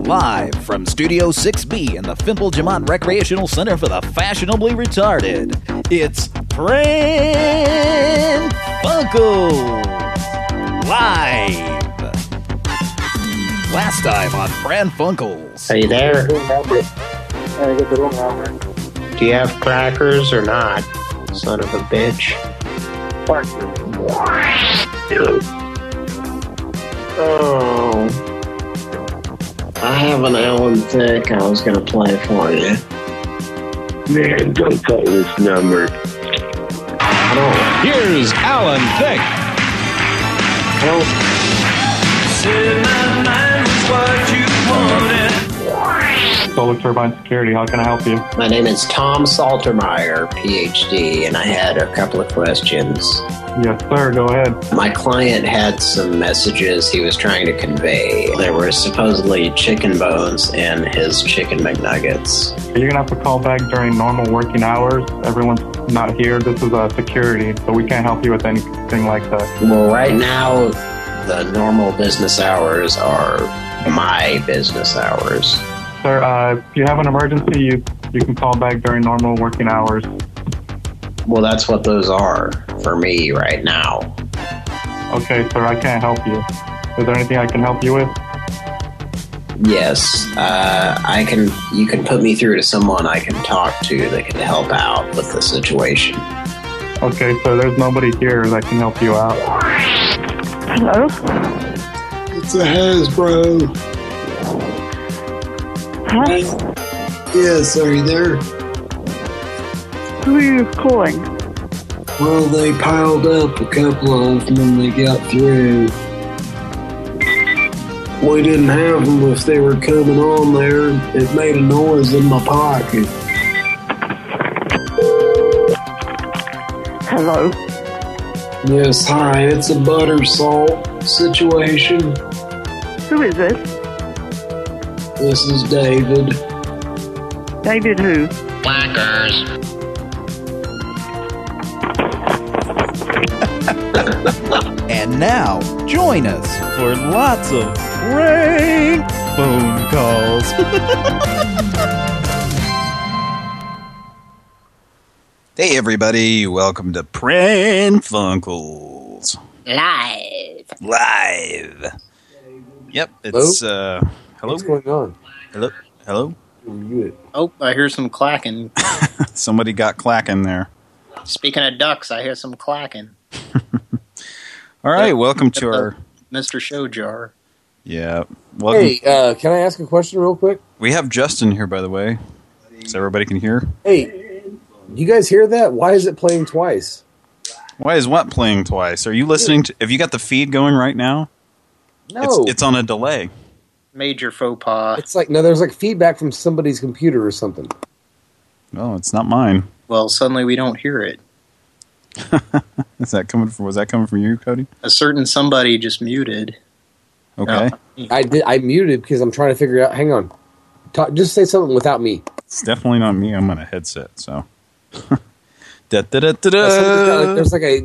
Live from Studio 6B in the Fimple Jamont Recreational Center for the Fashionably Retarded, it's Pran Funkels Live. Last time on Pran Funkels. Are you there? Do you have crackers or not? Son of a bitch. Oh. I have an Alan Thicke I was going to play for you. Man, don't call this number. Here's Alan Thicke. Solar Turbine Security, how can I help you? My name is Tom Saltermeyer, PhD, and I had a couple of questions. Yes, sir, go ahead. My client had some messages he was trying to convey. There were supposedly chicken bones in his chicken McNuggets. You're going to have to call back during normal working hours. Everyone's not here. This is security, so we can't help you with anything like that. Well, right now, the normal business hours are my business hours. Sir, if you have an emergency, you can call back during normal working hours. Well, that's what those are for me right now. Okay, sir, I can't help you. Is there anything I can help you with? Yes, you can put me through to someone I can talk to that can help out with the situation. Okay, so there's nobody here that can help you out. Hello? It's a Hasbro. Huh? Yes, are you there? Who are you calling? Well, they piled up a couple of them and they got through. We didn't have them if they were coming on there. It made a noise in my pocket. Hello? Yes, hi, it's a butter salt situation. Who is this? This is David. David who? Blackers. And now, join us for lots of prank phone calls. Hey everybody, welcome to Pran Funkels. Live. Yep, it's, hello? What's going on? Hello? Oh, I hear some clacking. Somebody got clacking there. Speaking of ducks, I hear some clacking. All right, welcome to our... Mr. Show Jar. Yeah. Welcome. Hey, can I ask a question real quick? We have Justin here, by the way, so everybody can hear. Hey, you guys hear that? Why is it playing twice? Why is what playing twice? Are you listening to... Have you got the feed going right now? No. It's on a delay. Major faux pas. It's like, no, there's like feedback from somebody's computer or something. No, it's not mine. Well, suddenly we don't hear it. Was that coming from you, Cody? A certain somebody just muted. Okay. No. I muted because I'm trying to figure out. Hang on. Just say something without me. It's definitely not me. I'm on a headset, so. There's like a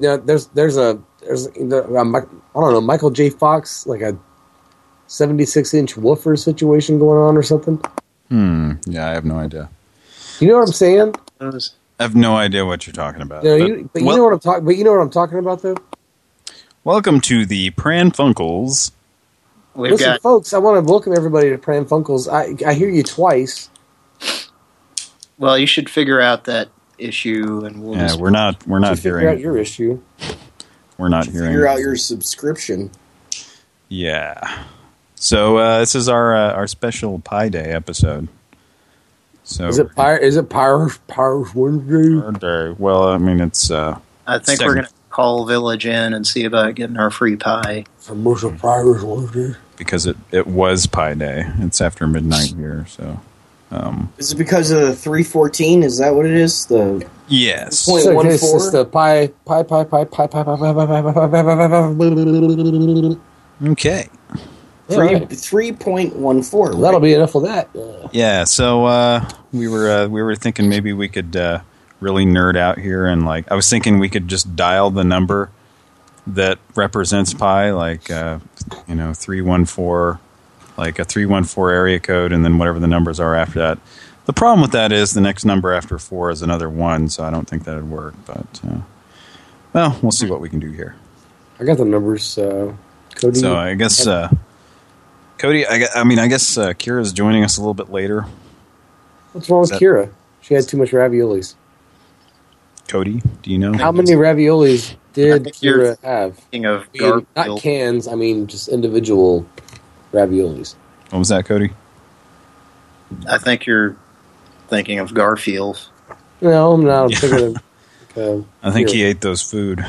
I don't know, Michael J. Fox, like a 76-inch woofer situation going on or something. Yeah, I have no idea. You know what I'm saying? I have no idea what you're talking about. No, you know what I'm talking. But you know what I'm talking about, though. Welcome to the Pran Funkels. Listen, folks, I want to welcome everybody to Pran Funkels. I hear you twice. Well, you should figure out that issue, and we'll just... we're not hearing. Figure out your issue. We're not hearing. Figure out your subscription. Yeah. So this is our special Pi Day episode. So is it Pirates Wednesday? Well, I mean, it's... I think we're going to call Village in and see about getting our free pie. Commercial Pirates Wednesday. Because it was Pi Day. It's after midnight here, so... Is it because of the 314? Is that what it is? The yes. 0.14? It's the pi. Okay. 3.14. That'll be enough of that. Yeah. So we were thinking maybe we could really nerd out here and I was thinking we could just dial the number that represents pi, 314 like a 314 area code, and then whatever the numbers are after that. The problem with that is the next number after 4 is another 1, so I don't think that would work. But well, we'll see what we can do here. I got the numbers, Cody. So I guess Cody. I guess Kira's joining us a little bit later. What's wrong with Kira? She had too much raviolis. Cody, do you know? How many raviolis did Kira have? Thinking of Not cans, I mean just individual raviolis. What was that, Cody? I think you're thinking of Garfield. No, I'm not. I'm thinking of... I think he ate those food.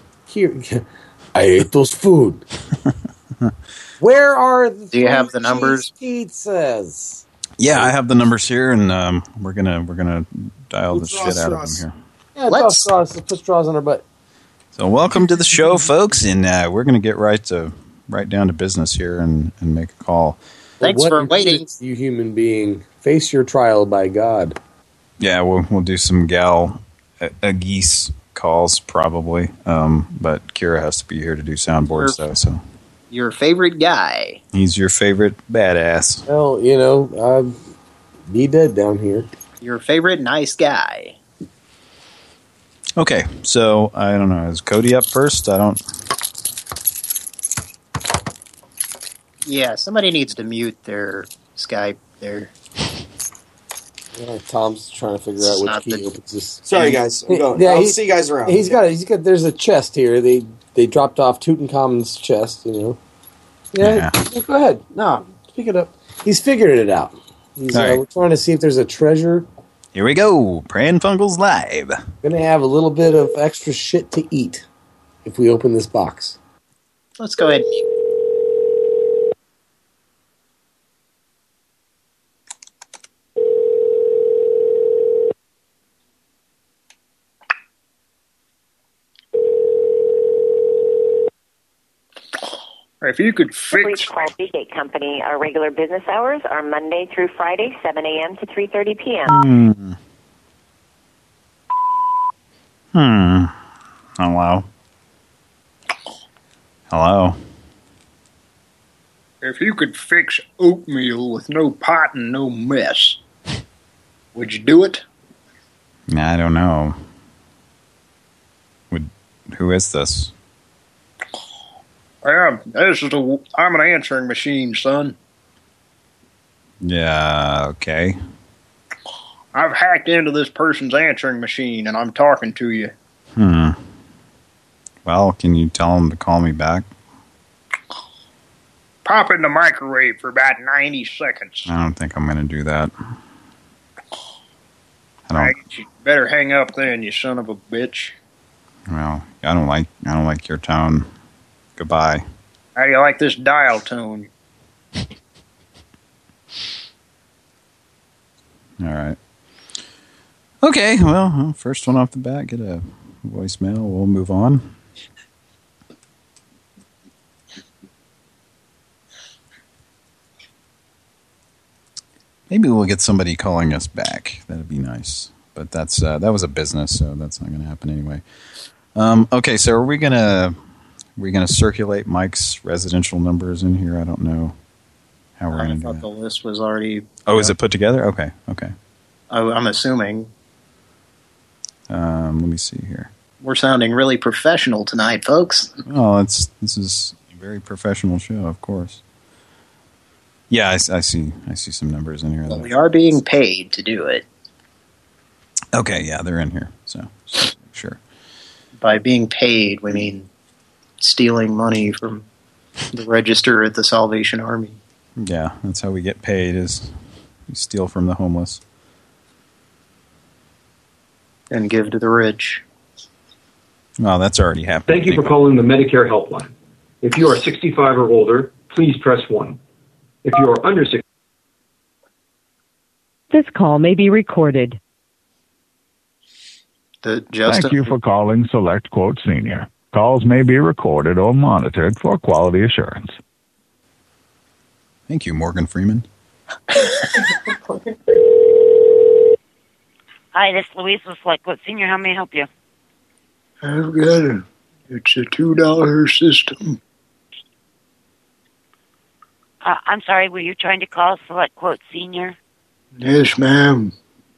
I ate those food. Where are the Do you have the numbers? Pizzas? Yeah, I have the numbers here, and we're gonna dial the shit out of them here. Yeah, let's put straws on our butt. So welcome to the show, folks, and we're gonna get right down to business here and make a call. Thanks for waiting, you human being. Face your trial by God. Yeah, we'll do some geese calls probably, but Kira has to be here to do soundboards though. So your favorite guy. He's your favorite badass. Well, you know, I'd be dead down here. Your favorite nice guy. Okay, so I don't know. Is Cody up first? I don't. Yeah, somebody needs to mute their Skype there. Yeah, Tom's trying to figure out which key opens this. Sorry, guys. I'm going. Yeah, I'll see you guys around. He's got. There's a chest here. They dropped off Tutankhamun's chest. You know. Yeah. Go ahead. No, pick it up. He's figured it out. We're trying to see if there's a treasure. Here we go. Pran Funkels live. Gonna have a little bit of extra shit to eat if we open this box. Let's go ahead and mute. If you could fix... Please call Seagate Company. Our regular business hours are Monday through Friday, 7 a.m. to 3:30 p.m. Hello? Hello? If you could fix oatmeal with no pot and no mess, would you do it? I don't know. Who is this? I'm an answering machine, son. Yeah, okay. I've hacked into this person's answering machine, and I'm talking to you. Well, can you tell him to call me back? Pop in the microwave for about 90 seconds. I don't think I'm going to do that. You better hang up then, you son of a bitch. Well, I don't like your tone. Goodbye. How do you like this dial tone? All right. Okay, well, first one off the bat, get a voicemail. We'll move on. Maybe we'll get somebody calling us back. That'd be nice. But that's that was a business, so that's not going to happen anyway. Okay, so are we gonna circulate Mike's residential numbers in here? I don't know how we're going to do that. I thought the list was already... Oh, is it put together? Okay. I'm assuming. Let me see here. We're sounding really professional tonight, folks. Oh, this is a very professional show, of course. Yeah, I see some numbers in here. Well, we are being paid to do it. Okay, yeah, they're in here, so sure. By being paid, we mean stealing money from the register at the Salvation Army. Yeah, that's how we get paid, is we steal from the homeless. And give to the rich. Well, that's already happened. Thank you for calling the Medicare helpline. If you are 65 or older, please press 1. If you are under 60... This call may be recorded. Thank you for calling Select Quote Senior. Calls may be recorded or monitored for quality assurance. Thank you, Morgan Freeman. Hi, this is Louise with Select Quote Senior. How may I help you? I've got it. It's a $2 system. I'm sorry, were you trying to call Select Quote Senior? Yes, ma'am.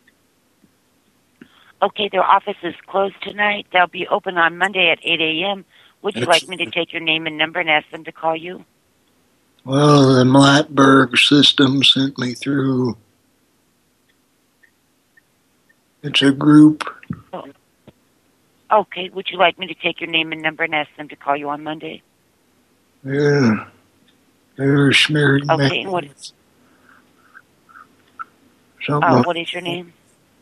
Okay, their office is closed tonight. They'll be open on Monday at 8 a.m. Would you like me to take your name and number and ask them to call you? Well, the Mlatberg system sent me through. It's a group. Oh. Okay, would you like me to take your name and number and ask them to call you on Monday? Yeah. They're smearing me. Okay, and what is... what is your name?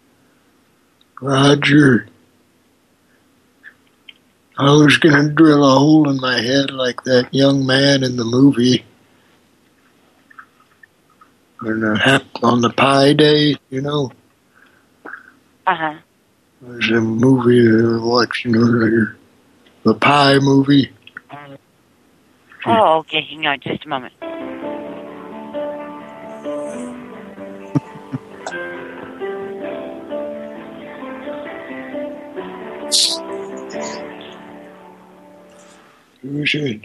Roger. I was going to drill a hole in my head like that young man in the movie. On the Pie Day, you know? Uh-huh. There's a movie we were watching earlier. The Pie movie. Oh, okay, hang on just a moment. Who's it?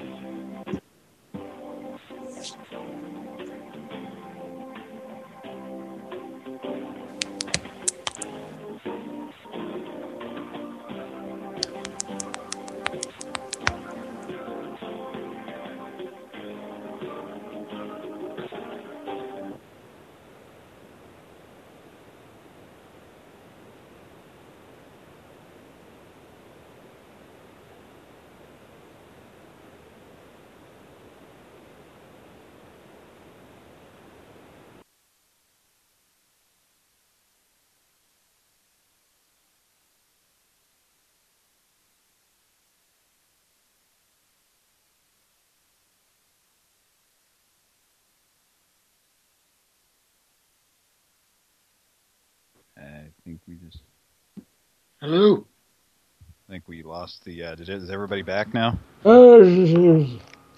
I think we just... Hello? I think we lost the... is everybody back now? Did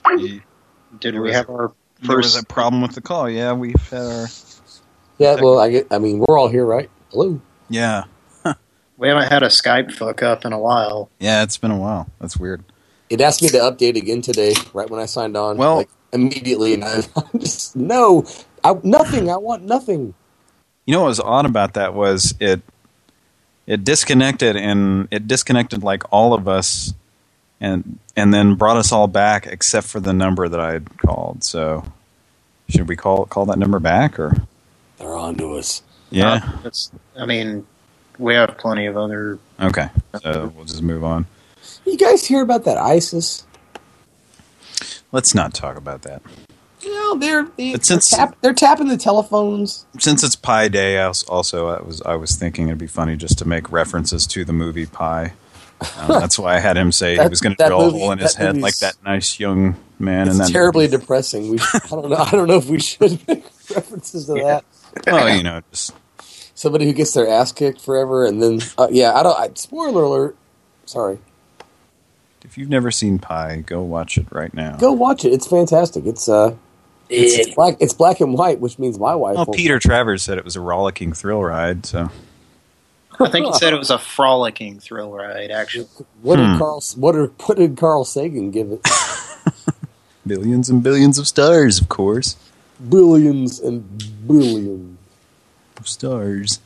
we have our first... There was a problem with the call. Yeah, we've had our... Yeah, well, I mean, we're all here, right? Hello? Yeah. We haven't had a Skype fuck up in a while. Yeah, it's been a while. That's weird. It asked me to update again today, right when I signed on. Well... Like, immediately, and I'm just... No! Nothing! I want nothing! You know what was odd about that was it disconnected, and it disconnected like all of us and then brought us all back except for the number that I had called. So should we call that number back, or? They're on to us. Yeah. I mean, we have plenty of other... Okay, so we'll just move on. You guys hear about that ISIS? Let's not talk about that. You know, they're tapping the telephones. Since it's Pie Day, I was thinking it'd be funny just to make references to the movie Pie. That's why I had him say he was going to drill a hole in his head like that nice young man. It's terribly depressing. I don't know if we should make references to that. Well, you know, just somebody who gets their ass kicked forever, and then spoiler alert. Sorry. If you've never seen Pie, go watch it right now. Go watch it. It's fantastic. It's black and white, which means my wife. Well, Peter Travers said it was a rollicking thrill ride, so. I think he said it was a frolicking thrill ride, actually. What did Carl Sagan give it? Billions and billions of stars, of course. Billions and billions of stars.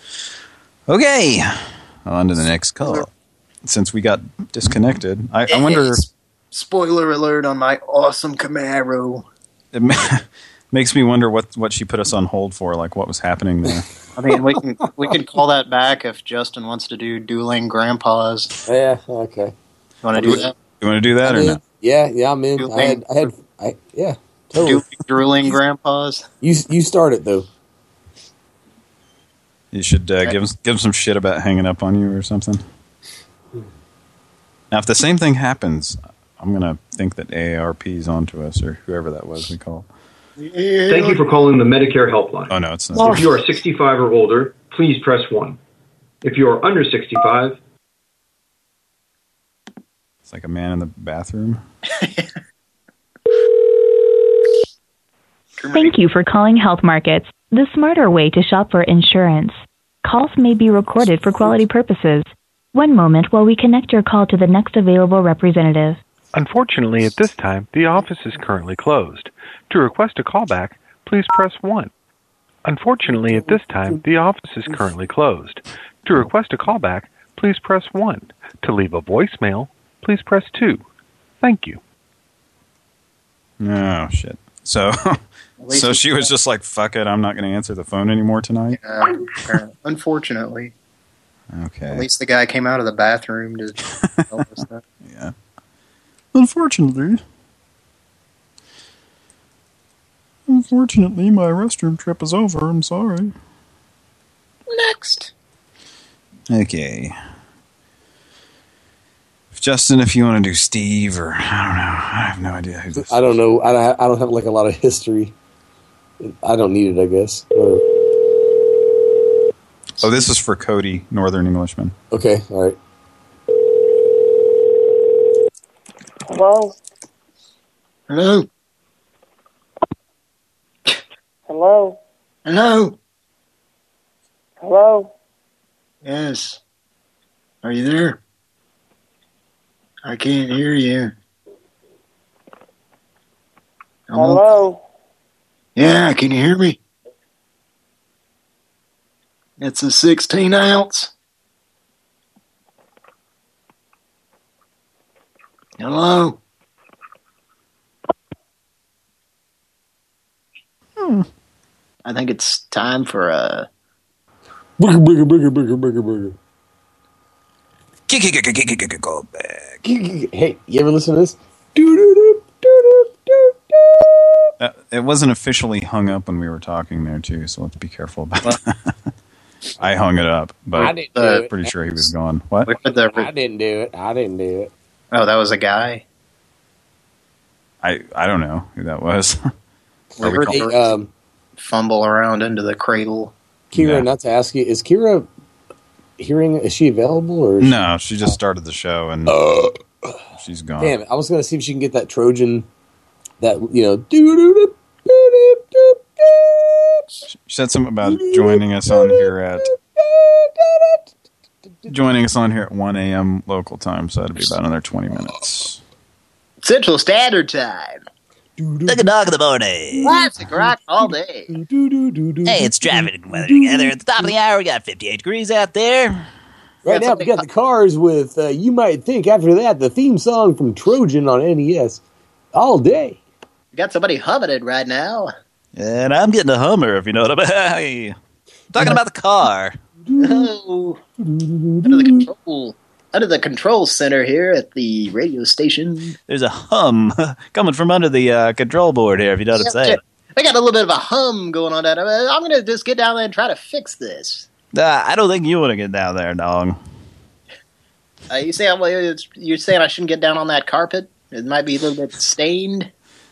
Okay, on to the next call. Since we got disconnected, I wonder... Spoiler alert on my awesome Camaro. It makes me wonder what she put us on hold for, like what was happening there. I mean, we can call that back if Justin wants to do dueling grandpas. Yeah, okay. You want to do that? You want to do that or not? Yeah, I'm in. Totally. Dueling grandpas. You start it though. You should give him some shit about hanging up on you or something. Now, if the same thing happens, I'm going to think that AARP's onto us, or whoever that was we called. Thank you for calling the Medicare helpline. Oh, no, it's not. If you are 65 or older, please press 1. If you are under 65... It's like a man in the bathroom. Thank you for calling Health Markets, the smarter way to shop for insurance. Calls may be recorded for quality purposes. One moment while we connect your call to the next available representative. Unfortunately, at this time, the office is currently closed. To request a callback, please press 1. Unfortunately, at this time, the office is currently closed. To request a callback, please press 1. To leave a voicemail, please press 2. Thank you. Oh, shit. So she was just like, fuck it, I'm not going to answer the phone anymore tonight? Unfortunately. Okay. At least the guy came out of the bathroom to tell us that. Yeah. Unfortunately, my restroom trip is over. I'm sorry. Next. Okay. Justin, if you want to do Steve, or I don't know. I have no idea who this is. I don't know. I don't have like a lot of history. I don't need it, I guess. Oh, this is for Cody, Northern Englishman. Okay, all right. Hello? Hello? Hello? Hello? Hello? Yes. Are you there? I can't hear you. Hello? Yeah, can you hear me? It's a 16 ounce. Hello? I think it's time for a... Burger. Hey, you ever listen to this? It wasn't officially hung up when we were talking there, too, so let's be careful about that. I hung it up, but I'm pretty sure he was gone. What? I didn't do it. Oh, that was a guy? I don't know who that was. We heard her fumble around into the cradle. Kira, not to ask you, is Kira hearing? Is she available? Or no, she just started the show and she's gone. Damn it! I was going to see if she can get that Trojan. That She said something about joining us on here at 1 a.m. local time, so that'd be about another 20 minutes. Central Standard Time. Like a dog in the morning. Classic rock all day. Hey, it's traffic and weather together. At the top of the hour, we got 58 degrees out there. Right now, we got the Cars with You Might Think. After that, the theme song from Trojan on NES. All day. We got somebody humming it right now. And I'm getting a Hummer, if you know what I mean. Talking about the car. Oh. Under the control center here at the radio station. There's a hum coming from under the control board here, if you know what I'm saying. We got a little bit of a hum going on down there. I'm going to just get down there and try to fix this. I don't think you want to get down there, dog. You're saying I shouldn't get down on that carpet? It might be a little bit stained.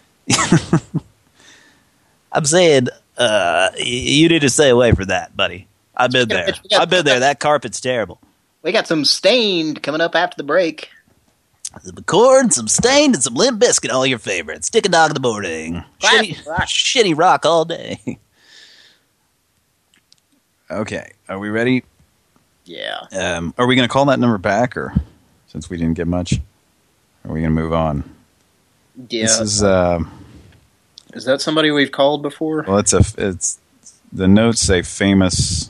I'm saying you need to stay away from that, buddy. I've been there. That carpet's terrible. We got some Stained coming up after the break. Some Accord, some Stained, and some Limp Bizkit, all your favorites. Stick a dog in the morning. Shitty rock all day. Okay, are we ready? Yeah. Are we going to call that number back, or since we didn't get much, are we going to move on? Yeah. This is that somebody we've called before? Well, it's the notes say famous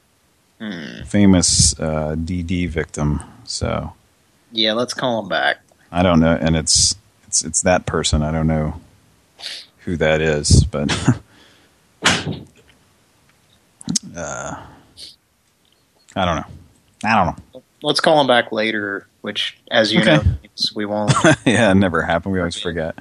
DD victim. So yeah, let's call him back. I don't know, and it's that person. I don't know who that is, but I don't know. Let's call him back later, which, as you know, we won't. Yeah, it never happened. We always forget.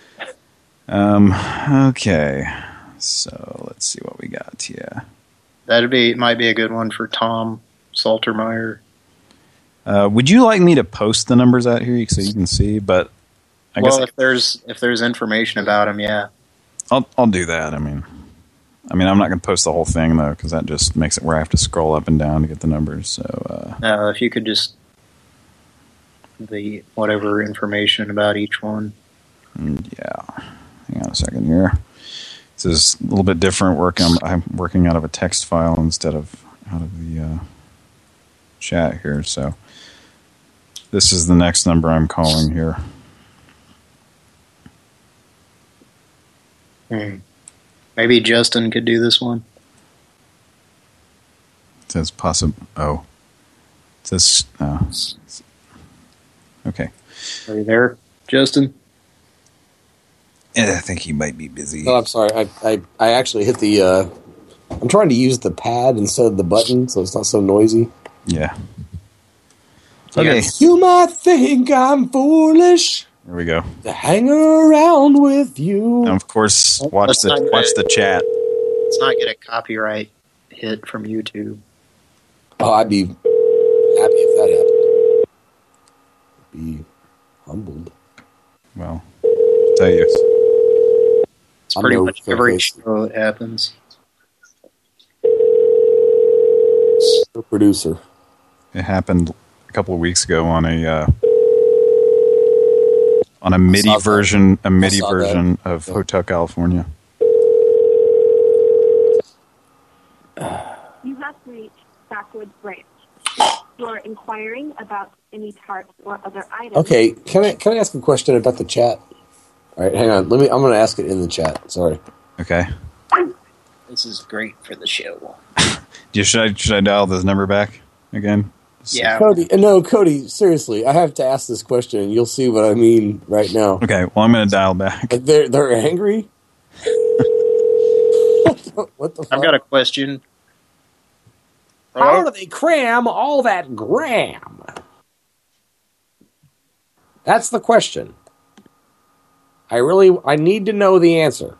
Okay, so let's see what we got here. Might be a good one for Tom Saltermeyer. Would you like me to post the numbers out here so you can see? But I guess if there's information about him, yeah, I'll do that. I mean, I'm not going to post the whole thing though, because that just makes it where I have to scroll up and down to get the numbers. So if you could just whatever information about each one. Yeah, hang on a second here. This is a little bit different. I'm working out of a text file instead of out of the chat here. So this is the next number I'm calling here. Maybe Justin could do this one. It says possible. Oh. It says... Okay. Are you there, Justin? Yeah, I think he might be busy. Oh, I'm sorry. I actually hit the... I'm trying to use the pad instead of the button, so it's not so noisy. Yeah. Okay. You might think I'm foolish. There we go. To hang around with you. And of course, watch the chat. Let's not get a copyright hit from YouTube. Oh, I'd be happy if that happened. Be humbled. Well, I'll tell you. It's pretty much every show it happens. The producer. It happened a couple of weeks ago on a MIDI version, of Hotel California. You have reached Backwoods Branch. You're inquiring about any parts or other items. Okay, can I ask a question about the chat? All right, hang on. I'm going to ask it in the chat. Sorry. Okay. This is great for the show. Should I dial this number back again? Yeah. Cody, seriously, I have to ask this question, and you'll see what I mean right now. Okay, well, I'm going to dial back. They're angry? What the fuck? I've got a question. How do they cram all that gram? That's the question. I need to know the answer.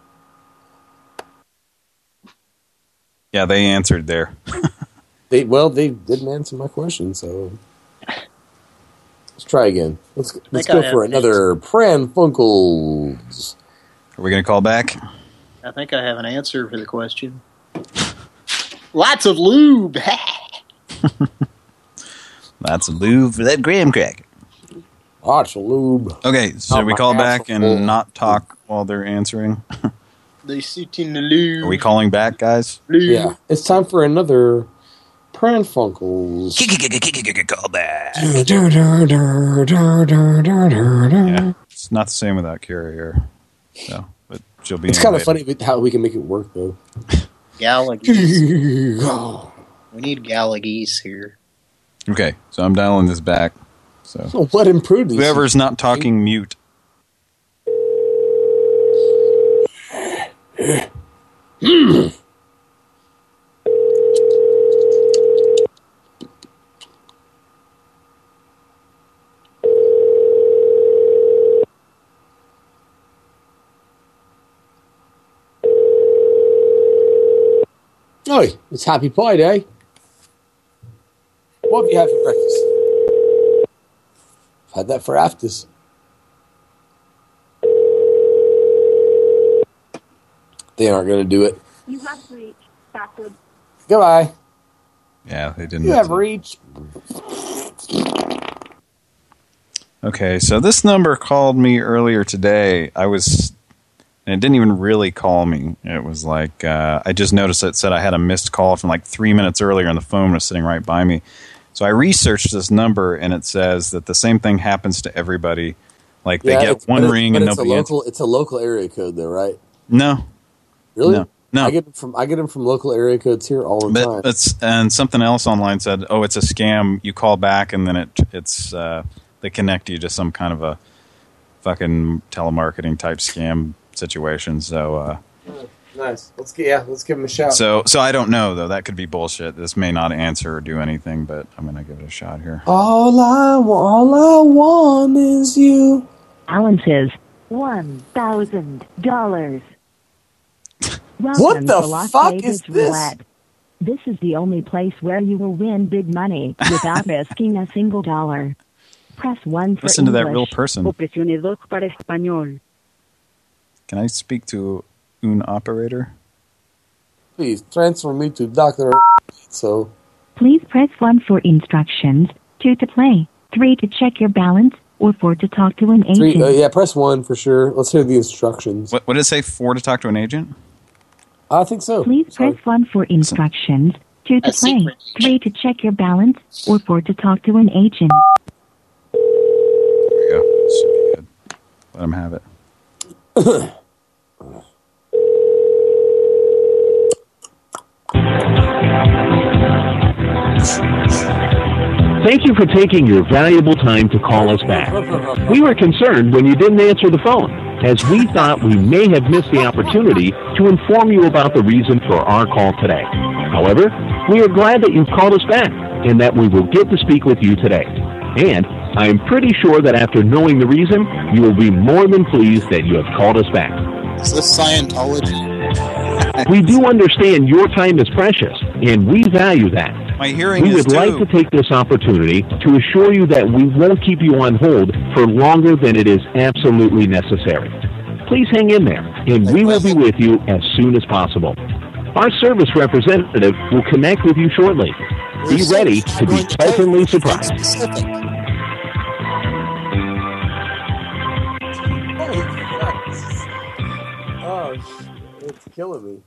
Yeah, they answered there. They didn't answer my question, so let's try again. Let's go for another Pran Funkels. Are we going to call back? I think I have an answer for the question. Lots of lube. Lots of lube for that graham cracker. Lots of lube. Okay, so we call back and not talk while they're answering? They sit in the lube. Are we calling back, guys? Yeah, it's time for another Pran Funkels. Call back. Yeah, it's not the same without Carrie here. So, but she'll be. It's kind of funny how we can make it work, though. Gallagher. We need Gallagher's here. Okay, so I'm dialing this back. So what improved? Whoever's not talking, mute. Oh, it's Happy Pie Day. What have you had for breakfast? I've had that for afters. They aren't going to do it. You have reached Backwoods. Goodbye. Yeah, they didn't. You have reached. Okay, so this number called me earlier today. And it didn't even really call me. It was like, I just noticed it said I had a missed call from like 3 minutes earlier and the phone was sitting right by me. So I researched this number and it says that the same thing happens to everybody. Like they get one ring and nobody answers. It's a local area code though, right? No. Really? No. I get them from local area codes here all the time. And something else online said, oh, it's a scam. You call back and then it's they connect you to some kind of a fucking telemarketing type scam situation. So nice. Let's give him a shout. So I don't know though. That could be bullshit. This may not answer or do anything, but I'm gonna give it a shot here. All I want is you. Alan says $1,000. Welcome the to Las fuck Vegas is this? Roulette. This is the only place where you will win big money without risking a single dollar. Press 1 for Listen to that English. real person. O presione 2 para español. Can I speak to un operator? Please transfer me to Dr. So. Please press 1 for instructions, 2 to play, 3 to check your balance, or 4 to talk to an agent. Yeah, press 1 for sure. Let's hear the instructions. What did it say? 4 to talk to an agent? I think so. Please press 1 for instructions, 2 to play, 3 to check your balance, or 4 to talk to an agent. There you go. This should be good. Let him have it. Thank you for taking your valuable time to call us back. We were concerned when you didn't answer the phone, as we thought we may have missed the opportunity to inform you about the reason for our call today. However, we are glad that you called us back and that we will get to speak with you today. And I am pretty sure that after knowing the reason, you will be more than pleased that you have called us back. Is this Scientology? We do understand your time is precious, and we value that. My hearing We is would like to take this opportunity to assure you that we won't keep you on hold for longer than it is absolutely necessary. Please hang in there, and we will be with you as soon as possible. Our service representative will connect with you shortly. Be ready to be pleasantly surprised. Oh, it's killing me.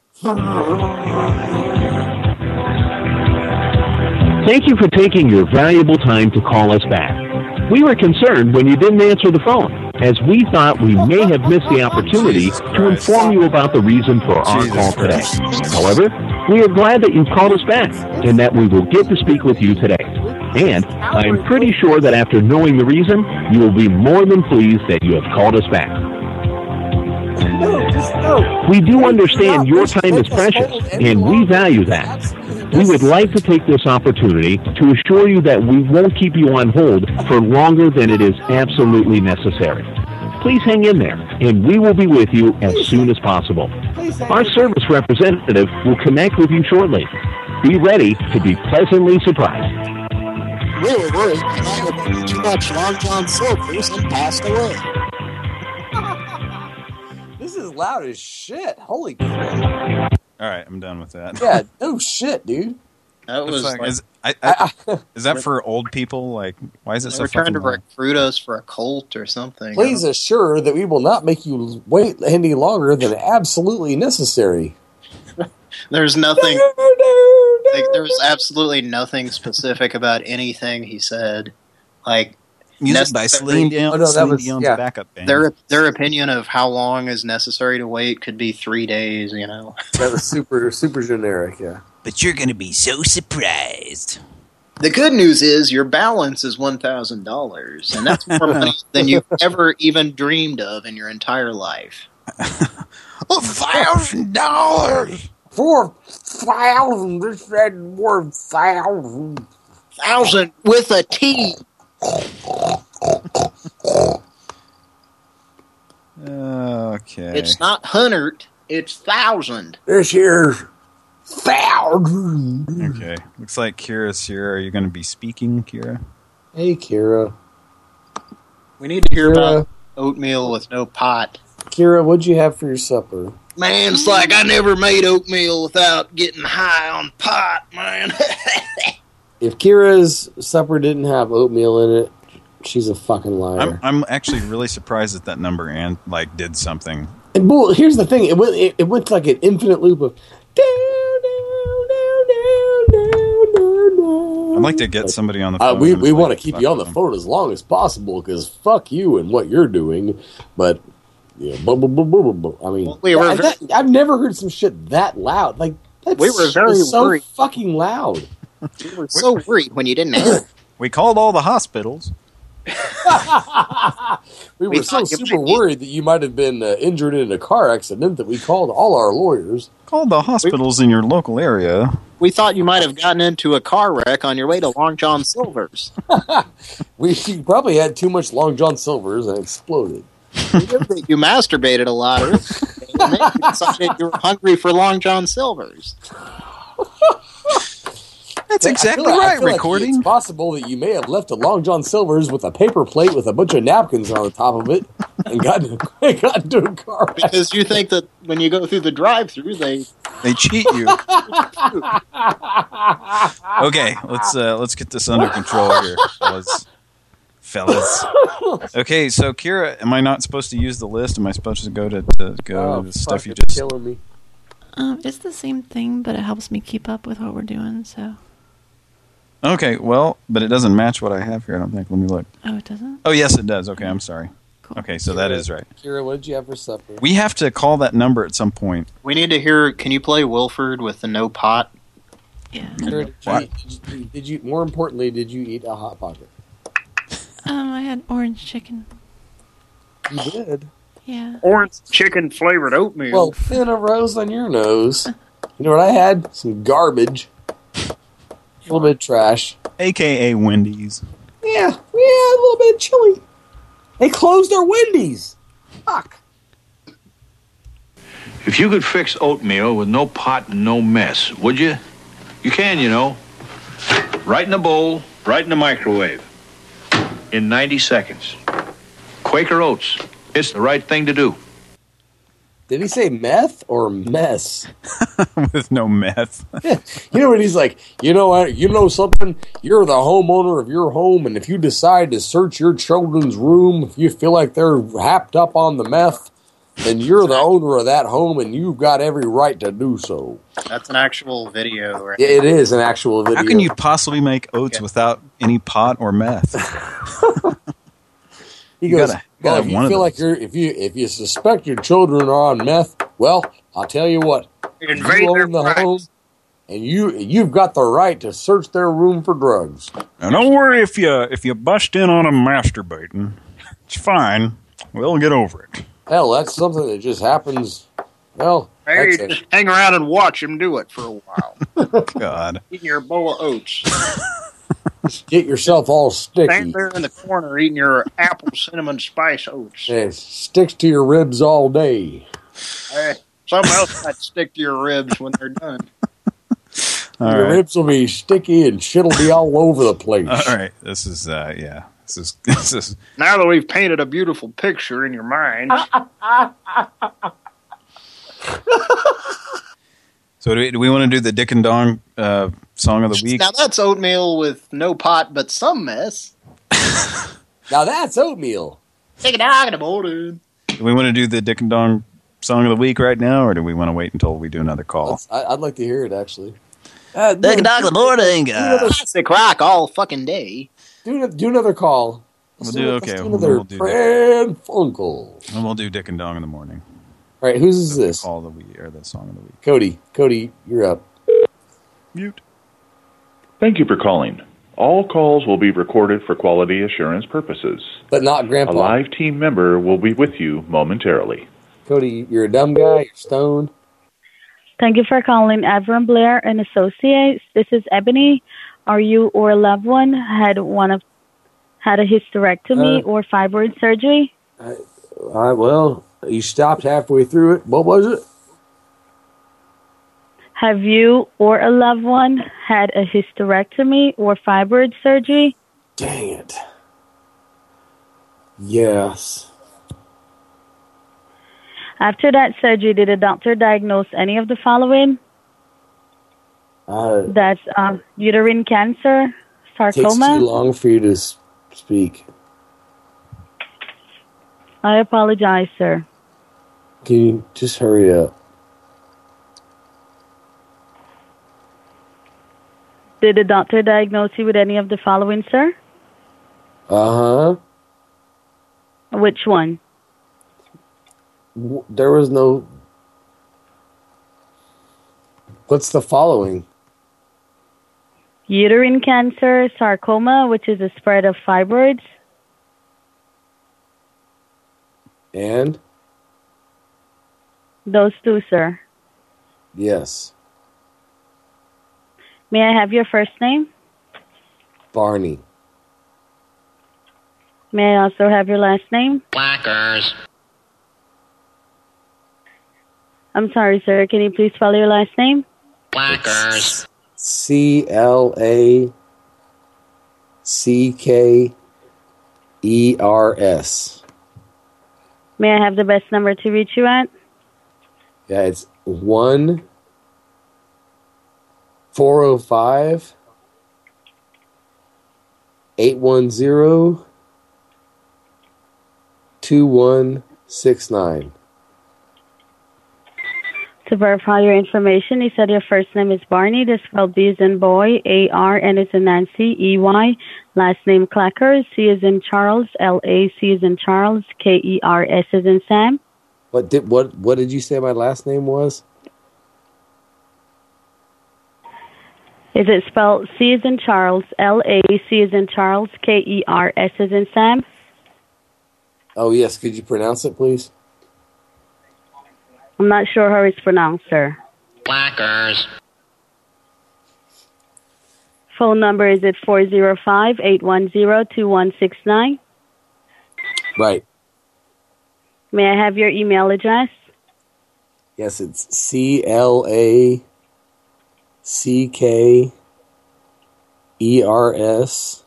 Thank you for taking your valuable time to call us back. We were concerned when you didn't answer the phone, as we thought we may have missed the opportunity to inform you about the reason for our call today. However, we are glad that you called us back and that we will get to speak with you today. And I am pretty sure that after knowing the reason, you will be more than pleased that you have called us back. We do understand your time is precious, and we value that. We would like to take this opportunity to assure you that we won't keep you on hold for longer than it is absolutely necessary. Please hang in there, and we will be with you as soon as possible. Our service representative will connect with you shortly. Be ready to be pleasantly surprised. Really worried that I had eaten too much Long John Silver's and passed away. This is loud as shit. Holy crap. All right, I'm done with that. Yeah, no shit, dude. That was is that for old people? Like, why is it so They're trying to fucking loud? recruit us for a cult or something. Please assure that we will not make you wait any longer than absolutely necessary. There's nothing. There's absolutely nothing specific about anything he said. Like Music by Celine Dion's backup band. Their opinion of how long is necessary to wait could be 3 days. You know, that was super generic. Yeah, but you're going to be so surprised. The good news is your balance is $1,000, and that's more money than you've ever even dreamed of in your entire life. $1,000 4,000. This said 1,000. 1,000 with a T. Okay. It's not 100. It's 1,000. This here's 1,000. Okay. Looks like Kira's here. Are you going to be speaking, Kira? Hey, Kira. We need to hear about oatmeal with no pot. Kira, what'd you have for your supper? Man, it's like I never made oatmeal without getting high on pot, man. If Kira's supper didn't have oatmeal in it, she's a fucking liar. I'm actually really surprised that number and like did something. And well, here's the thing: it went like an infinite loop of. I'd like to get somebody on the phone. We want to keep you on the phone as long as possible because fuck you and what you're doing. But yeah, I mean, I've never heard some shit that loud. Like we were very so worried. Fucking loud. We were so worried when you didn't answer. We called all the hospitals. We were so super worried that you might have been injured in a car accident that we called all our lawyers. Called the hospitals in your local area. We thought you might have gotten into a car wreck on your way to Long John Silver's. You probably had too much Long John Silver's and exploded. You masturbated a lot. You decided you were hungry for Long John Silver's. That's exactly right, recording. Like it's possible that you may have left a Long John Silver's with a paper plate with a bunch of napkins on the top of it and got into a car wreck. Because you think that when you go through the drive-thru, they cheat you. Okay, let's get this under control here, fellas. Okay, so Kira, am I not supposed to use the list? Am I supposed to go to the stuff you just killing me? It's the same thing, but it helps me keep up with what we're doing. So. Okay, well, but it doesn't match what I have here, I don't think. Let me look. Oh, it doesn't? Oh, yes, it does. Okay, I'm sorry. Cool. Okay, so that is right. Kira, what did you have for supper? We have to call that number at some point. We need to hear, can you play Wilford with the no pot? Yeah. Did you? More importantly, did you eat a Hot Pocket? I had orange chicken. You did? Yeah. Orange chicken flavored oatmeal. Well, thin a rose on your nose. You know what I had? Some garbage. A little bit of trash. AKA Wendy's. Yeah, a little bit chilly. They closed their Wendy's. Fuck. If you could fix oatmeal with no pot and no mess, would you? You can, you know. Right in a bowl, right in the microwave. In 90 seconds. Quaker Oats. It's the right thing to do. Did he say meth or mess? With no meth. You know what he's like, you know something? You're the homeowner of your home, and if you decide to search your children's room, if you feel like they're happed up on the meth, then you're the owner of that home, and you've got every right to do so. That's an actual video, right? It is an actual video. How can you possibly make oats without any pot or meth? He goes, if you feel like if you suspect your children are on meth, well, I'll tell you what. You own the home, and you've got the right to search their room for drugs. Now, don't worry if you bust in on them masturbating. It's fine. We'll get over it. Hell, that's something that just happens. Well, hey, just hang around and watch him do it for a while. God. Eating your bowl of oats. Get yourself all sticky. Stand there in the corner eating your apple cinnamon spice oats. It sticks to your ribs all day. Hey, something else might stick to your ribs when they're done. Your ribs will be sticky and shit'll be all over the place. All right, this is yeah. This is. Now that we've painted a beautiful picture in your mind. So do we want to do the Dick and Dong song of the week? Now that's oatmeal with no pot but some mess. Now that's oatmeal. Take it out in the morning. Do we want to do the Dick and Dong song of the week right now, or do we want to wait until we do another call? I'd like to hear it, actually. Dick and Dong in the morning. Classic rock all fucking day. Do another call. We'll do another Pran Funkel. And we'll do Dick and Dong in the morning. All right, who's this? Call the week or the song of the week. Cody, you're up. Mute. Thank you for calling. All calls will be recorded for quality assurance purposes. But not Grandpa. A live team member will be with you momentarily. Cody, you're a dumb guy. You're stoned. Thank you for calling Avram Blair and Associates. This is Ebony. Are you or a loved one had a hysterectomy or fibroid surgery? Well, you stopped halfway through it. What was it? Have you or a loved one had a hysterectomy or fibroid surgery? Dang it. Yes. After that surgery, did a doctor diagnose any of the following? That's uterine cancer, sarcoma. Takes too long for you to speak. I apologize, sir. Can you just hurry up? Did the doctor diagnose you with any of the following, sir? Uh-huh. Which one? There was no... What's the following? Uterine cancer, sarcoma, which is a spread of fibroids. And? Those two, sir. Yes. May I have your first name? Barney. May I also have your last name? Blackers. I'm sorry, sir. Can you please spell your last name? Blackers. CLACKERS. May I have the best number to reach you at? Yeah, it's 1-405-810-2169. To verify your information, you said your first name is Barney, that's spelled B as in boy, A-R, N as in Nancy, E-Y. Last name Clackers, C as in Charles, L-A-C as in Charles, K-E-R-S as in Sam. What did you say my last name was? Is it spelled C as in Charles, L-A-C as in Charles, K-E-R-S as in Sam? Oh, yes. Could you pronounce it, please? I'm not sure how it's pronounced, sir. Blackers. Phone number, is it 405-810-2169? Right. May I have your email address? Yes, it's CLACKERS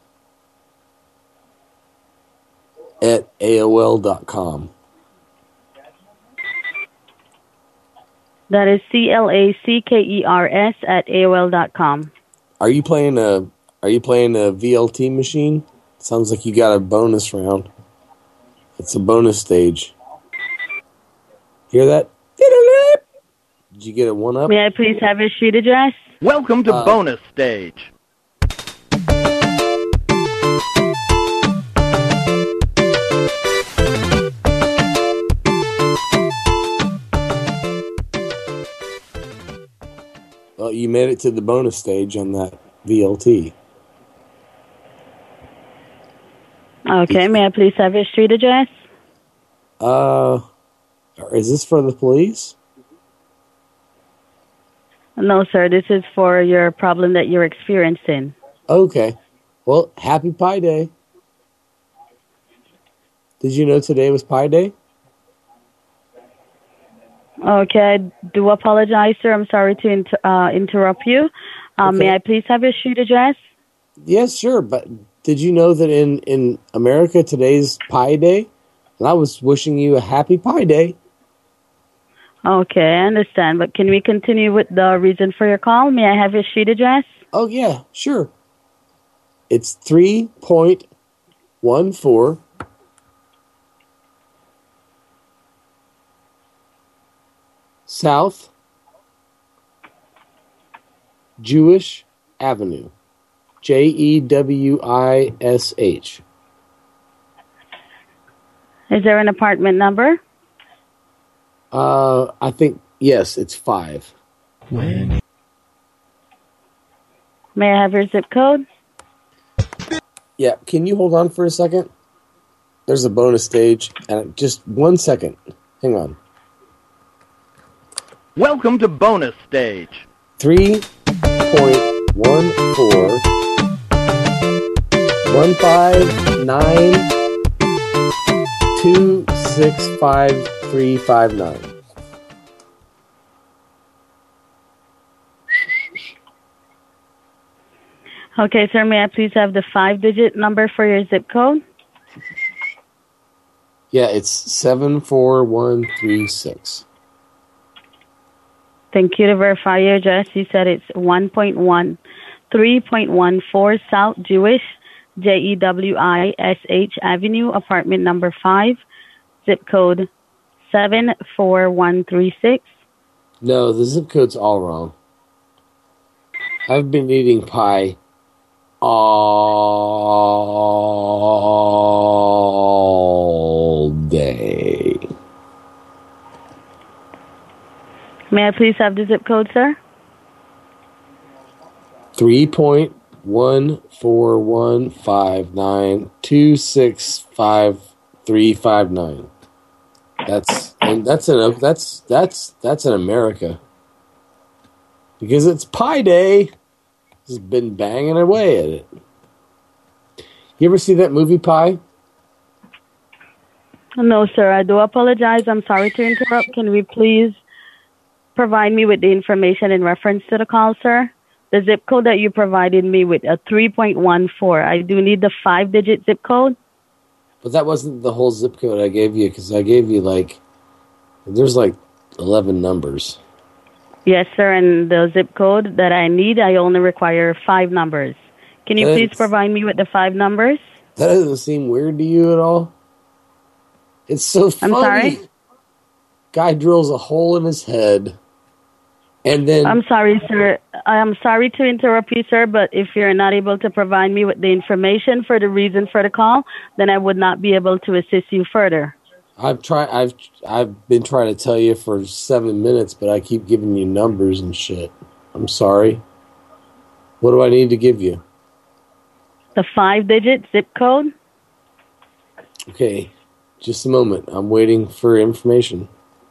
at AOL.com. That is CLACKERS at AOL.com. Are you playing a VLT machine? Sounds like you got a bonus round. It's a bonus stage. Hear that? Did you get a 1-up? May I please have your street address? Welcome to bonus stage. Well, you made it to the bonus stage on that VLT. Okay, may I please have your street address? Is this for the police? No, sir, this is for your problem that you're experiencing. Okay. Well, happy Pi Day. Did you know today was Pi Day? Okay, I do apologize, sir. I'm sorry to interrupt you. Okay. May I please have your street address? Yes, sure. But did you know that in America today's Pi Day? And I was wishing you a happy Pi Day. Okay, I understand. But can we continue with the reason for your call? May I have your street address? Oh, yeah, sure. It's 3.14 South Jewish Avenue. Jewish. Is there an apartment number? I think, yes, it's 5. May I have your zip code? Yeah, can you hold on for a second? There's a bonus stage, and just 1 second. Hang on. Welcome to bonus stage. 3.14 159 265 Okay, sir, may I please have the 5-digit number for your zip code? Yeah, it's 74136. Thank you. To verify your address, you said it's 3.14 South Jewish, Jewish Avenue, apartment number 5, zip code 74136. No, the zip code's all wrong. I've been eating pie all day. May I please have the zip code, sir? 3.14159265359. That's in America. Because it's Pi Day. Has been banging away at it. You ever see that movie Pi? No, sir. I do apologize. I'm sorry to interrupt. Can we please provide me with the information in reference to the call, sir? The zip code that you provided me with, a 3.14. I do need the 5-digit zip code. But that wasn't the whole zip code I gave you, because I gave you there's 11 numbers. Yes, sir, and the zip code that I need, I only require 5 numbers. Can you please provide me with the 5 numbers? That doesn't seem weird to you at all? It's so funny. I'm sorry? Guy drills a hole in his head, and then... I'm sorry, sir. I'm sorry to interrupt you, sir, but if you're not able to provide me with the information for the reason for the call, then I would not be able to assist you further. I've been trying to tell you for 7 minutes, but I keep giving you numbers and shit. I'm sorry. What do I need to give you? The 5-digit zip code. Okay, just a moment. I'm waiting for information.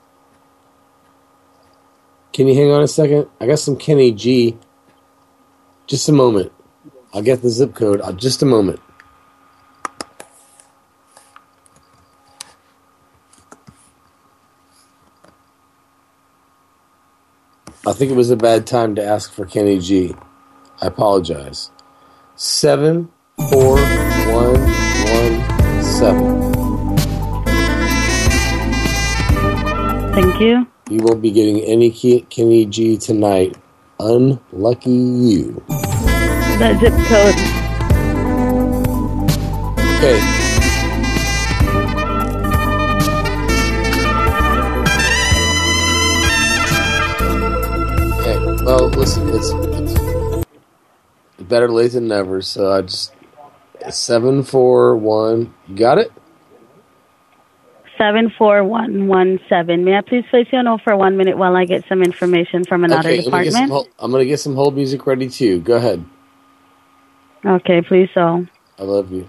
Can you hang on a second? I got some Kenny G. Just a moment. I'll get the zip code. Just a moment. I think it was a bad time to ask for Kenny G. I apologize. 74117. Thank you. You won't be getting any Kenny G tonight. Unlucky you. The zip code. Okay. Okay. Well, listen, it's better late than never. So I just 741. You got it? 74117. May I please place you on hold for 1 minute while I get some information from another department? I'm going to get some hold music ready too. Go ahead. Okay, please so. I love you.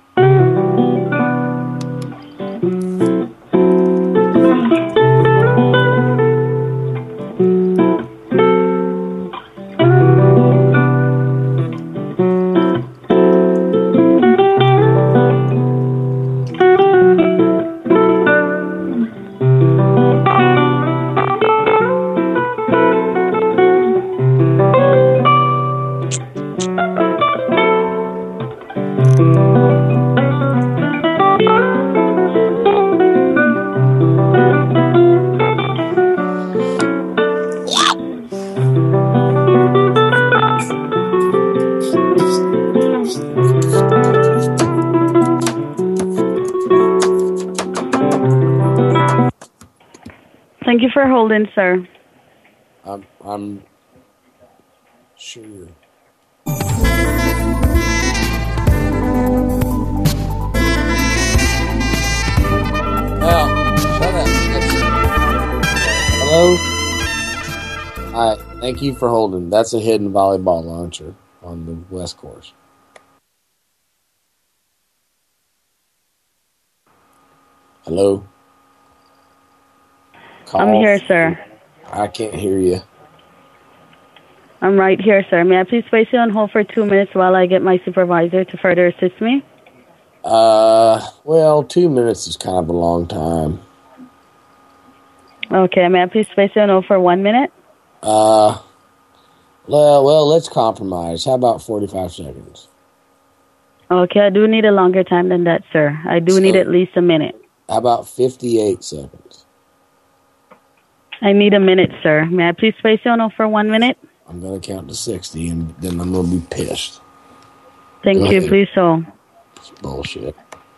Thank you for holding, sir. I'm sure. Shut up. Hello? Hi, thank you for holding. That's a hidden volleyball launcher on the West Course. Hello? I'm here, sir. I can't hear you. I'm right here, sir. May I please place you on hold for 2 minutes while I get my supervisor to further assist me? Well, 2 minutes is kind of a long time. Okay, may I please place you on hold for 1 minute? Well, let's compromise. How about 45 seconds? Okay, I do need a longer time than that, sir. I do need at least a minute. How about 58 seconds? I need a minute, sir. May I please place you on hold for 1 minute? I'm going to count to 60, and then I'm going to be pissed. Thank you, please so. It's bullshit.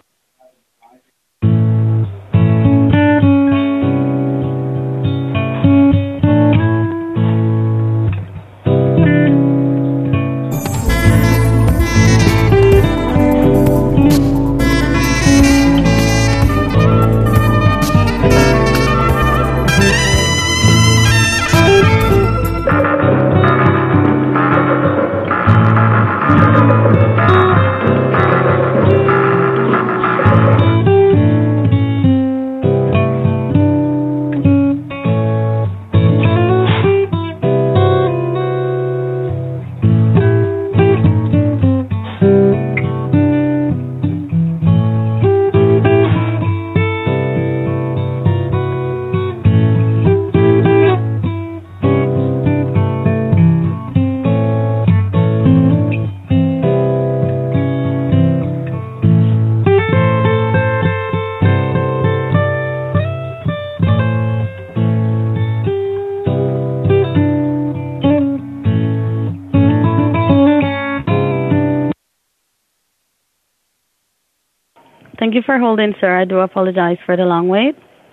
Thank you for holding, sir. I do apologize for the long wait.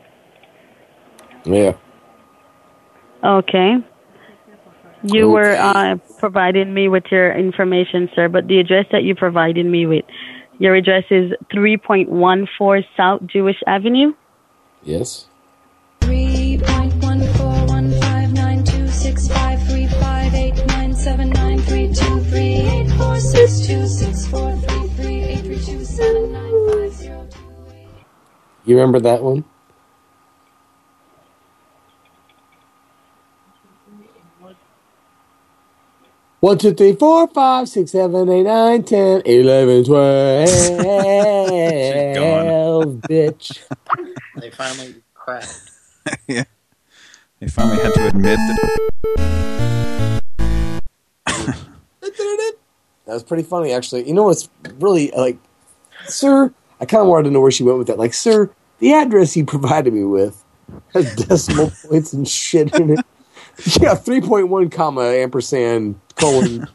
Yeah. Okay. You were providing me with your information, sir, but the address that you provided me with, your address is 3.14 South Jewish Avenue? Yes. 3.141592653589793233. You remember that one? One, 2, 3, 4, 5, 6, 7, 8, 9, 10, 11, 12, bitch. They finally cracked. Yeah. They finally had to admit that. That was pretty funny, actually. You know what's really, like, sir, I kind of wanted to know where she went with that. Like, sir, the address you provided me with has decimal points and shit in it. Yeah, 3.1 comma ampersand colon.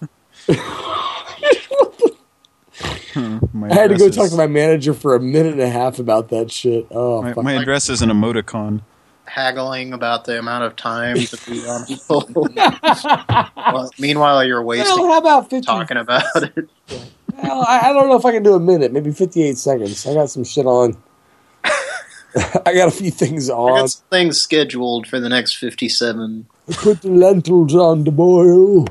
I had to go talk to my manager for a minute and a half about that shit. Oh, my address is an emoticon. Haggling about the amount of time to be on hold. Well, meanwhile, you're wasting how about 50? Talking about it. Well, I don't know if I can do a minute, maybe 58 seconds. I got some shit on. I got a few things on. I got some things scheduled for the next 57. Put the lentils on the boil.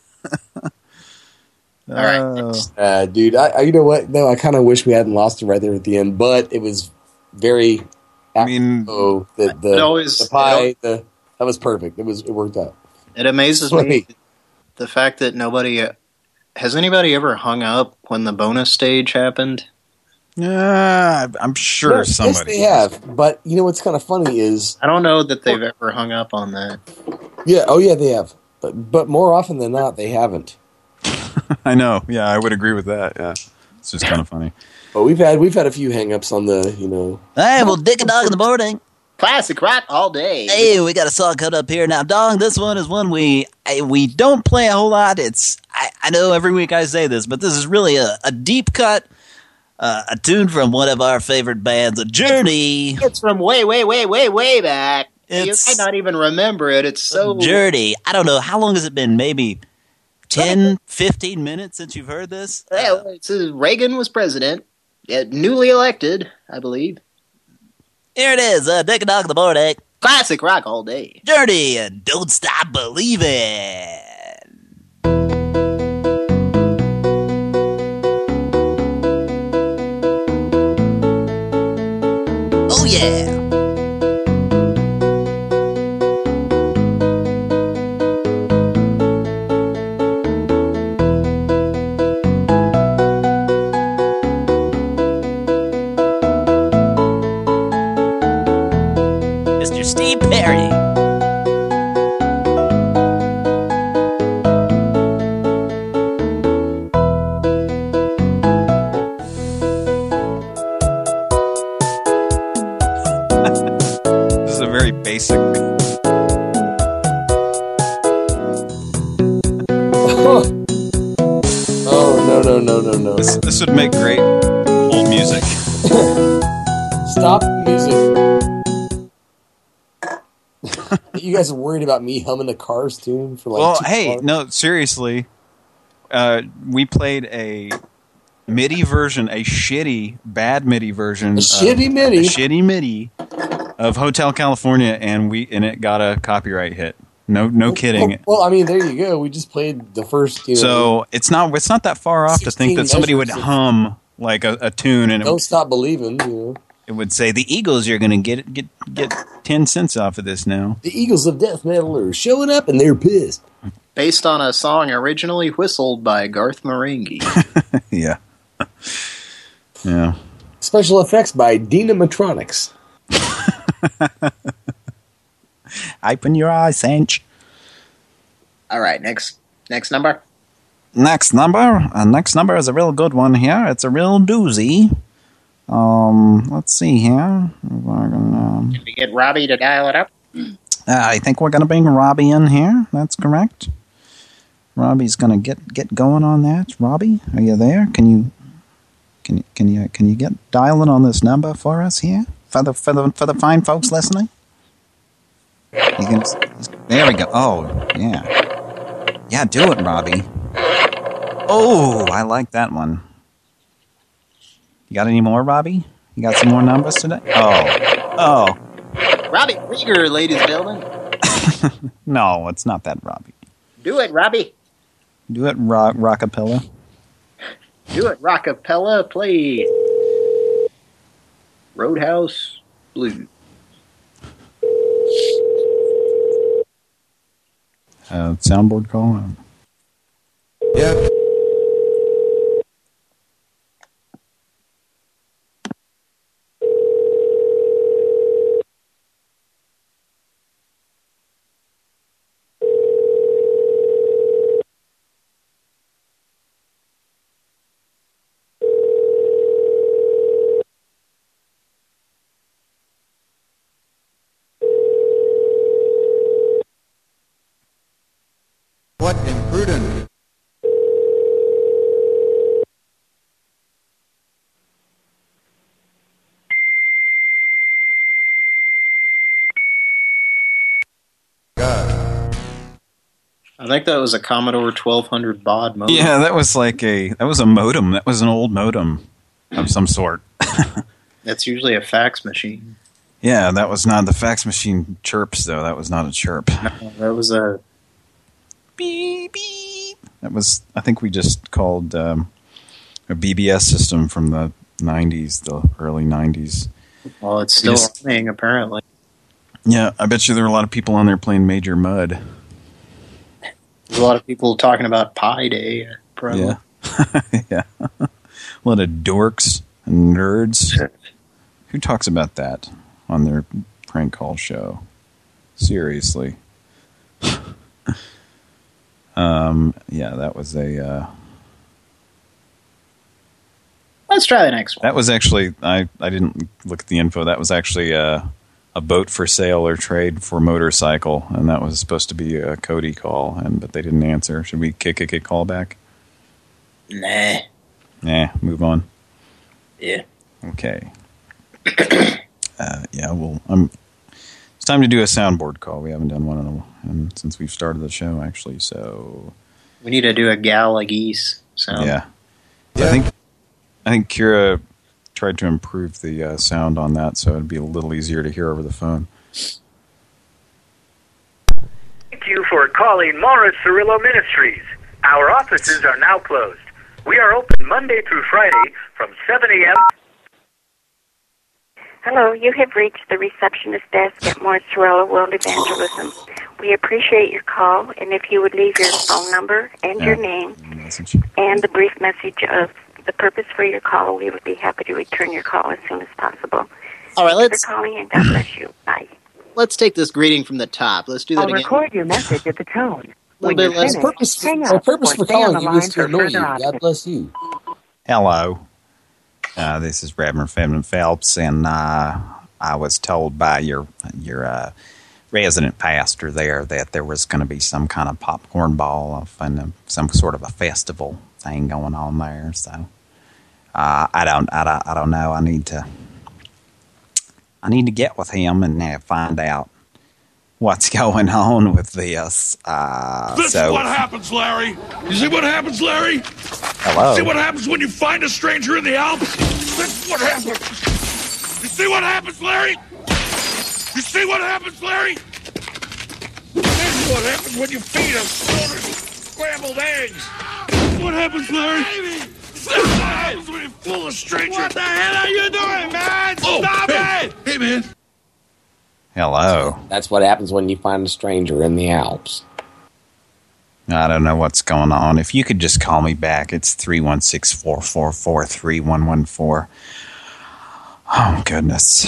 All right. Dude, you know what? No, I kind of wish we hadn't lost it right there at the end, but it was very... I mean... the pie, that was perfect. It worked out. It amazes me, the fact that nobody... Has anybody ever hung up when the bonus stage happened? I'm sure somebody. Yes, they have. But you know what's kind of funny is... I don't know that they've ever hung up on that. Yeah, they have. But more often than not, they haven't. I know. Yeah, I would agree with that. Yeah, it's just kind of funny. But we've had a few hang-ups on the, you know... Hey, well, Dick and Dog in the morning. Classic rock all day. Hey, we got a song coming up here. Now, Dog, this one is one we don't play a whole lot. I know every week I say this, but this is really a deep cut, a tune from one of our favorite bands, A Journey. It's from way back. You might not even remember it. It's so... Journey. I don't know. How long has it been? Maybe 10, 15 minutes since you've heard this? Reagan was president. Newly elected, I believe. Here it is, Dick and Dog in the morning. Classic rock all day. Journey and Don't Stop Believing. Oh yeah. Steve Perry. This is a very basic. No. This would make great old music. Stop music. You guys are worried about me humming the Cars tune for like... Well, hey, no, seriously. We played a MIDI version, a shitty, bad MIDI version. A shitty MIDI of Hotel California, and it got a copyright hit. No kidding. Well, I mean, there you go. We just played the first... So it's not that far off to think that somebody would hum like a tune. And Don't Stop Believing, you know. It would say, the Eagles, you're going to get 10 cents off of this now. The Eagles of Death Metal are showing up and they're pissed. Based on a song originally whistled by Garth Marenghi. Yeah. Yeah. Special effects by Dynamatronics. Open your eyes, Sanch. All right, next number. Next number is a real good one here. It's a real doozy. Let's see here. Can we get Robbie to dial it up? I think we're going to bring Robbie in here. That's correct. Robbie's going to get going on that. Robbie, are you there? Can you get dialing on this number for us here for the fine folks listening? There we go. Oh, yeah. Yeah, do it, Robbie. Oh, I like that one. You got any more, Robbie? You got some more numbers today? Oh. Robbie Krieger, ladies and gentlemen. No, it's not that Robbie. Do it, Robbie. Do it, Rockapella. Do it, Rockapella, please. Roadhouse Blues. Soundboard call? Yep. What imprudent. I think that was a Commodore 1200 baud modem. Yeah, that was a modem. That was an old modem of some sort. That's usually a fax machine. Yeah, that was not the fax machine chirps though. That was not a chirp. No, that was a beep beep. That was, I think we just called a BBS system from the 90s, the early 90s. Well, it's still running apparently. Yeah, I bet you there were a lot of people on there playing Major Mud. There's a lot of people talking about Pi Day. Probably. Yeah. Yeah. A lot of dorks and nerds. Who talks about that on their prank call show? Seriously. Yeah, that was a... Let's try the next one. That was actually... I didn't look at the info. That was actually a boat for sale or trade for motorcycle, and that was supposed to be a Cody call, but they didn't answer. Should we kick a call back? Nah. Nah, move on. Yeah. Okay. Yeah, well, it's time to do a soundboard call. We haven't done one and since we've started the show, actually, so... We need to do a Gala Geese sound. Yeah. I think Kira tried to improve the sound on that, so it'd be a little easier to hear over the phone. Thank you for calling Morris Cirillo Ministries. Our offices are now closed. We are open Monday through Friday from 7 a.m. Hello, you have reached the receptionist desk at Morris Cirillo World Evangelism. We appreciate your call, and if you would leave your phone number and your name and a brief message of the purpose for your call, we would be happy to return your call as soon as possible. All right, Thanks for calling, and God bless you. Bye. Let's take this greeting from the top. Let's do that again. Record your message at the tone. A little bit less. My purpose for calling you is to annoy you. God bless you. Hello. This is Reverend Femin Phelps, and I was told by your resident pastor there that there was going to be some kind of popcorn ball and some sort of a festival thing going on there. So I don't know. I need to get with him and find out what's going on with this. This is what happens, Larry. You see what happens, Larry? Hello. You see what happens when you find a stranger in the Alps? This is what happens. You see what happens, Larry? You see what happens, Larry? This is what happens when you feed them scrambled eggs. This is what happens, Larry? This is what happens when you fool a stranger. What the hell are you doing, man? Stop it! Hey, man. Hello. That's what happens when you find a stranger in the Alps. I don't know what's going on. If you could just call me back, it's 316-444-3114. Oh, goodness.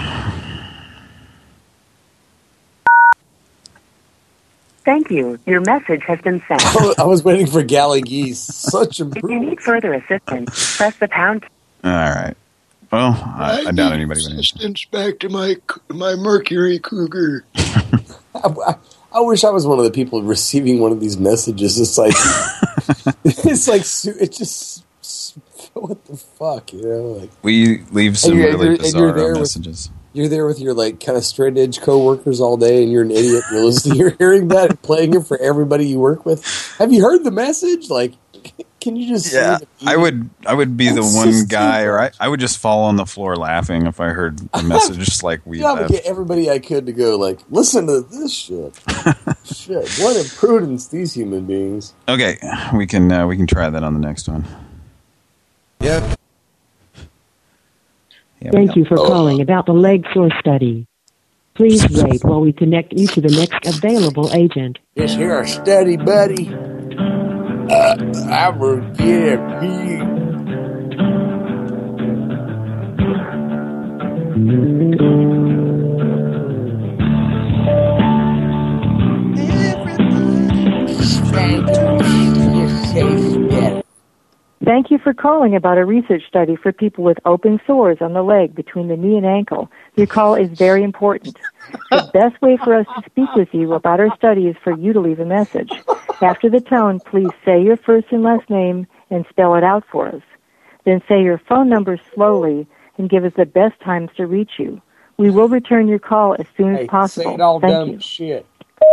Thank you. Your message has been sent. I was waiting for Galley Geese. Such a... If you need further assistance, press the pound key. All right. Well, I doubt anybody would answer. Assistance back to my Mercury Cougar. I wish I was one of the people receiving one of these messages. It's like, it's just, what the fuck, you know? Like, we leave some really bizarre messages. You're there with your kind of straight edge coworkers all day, and you're an idiot. You're hearing that and playing it for everybody you work with. Have you heard the message? Like, can you just? Yeah, I would be the one guy, or I would just fall on the floor laughing if I heard the message. Just like we. I would get everybody I could to go listen to this shit. Shit, what imprudence, these human beings. Okay, we can try that on the next one. Yep. Thank you for calling about the leg sore study. Please wait while we connect you to the next available agent. This here a study, buddy. I'm gonna get it. Thank you for calling about a research study for people with open sores on the leg between the knee and ankle. Your call is very important. The best way for us to speak with you about our study is for you to leave a message. After the tone, please say your first and last name and spell it out for us. Then say your phone number slowly and give us the best times to reach you. We will return your call as soon as possible. Say it all Thank dumb you. shit.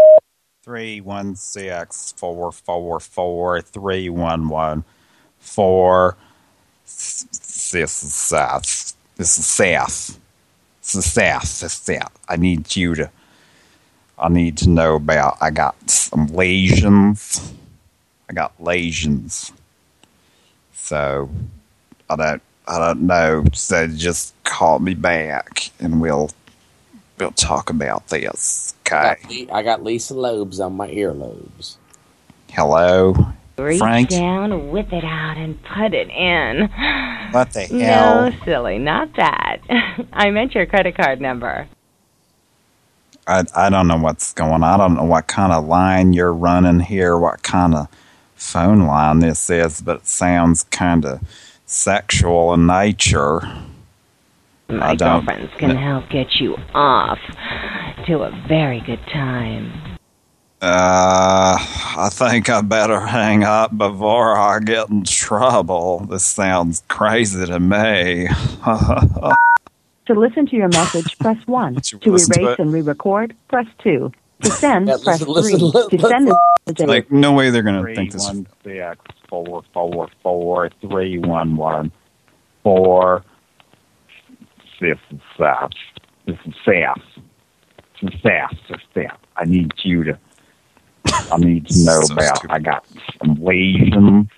316-444-311-4. This is Seth. I need to know about. I got some lesions. So I don't know. So just call me back and we'll talk about this. Okay. I got Lisa lobes on my earlobes. Hello, Reach Frank. down, whip it out, and put it in. What the hell? No, silly, not that. I meant your credit card number. I don't know what's going on. I don't know what kind of line you're running here, what kind of phone line this is, but it sounds kind of sexual in nature. My girlfriends can help get you off to a very good time. I think I better hang up before I get in trouble. This sounds crazy to me. To listen to your message, press 1. To listen to erase it? and re-record, press 2. To send, press 3. listen, to send the message... Like, no way they're going to think this. 316-444-311-4. This is Seth. I need to know So about. stupid. I got some lesions.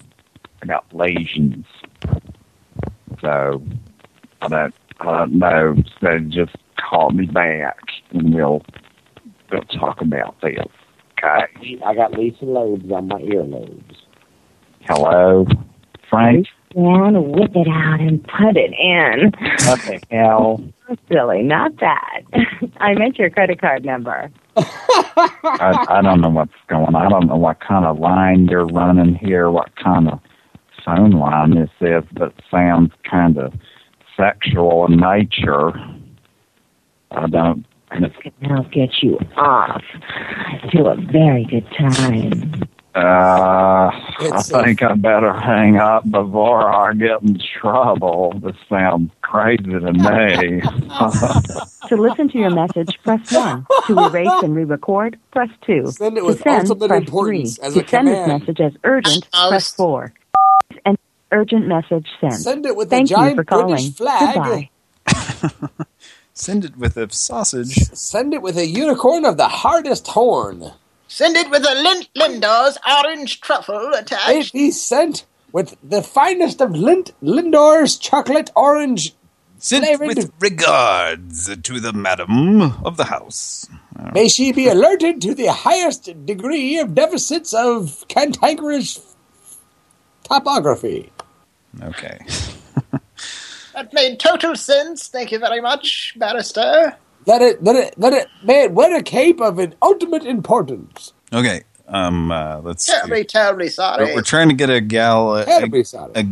So I don't know. So just call me back and we'll talk about this. Okay. I got Lisa lobes on my earlobes. Hello, Frank. Down, whip it out, and put it in. What the hell? Silly, not that. I meant your credit card number. I don't know what's going on. I don't know what kind of line you're running here, what kind of phone line this is, but it sounds kind of sexual in nature. I don't... This can help get you off to a very good time. I think I better hang up before I get in trouble. This sounds crazy to me. To listen to your message, press 1. To erase and re-record, press 2. Send it to with send, ultimate press 3. importance as To a send this command. message as urgent, press 4. And urgent message sent. Send it with Thank a giant you for calling. British flag. Goodbye. Send it with a sausage. Send it with a unicorn of the hardest horn. Send it with a Lindor's orange truffle attached. It be sent with the finest of Lindor's chocolate orange. Sent flavored. with regards to the madam of the house. May she be alerted to the highest degree of deficits of cantankerous topography. Okay. That made total sense. Thank you very much, Barrister. That it may wear a cape of an ultimate importance. Okay. Let's see. Terribly sorry. We're trying to get a gal, a geese. I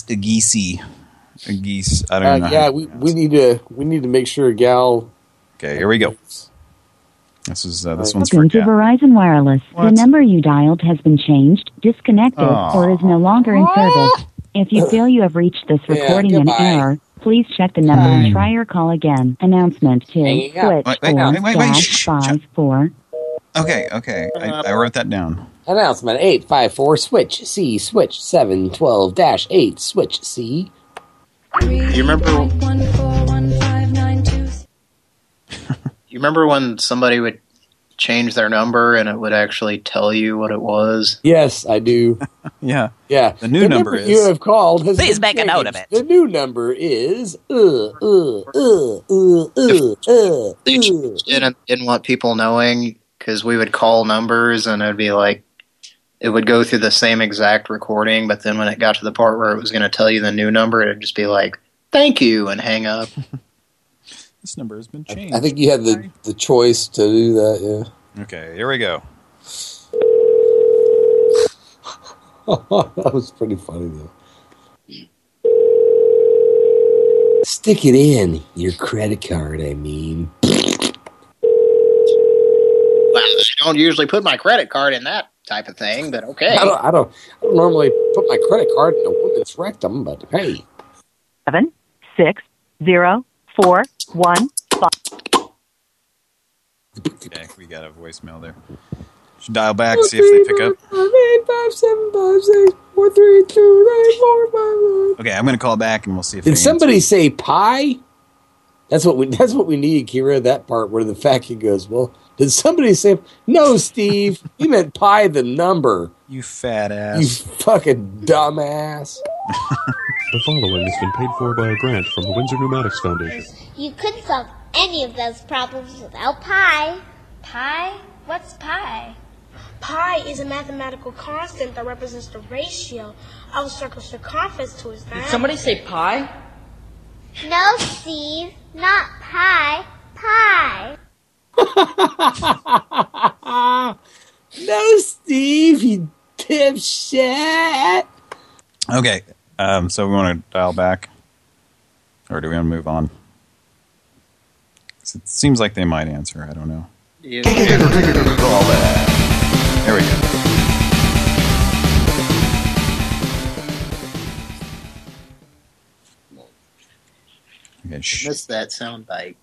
don't know. Yeah, we need to make sure a gal. Okay, here we go. This is this one's for Welcome to gal. Verizon Wireless. The number you dialed has been changed, disconnected, or is no longer in service. If you feel you have reached this recording in goodbye. error, please check the number and try your call again. Announcement to Hanging up. switch Wait, shh, 4-5-4. Okay. I wrote that down. Announcement 854 switch C switch 712-8 switch C. You remember? You remember when somebody would change their number and it would actually tell you what it was? Yes, I do. Yeah. Yeah. The new number is... you have called has Please been make a note of changed. it. The new number is... Didn't want people knowing, because we would call numbers and it'd be like, it would go through the same exact recording, but then when it got to the part where it was going to tell you the new number, it'd just be like, thank you, and hang up. This number has been changed. I think you had the choice to do that, yeah. Okay, here we go. That was pretty funny, though. Stick it in, your credit card, I mean. Well, I don't usually put my credit card in that type of thing, but okay. I don't normally put my credit card in a woman's rectum, but hey. 7 6 0 4 1 5. Okay, we got a voicemail there. Should dial back, see if they pick up. 85756432845. Okay, I'm going to call back and we'll see if Did somebody say pie? That's what we need, Kira, that part where the fat kid goes, well, did somebody say... No, Steve, you meant pie the number. You fat ass. You fucking dumbass. The following has been paid for by a grant from the Windsor Pneumatics Foundation. You couldn't solve any of those problems without pi. Pi? What's pi? Pi is a mathematical constant that represents the ratio of a circle's circumference to its diameter. Did somebody say pi? No, Steve, not pi. Pi. No, Steve, you dipshit. Okay, so we want to dial back? Or do we want to move on? It seems like they might answer, I don't know. Yeah. There we go. Okay, Missed that sound bite.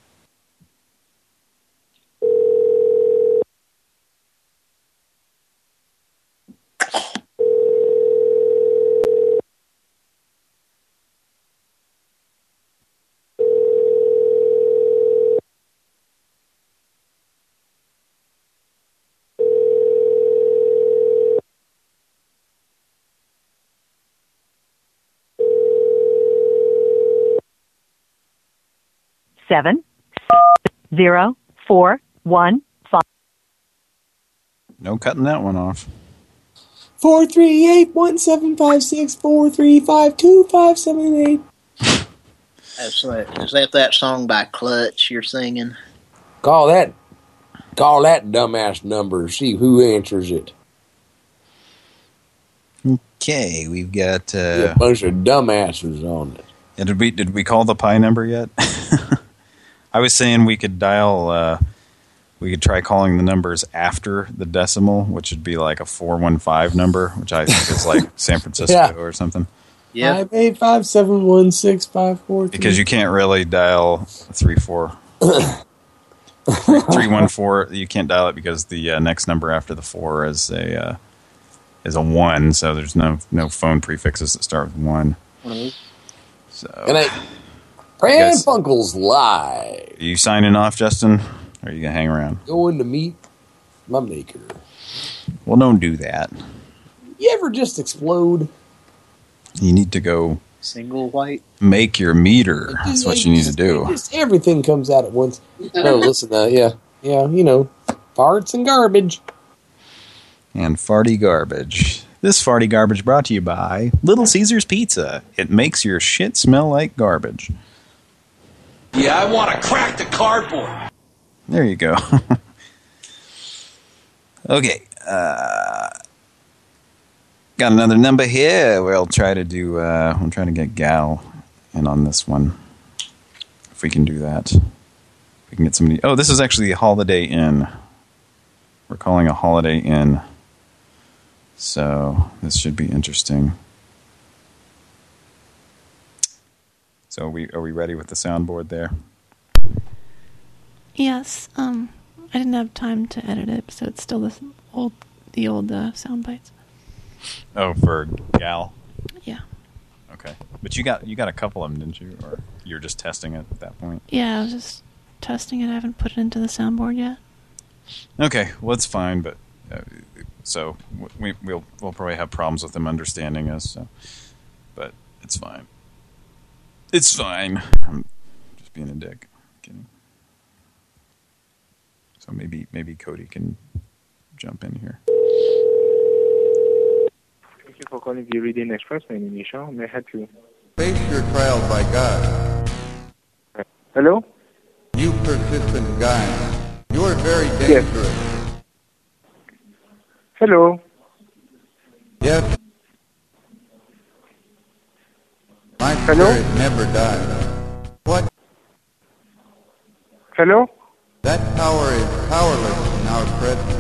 Seven 0 4 1 5. No cutting that one off. 438-1756-435-2578. Is that song by Clutch you're singing? Call that dumbass number. See who answers it. Okay, we've got a bunch of dumbasses on it. Yeah, did we call the pi number yet? I was saying we could dial. We could try calling the numbers after the decimal, which would be like a 415 number, which I think is like San Francisco or something. Yeah. 5871654. Because you can't really dial 314. You can't dial it because the next number after the 4 is a 1, so there's no phone prefixes that start with 1. So. Good night. Pran Funkels live. Are you signing off, Justin? Or are you gonna hang around? Going to meet my maker. Well, don't do that. You ever just explode? You need to go single white. Make your meter. That's what you need to do. Just everything comes out at once. No, listen, yeah, you know, farts and garbage. And farty garbage. This farty garbage brought to you by Little Caesars Pizza. It makes your shit smell like garbage. Yeah, I want to crack the cardboard. There you go. Okay. Got another number here. We'll try to do, I'm trying to get Gal in on this one. If we can do that. We can get somebody. Oh, this is actually a Holiday Inn. We're calling a Holiday Inn. So this should be interesting. So are we ready with the soundboard there? Yes. I didn't have time to edit it, so it's still the old sound bites. Oh, for Gal? Yeah. Okay. But you got a couple of them, didn't you? Or you're just testing it at that point? Yeah, I was just testing it. I haven't put it into the soundboard yet. Okay, well, it's fine, but so we'll probably have problems with them understanding us. So, but it's fine. It's fine. I'm just being a dick. Kidding. So maybe Cody can jump in here. Thank you for calling the Iridium Express. My name is Sean. May I help you? Face your trial by God. Hello? You persistent guy. You are very dangerous. Yes. Hello? Yes. My Hello? spirit never dies. What? Hello? That power is powerless in our presence.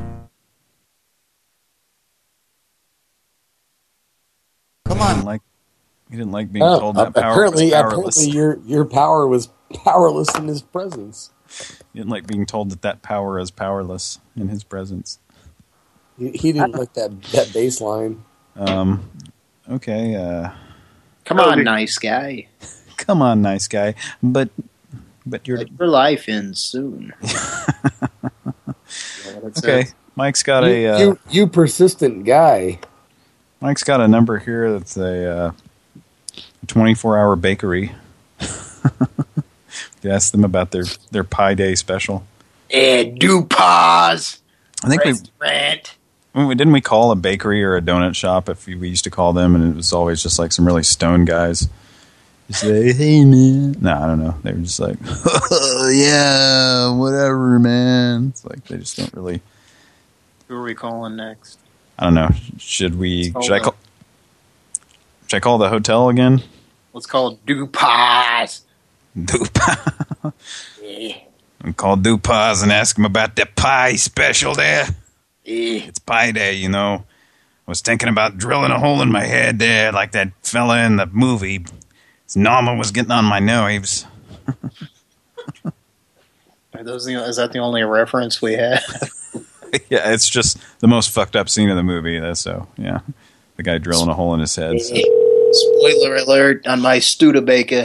Come on. He didn't like being told that power was powerless. Apparently your power was powerless in his presence. He didn't like being told that power is powerless in his presence. He didn't like that bass line. Okay. Come on, nice guy. Come on, nice guy. But your life ends soon. Okay, Mike's got you persistent guy. Mike's got a number here that's a 24-hour bakery. You ask them about their Pi Day special. DuPaz. I think didn't we call a bakery or a donut shop if we used to call them, and it was always just like some really stoned guys. You say, hey man. No, I don't know. They were just like, oh, yeah, whatever, man. It's like they just don't really. Who are we calling next? I don't know. Should I call the hotel again? Let's call it DuPaz. DuPaz. Yeah. And call DuPaz and ask him about that pie special there. Yeah. It's Pi Day, you know. I was thinking about drilling a hole in my head there, like that fella in the movie. His Nama was getting on my nerves. Is that the only reference we have? Yeah, it's just the most fucked up scene of the movie. So, yeah. The guy drilling a hole in his head. So. Spoiler alert on my Studebaker.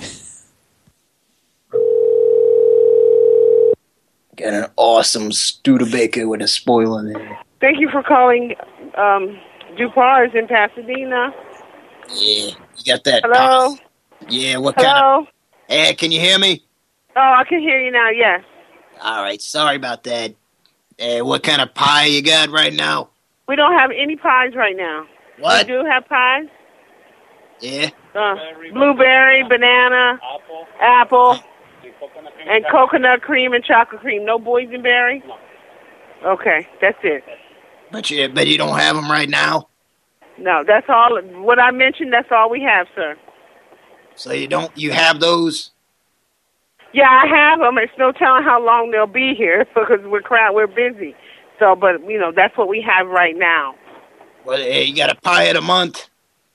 Got an awesome Studebaker with a spoiler in it. Thank you for calling DuPaz in Pasadena. Yeah, you got that. Hello? Yeah, what Hello? kind of... Hey, can you hear me? Oh, I can hear you now, yes. All right, sorry about that. What kind of pie you got right now? We don't have any pies right now. What? We do have pies. Yeah? Blueberry, banana, apple, and coconut cream and chocolate cream. No boysenberry? No. Okay, that's it. But you don't have them right now? No, that's all. What I mentioned, that's all we have, sir. So you have those? Yeah, I have them. It's no telling how long they'll be here because we're busy. So, but, you know, that's what we have right now. Well, you got a pie of the month?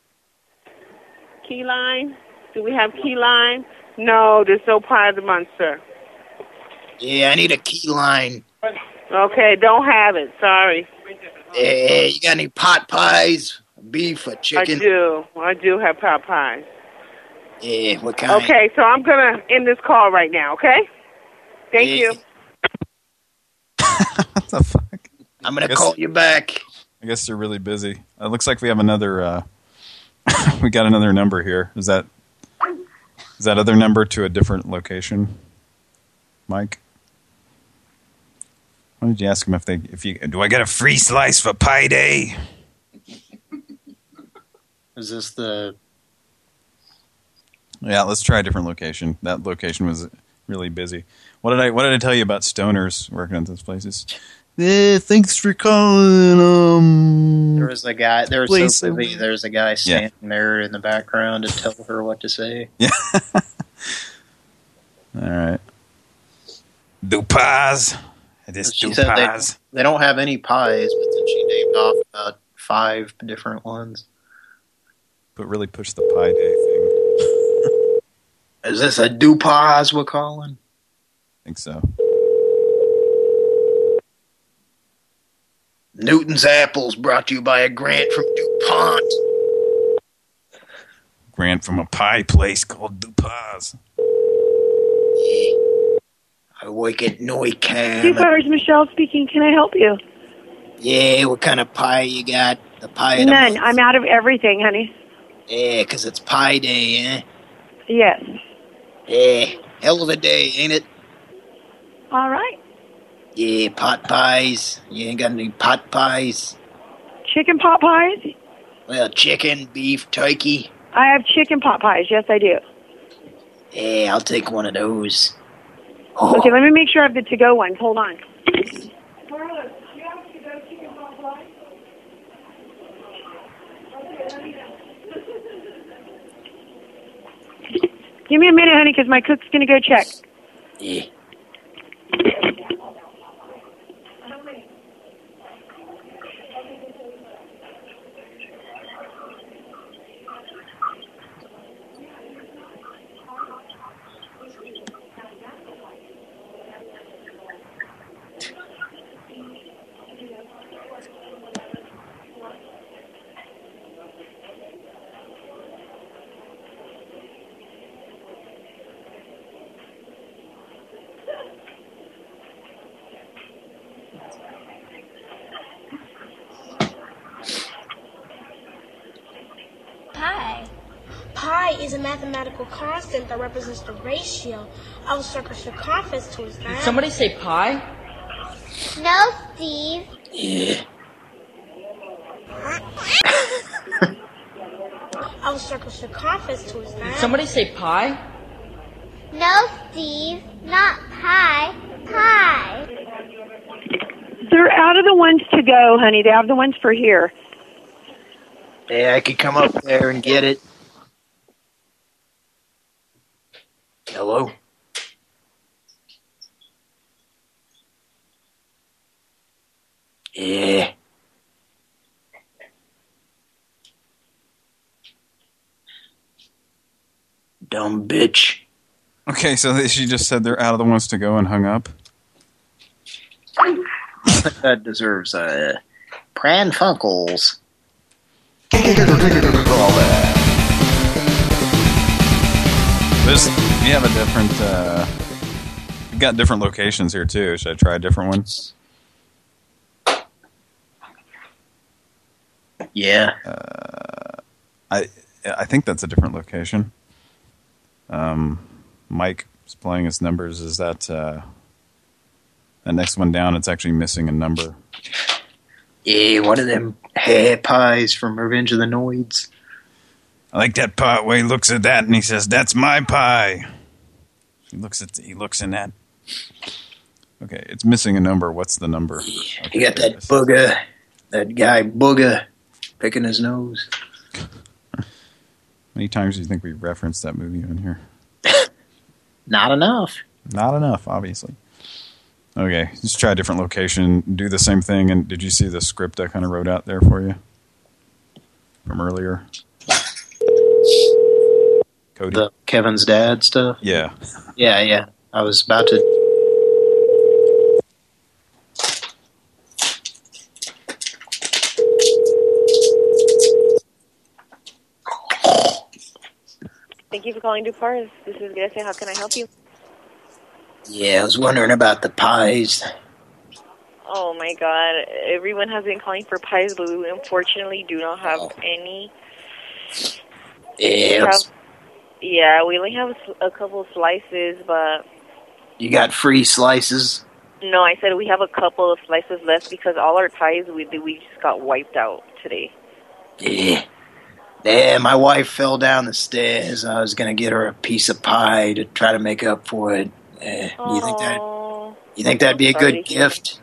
Key lime? Do we have key lime? No, there's no pie of the month, sir. Yeah, I need a key lime. Okay, don't have it. Sorry. You got any pot pies? Beef or chicken? I do have pot pies. Yeah, what kind? Okay, so I'm going to end this call right now, okay? Thank you. What the fuck? I'm going to call you back. I guess they're really busy. It looks like we have another, we got another number here. Is that other number to a different location? Mike? Why did you ask him do I get a free slice for Pi Day? Is this the... Yeah, let's try a different location. That location was really busy. What did I tell you about stoners working at those places? Thanks for calling. There was a guy. There was so busy. There was a guy standing there in the background to tell her what to say. Yeah. All right. DuPaz. It is DuPaz. They don't have any pies, but then she named off about 5 different ones. But really push the Pi Day thing. Is this a DuPaz we're calling? I think so. Newton's Apples brought to you by a grant from DuPont. Grant from a pie place called DuPaz. Yeah. I I work at Noicam. Two Flowers, Michelle speaking. Can I help you? Yeah, what kind of pie you got? The pie of the None. month? I'm out of everything, honey. Yeah, 'cause it's Pie Day, eh? Yes. Yeah, hell of a day, ain't it? All right. Yeah, pot pies. You ain't got any pot pies? Chicken pot pies? Well, chicken, beef, turkey. I have chicken pot pies. Yes, I do. Yeah, I'll take one of those. Okay, let me make sure I have the to-go ones. Hold on. Give me a minute, honey, because my cook's going to go check. Yeah. Pi. Pi is a mathematical constant that represents the ratio of a circle's circumference to its diameter. Did somebody say pi? No, Steve. Yeah. Of a circle's circumference to its diameter. Did somebody say pi? No, Steve. Not pie. Pie. They're out of the ones to go, honey. They have the ones for here. Yeah, I could come up there and get it. Hello? Yeah. Dumb bitch. Okay, so she just said they're out of the ones to go and hung up. That deserves Pran Funkels. We have a different. We've got different locations here too. Should I try a different one? Yeah. I think that's a different location. Mike is playing his numbers. Is that the next one down? It's actually missing a number. Yeah, one of them hair pies from Revenge of the Noids. I like that part where he looks at that and he says, "That's my pie." He looks in that. Okay, it's missing a number. What's the number? Okay, you got that booger, that guy Booger, picking his nose. How many times do you think we referenced that movie on here? Not enough. Not enough, obviously. Okay, let's try a different location. Do the same thing. And did you see the script I kind of wrote out there for you from earlier? Cody? The Kevin's dad stuff? Yeah. Yeah. I was about to... Thank you for calling DuPars. This is Gracia. How can I help you? Yeah, I was wondering about the pies. Oh my God! Everyone has been calling for pies, but we unfortunately do not have any. Yeah. We only have a couple of slices, but... You got free slices? No, I said we have a couple of slices left because all our pies we just got wiped out today. Yeah. Yeah, my wife fell down the stairs. I was going to get her a piece of pie to try to make up for it. You think that'd be a good gift?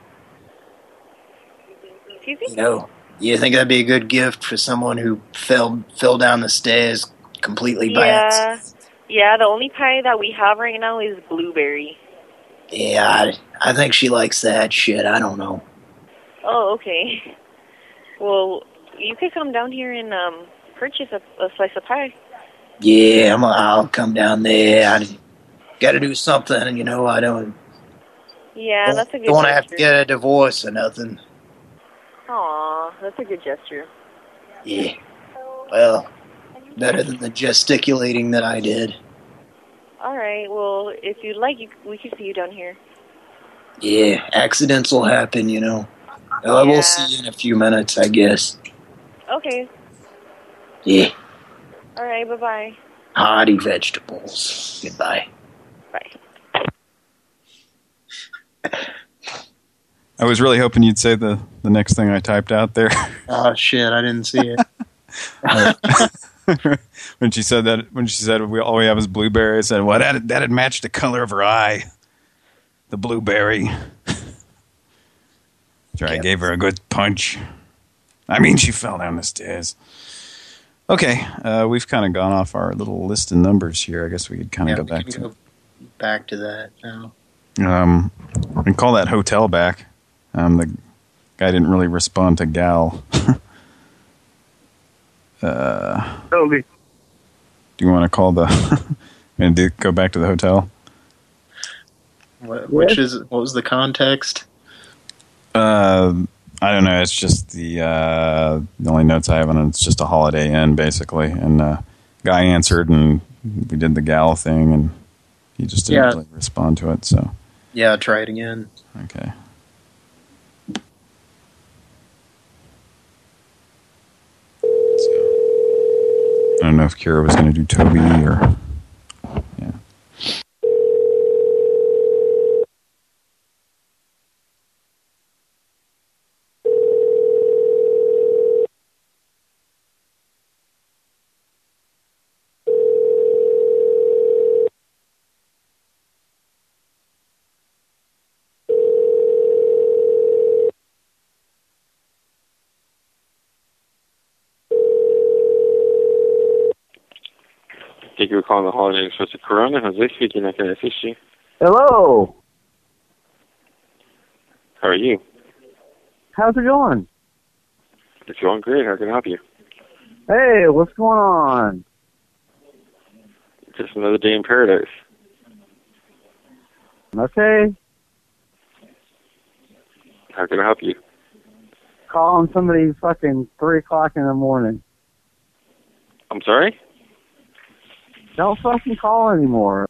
Excuse me? You know, you think that'd be a good gift for someone who fell down the stairs completely by accident? Yeah, the only pie that we have right now is blueberry. Yeah, I think she likes that shit. I don't know. Oh, okay. Well, you could come down here and purchase a slice of pie. Yeah, I'll come down there. I got to do something, you know. I don't. Yeah, that's a good. Don't want to gesture. have to get a divorce or nothing. Aw, that's a good gesture. Yeah. Well, better than the gesticulating that I did. All right. Well, if you'd like, we could see you down here. Yeah, accidents will happen, you know. We'll see you in a few minutes, I guess. Okay. Yeah. All right, bye-bye. Hearty vegetables. Goodbye. Bye. I was really hoping you'd say the next thing I typed out there. Oh, shit, I didn't see it. When she said all we have is blueberry, I said, well, that'd match the color of her eye. The blueberry. Sure, I gave her a good punch. I mean, she fell down the stairs. Okay, we've kind of gone off our little list of numbers here. I guess we could kind of go back to that now. And call that hotel back. The guy didn't really respond to Gal. Toby. Do you want to call go back to the hotel? What was the context? I don't know. It's just the only notes I have on it. It's just a Holiday Inn, basically. And guy answered, and we did the Gal thing, and he just didn't really respond to it. So yeah, try it again. Okay. I don't know if Kira was going to do Toby or... Yeah. Thank you for calling the Holiday Inn Express of Corona. Jose speaking. How can I assist you? Hello. How are you? How's it going? It's going great. How can I help you? Hey, what's going on? Just another day in paradise. Okay. How can I help you? Calling somebody fucking 3 o'clock in the morning. I'm sorry? Don't fucking call anymore.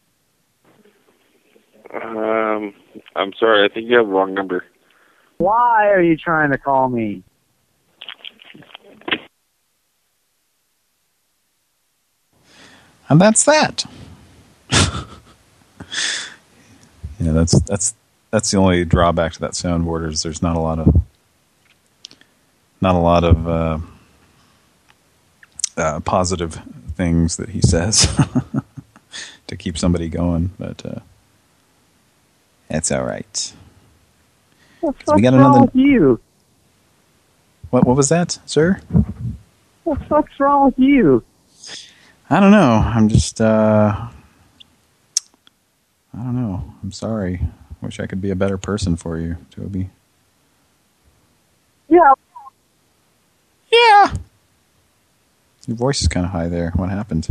I'm sorry. I think you have the wrong number. Why are you trying to call me? And that's that. Yeah, that's the only drawback to that soundboard is there's not a lot of positive things that he says to keep somebody going, but that's all right. What the fuck's wrong with you? What was that, sir? What the fuck's wrong with you? I don't know. I'm just I don't know. I'm sorry. Wish I could be a better person for you, Toby. Yeah. Yeah. Your voice is kind of high there. What happened?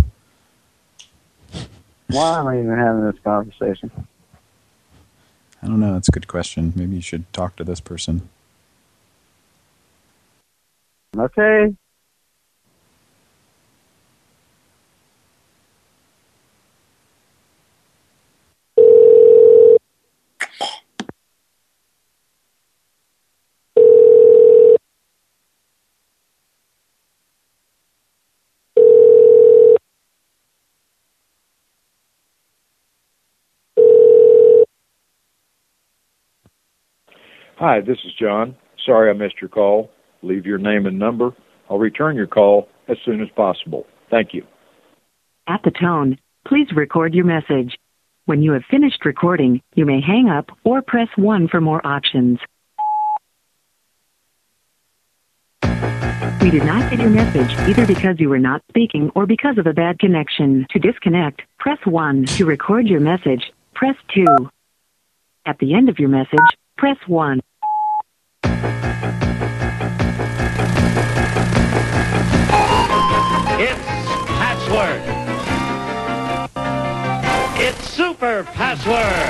Why am I even having this conversation? I don't know. That's a good question. Maybe you should talk to this person. Okay. Hi, this is John. Sorry I missed your call. Leave your name and number. I'll return your call as soon as possible. Thank you. At the tone, please record your message. When you have finished recording, you may hang up or press 1 for more options. We did not get your message either because you were not speaking or because of a bad connection. To disconnect, press 1. To record your message, press 2. At the end of your message, press 1. It's Password. It's Super Password.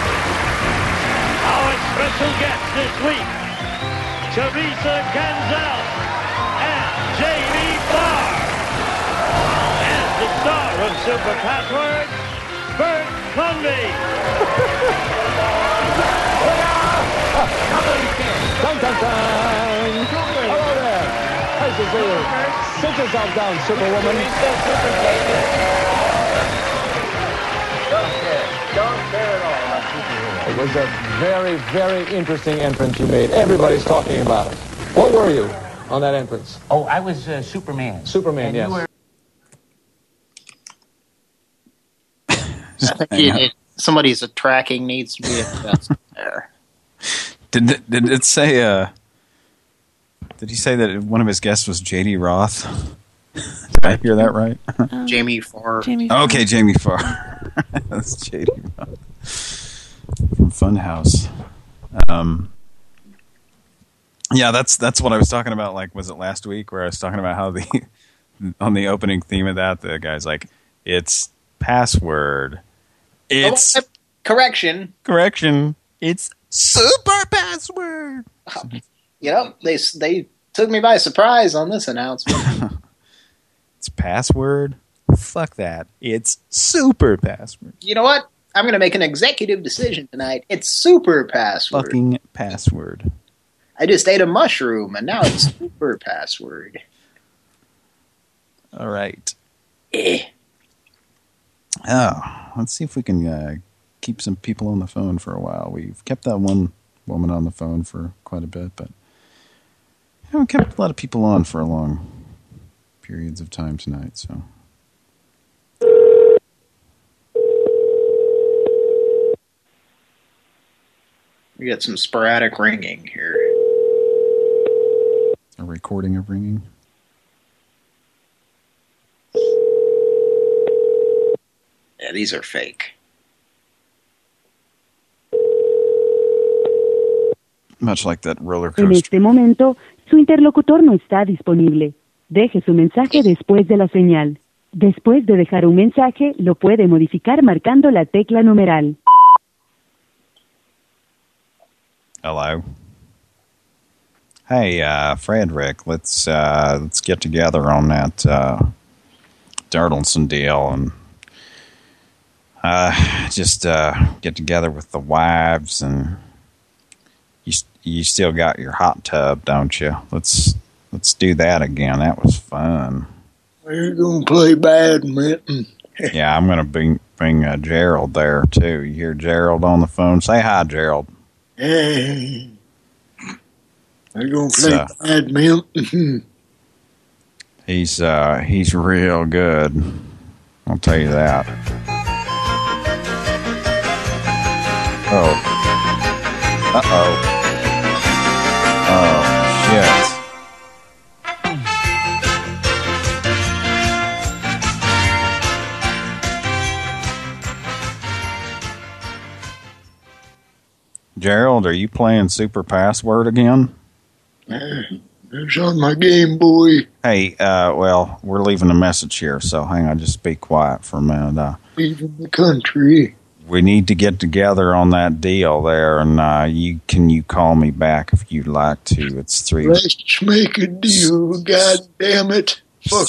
Our special guests this week, Teresa Ganzel and Jamie Barr. And the star of Super Password, Bert Convy. Dun, dun, dun. Hello there. Nice to see you. Sit yourself down, Superwoman. Don't care at all. It was a very, very interesting entrance you made. Everybody's talking about it. What were you on that entrance? Oh, I was Superman. Superman, yes. Somebody's tracking needs to be adjusted there. Did it say? Did he say that one of his guests was J.D. Roth? Did I hear that right? Jamie Farr. Okay, Jamie Farr. That's J.D. Roth from Funhouse. Yeah, that's what I was talking about. Like, was it last week where I was talking about how on the opening theme of that, the guy's like, "It's password. It's correction. It's super password." You know, they took me by surprise on this announcement. It's password? Fuck that. It's super password. You know what? I'm going to make an executive decision tonight. It's super password. Fucking password. I just ate a mushroom, and now it's super password. All right. Oh, let's see if we can keep some people on the phone for a while. We've kept that one woman on the phone for quite a bit, but we kept a lot of people on for long periods of time tonight, so... We got some sporadic ringing here. A recording of ringing? Yeah, these are fake. Much like that roller En coaster. este momento, su interlocutor no está disponible. Deje su mensaje después de la señal. Después de dejar un mensaje, lo puede modificar marcando la tecla numeral. Hello. Hey, Frederick, let's get together on that Dartleson deal and just get together with the wives, and you still got your hot tub, don't you? Let's do that again. That was fun. You're gonna play badminton. Yeah, I'm gonna bring Gerald there too. You hear Gerald on the phone? Say hi, Gerald. Hey, they're gonna play badminton. He's real good. I'll tell you that. Oh. Uh-oh. Oh, shit. Gerald, are you playing Super Password again? It's on my Game Boy. Hey, well, we're leaving a message here, so hang on, just be quiet for a minute. Leaving the country. We need to get together on that deal there, and can you call me back if you'd like to? It's 3. Let's make a deal. God damn it!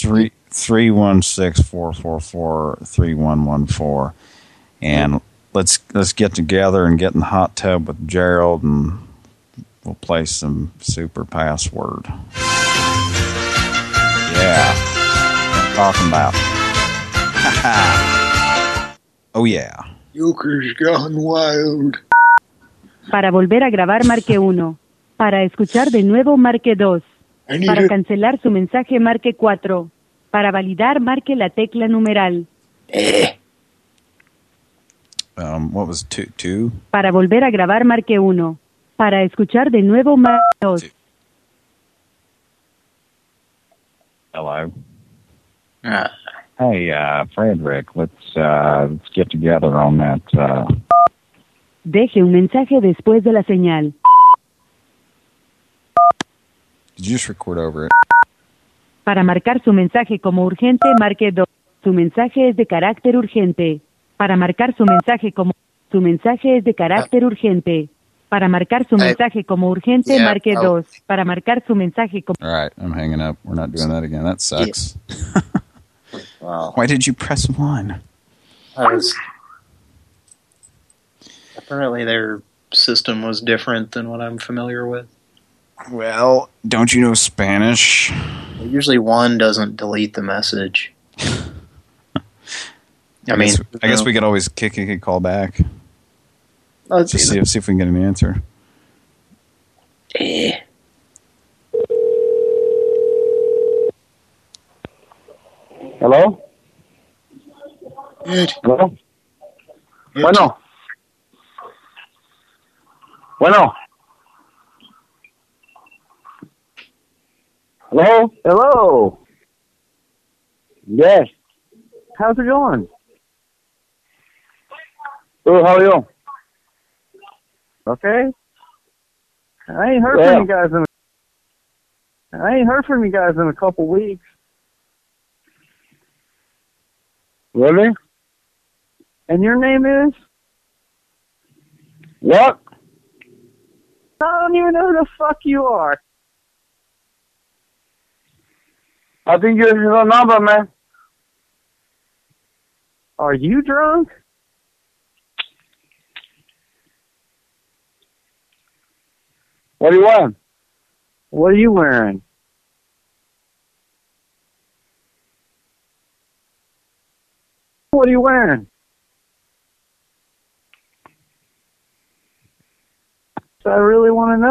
316-444-3114, and let's get together and get in the hot tub with Gerald, and we'll play some Super Password. Yeah, I'm talking about. Oh yeah. Joker's gone wild. Para volver a grabar, marque 1. Para escuchar de nuevo, marque 2. Para cancelar su mensaje, marque 4. Para validar, marque la tecla numeral. What was 2? Para volver a grabar, marque 1. Para escuchar de nuevo, marque 2. Hello. Hey, Frederick, let's get together on that. Deje un mensaje después de la señal. Did you just record over it? Para marcar su mensaje como urgente, marque 2. Su mensaje es de carácter urgente. Para marcar su mensaje como... Su mensaje es de carácter urgente. Para marcar su mensaje como urgente, marque 2. Para marcar su mensaje como... All right, I'm hanging up. We're not doing that again. That sucks. Wow. Why did you press 1? Apparently they're system was different than what I'm familiar with. Well, don't you know Spanish? Usually one doesn't delete the message. I guess we could always kick a call back. Let's see if we can get an answer. Hello? Hello? Bueno. Bueno. Hello? Hello. Yes. How's it going? Good, how are you? Okay. I ain't heard from you guys in a couple weeks. Really? And your name is? What? I don't even know who the fuck you are. I think you have your number, man. Are you drunk? What do you want? What are you wearing? What are you wearing? So I really want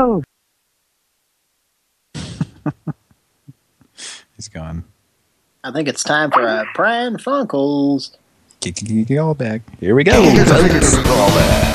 to know. He's gone. I think it's time for a Pran Funkels. Kick all back. Here we go. Call back.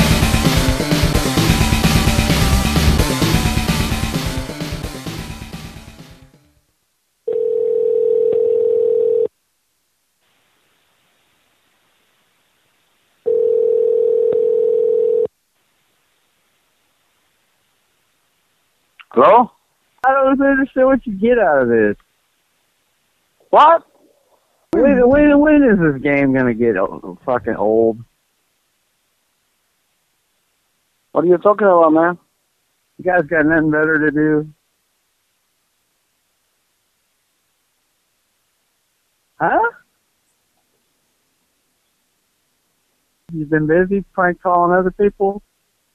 Hello? I don't understand what you get out of this. What? When is this game gonna get fucking old? What are you talking about, man? You guys got nothing better to do? Huh? You've been busy prank calling other people?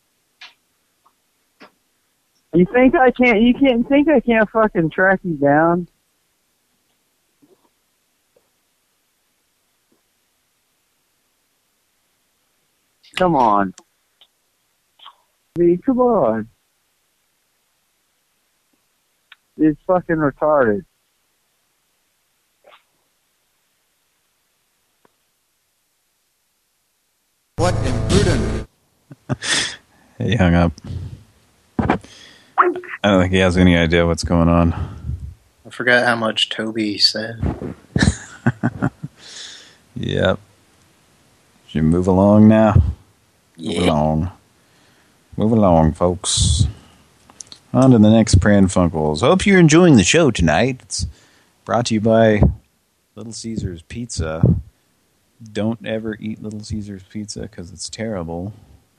You can't think I can't fucking track you down? Come on. Come on. It's fucking retarded. What imprudent. He hung up. I don't think he has any idea what's going on. I forgot how much Toby said. Yep. Should we move along now? Yeah. Move along, folks. On to the next Pran Funkels. Hope you're enjoying the show tonight. It's brought to you by Little Caesars Pizza. Don't ever eat Little Caesars Pizza because it's terrible.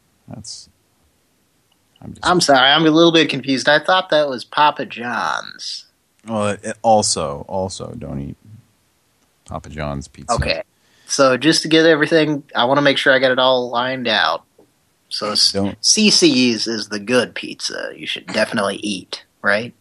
I'm sorry, I'm a little bit confused. I thought that was Papa John's. Well, also don't eat Papa John's pizza. Okay. So just to get everything, I want to make sure I got it all lined out. So CC's is the good pizza you should definitely eat, right?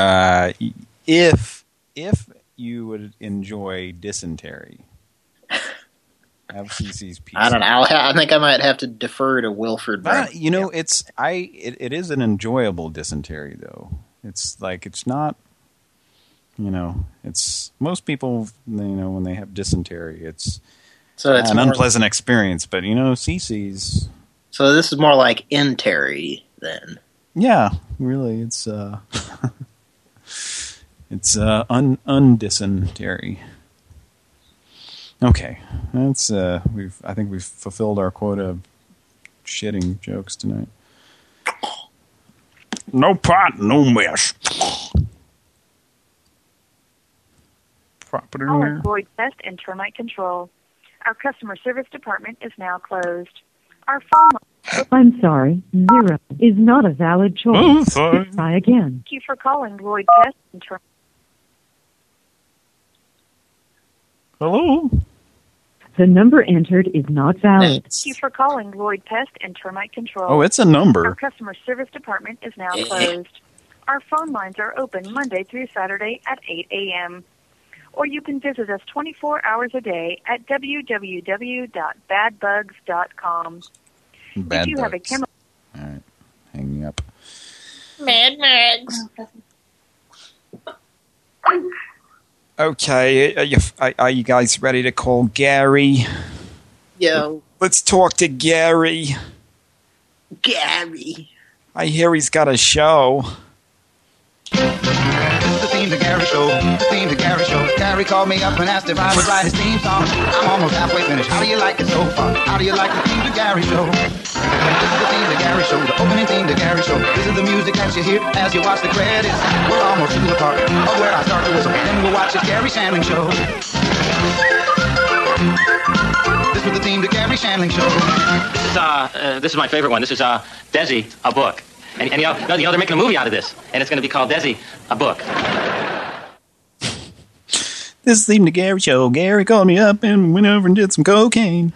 If you would enjoy dysentery, have CC's pizza. I don't know. I think I might have to defer to Wilford. You know, it is an enjoyable dysentery though. It's like it's not. You know, it's most people. You know, when they have dysentery, it's an unpleasant experience. But you know, CC's. So this is more like entery then. Yeah, really, it's it's undysentery. Okay, that's I think we've fulfilled our quota of shitting jokes tonight. No pot, no mess. Property All employed pest and termite control. Our customer service department is now closed. Our phone. I'm sorry, 0 is not a valid choice. Oh, sorry. Try again. Thank you for calling Lloyd Pest and Termite. Hello. The number entered is not valid. Thank you for calling Lloyd Pest and Termite Control. Oh, it's a number. Our customer service department is now closed. Our phone lines are open Monday through Saturday at 8 a.m. Or you can visit us 24 hours a day at www.badbugs.com. Bad if you have a bugs. chemical... All right, hanging up. Mad Max. Okay, are you guys ready to call Gary? Yo. Let's talk to Gary. Gary. I hear he's got a show. The theme to Gary Show. The theme to Gary Show. Gary called me up and asked if I would write his theme song. I'm almost halfway finished. How do you like it so far? How do you like the theme to Gary Show? This is the theme to Gary Show. The opening theme to Gary Show. This is the music that you hear as you watch the credits. We're almost to the part of where I start to whistle. Then we'll watch the Gary Shandling Show. This is the theme to Gary Shandling Show. This is my favorite one. This is Desi, a book. And you know, they're making a movie out of this, and it's going to be called Desi, a book. This is the theme to Gary Show. Gary called me up and went over and did some cocaine.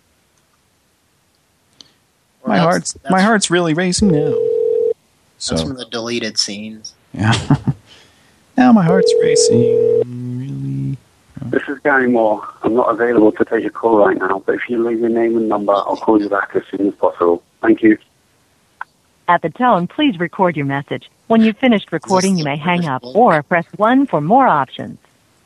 Well, my heart's really racing now. So, that's from the deleted scenes. Yeah. Now my heart's racing. Really. This is Gary Moore. I'm not available to take a call right now, but if you leave your name and number, I'll call you back as soon as possible. Thank you. At the tone, please record your message. When you've finished recording, you may hang up or press 1 for more options.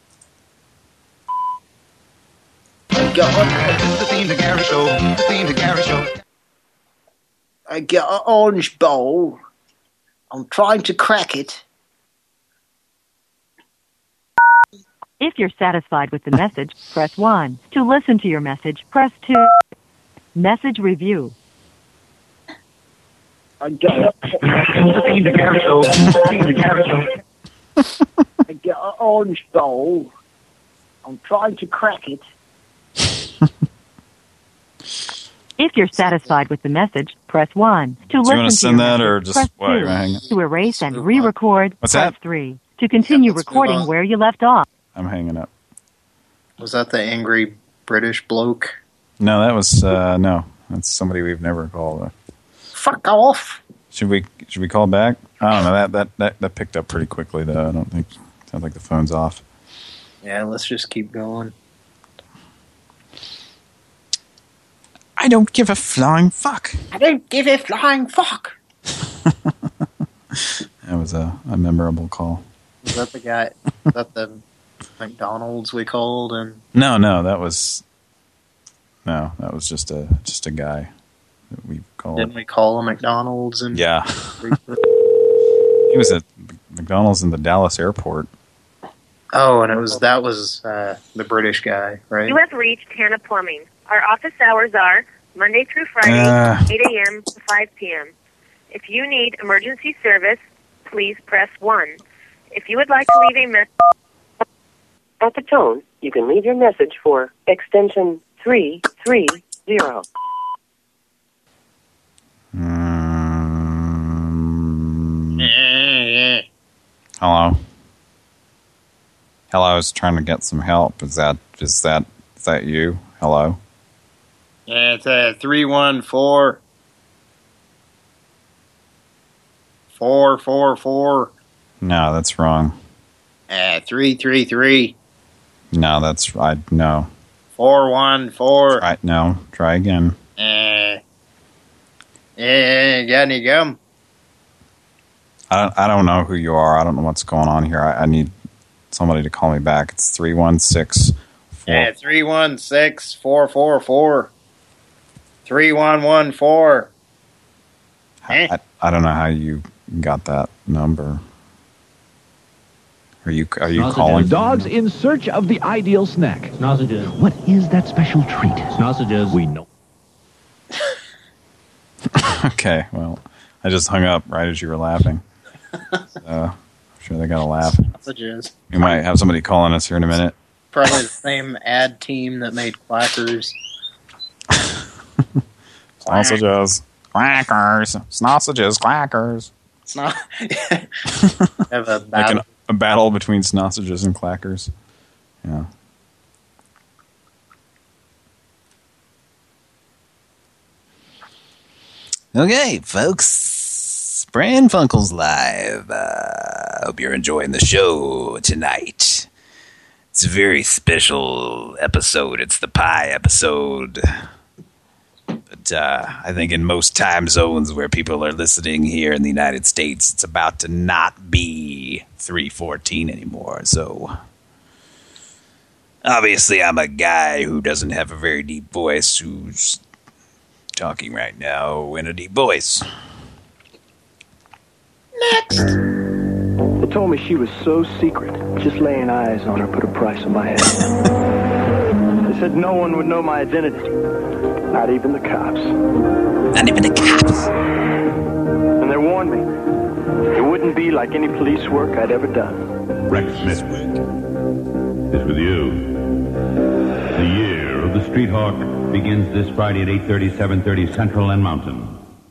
This is the theme to Gary Show. The theme to Gary Show. I get an orange bowl. I'm trying to crack it. If you're satisfied with the message, press 1. To listen to your message, press 2. Message review. I get the theme to Gary Show. The theme to Gary Show. I get an orange bowl. I'm trying to crack it. If you're satisfied with the message, press 1. To listen you want to send your that message, or just press what? 2. Hang on. To erase and re-record, What's press that? 3. To continue recording where you left off. I'm hanging up. Was that the angry British bloke? No, that was no. That's somebody we've never called. Fuck off. Should we call back? I don't know. That picked up pretty quickly though. I don't think. Sounds like the phone's off. Yeah, let's just keep going. I don't give a flying fuck. I don't give a flying fuck. That was a memorable call. Was that the guy? Was that the McDonald's we called? And No, that was just a guy that we called. didn't we call him McDonald's? And Yeah. He was at McDonald's in the Dallas airport. Oh, and that was the British guy, right? You have reached Hannah Plumbing. Our office hours are Monday through Friday, 8 a.m. to 5 p.m. If you need emergency service, please press 1. If you would like to leave a message... At the tone, you can leave your message for extension 330. Hello. Hello, I was trying to get some help. Is that you? Hello? Yeah, it's 314 444. No, that's wrong. 333. No, that's no. 414. No, try again. Yeah, got any gum? I don't know who you are. I don't know what's going on here. I need somebody to call me back. It's 316. 316 444. 3114. I don't know how you got that number. Are you calling? Dogs in search of the ideal snack. Sausages. What is that special treat? Sausages. We know. Okay, well, I just hung up right as you were laughing. So, I'm sure they got to laugh. Sausages. We might have somebody calling us here in a minute. Probably the same ad team that made Quackers. Sausages. Quackers. Sausages. Quackers. It's not. Have a battle. Like a battle between sausages and clackers. Yeah. Okay, folks. Pran Funkels Live. Hope you're enjoying the show tonight. It's a very special episode. It's the pie episode. But I think in most time zones where people are listening here in the United States, it's about to not be 3:14 anymore. So obviously I'm a guy who doesn't have a very deep voice who's talking right now in a deep voice. Next. They told me she was so secret. Just laying eyes on her put a price on my head. They said no one would know my identity. Not even the cops. Not even the cops. And they warned me. It wouldn't be like any police work I'd ever done. Rex Smithwick is with you. The year of the Street Hawk begins this Friday at 8:30, 7:30 Central and Mountain.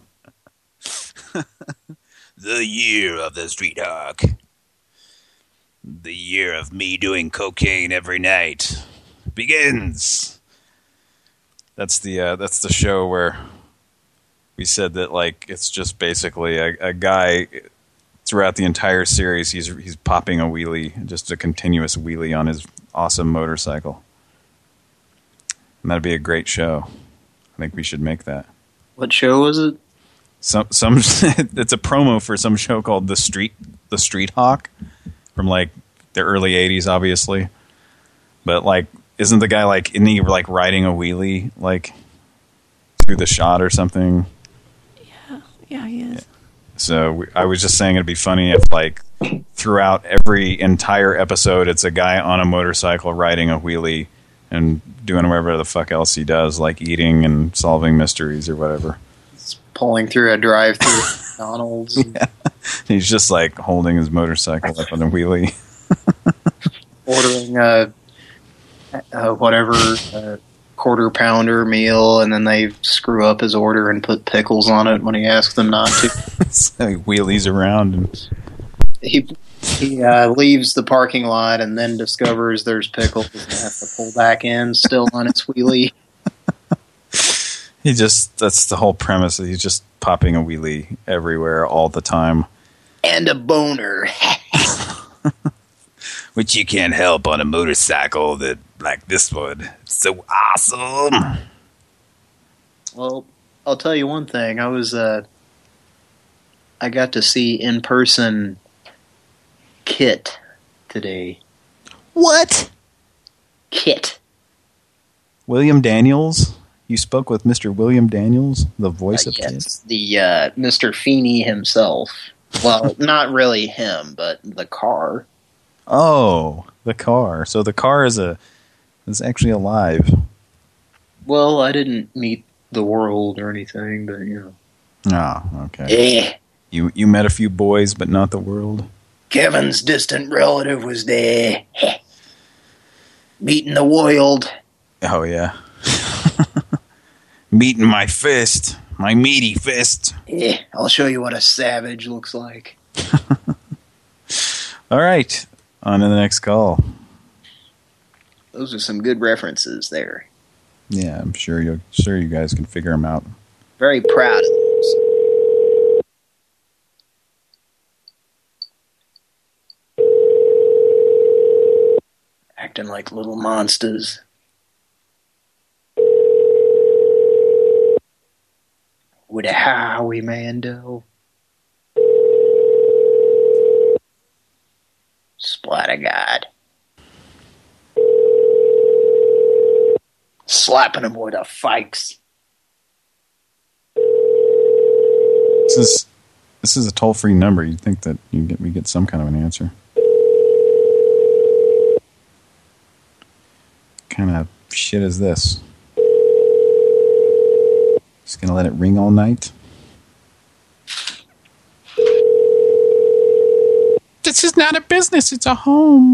The year of the Street Hawk. The year of me doing cocaine every night begins. That's the show where we said that like it's just basically a guy throughout the entire series he's popping a wheelie, just a continuous wheelie on his awesome motorcycle. And that'd be a great show. I think we should make that. What show was it? Some it's a promo for some show called The Street Hawk from like the early 80s, obviously. But like, isn't the guy like, isn't he like riding a wheelie like through the shot or something? Yeah, he is. So I was just saying it'd be funny if like throughout every entire episode it's a guy on a motorcycle riding a wheelie and doing whatever the fuck else he does, like eating and solving mysteries or whatever. Pulling through a drive-through at McDonald's. Yeah. He's just like holding his motorcycle up on a wheelie. Ordering whatever quarter pounder meal, and then they screw up his order and put pickles on it when he asks them not to. So he wheelies around. And he leaves the parking lot and then discovers there's pickles and has to pull back in still on its wheelie. That's the whole premise. He's just popping a wheelie everywhere all the time. And a boner. Which you can't help on a motorcycle that like this one. It's so awesome. Well, I'll tell you one thing. I got to see in person Kit today. What? Kit. William Daniels? You spoke with Mr. William Daniels, the voice of Kit? The Mr. Feeney himself. Well, not really him, but the car. Oh, the car. So the car is actually alive. Well, I didn't meet the world or anything, but you know. Oh, okay. You met a few boys, but not the world. Kevin's distant relative was there. Meeting the world. Oh, yeah. Meeting my fist. My meaty fist. I'll show you what a savage looks like. All right. On to the next call. Those are some good references there. Yeah, I'm sure you guys can figure them out. Very proud of those. Acting like little monsters. With a Howie Mando. Splatter God. Slapping him with a fikes. This is a toll-free number. You'd think that we get some kind of an answer. What kind of shit is this? Just gonna let it ring all night? This is not a business, it's a home.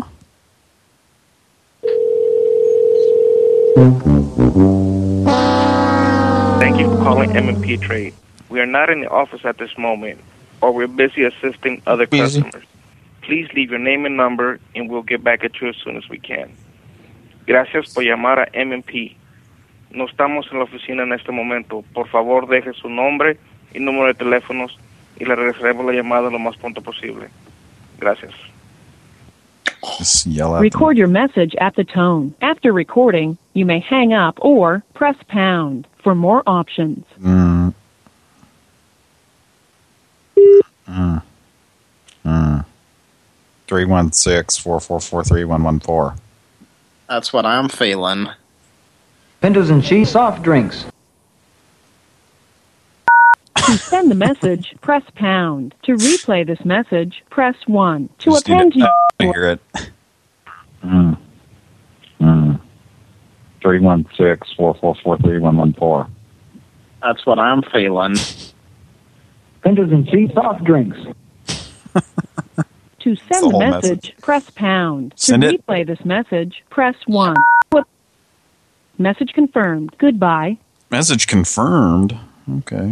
Thank you for calling M&P Trade. We are not in the office at this moment, or we're busy assisting other customers. Please leave your name and number, and we'll get back at you as soon as we can. Gracias por llamar a M&P. No estamos en la oficina en este momento. Por favor, deje su nombre y número de teléfonos y le regresaremos la llamada lo más pronto posible. Gracias. Just yell at Record your message at the tone. After recording, you may hang up or press pound for more options. 316-444-3114. That's what I'm feeling. Pintos and cheese soft drinks. To send the message, press pound. To replay this message, press 1. To Just append need to to hear it. 316-444-3114. That's what I'm feeling. Pintos and cheese soft drinks. To send the message, press pound. Send to it. replay this message, press 1. Message confirmed. Goodbye. Message confirmed. Okay.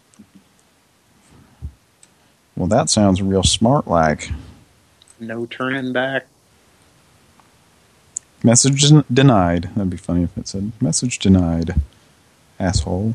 Well, that sounds real smart-like. No turning back. Message denied. That'd be funny if it said, message denied. Asshole.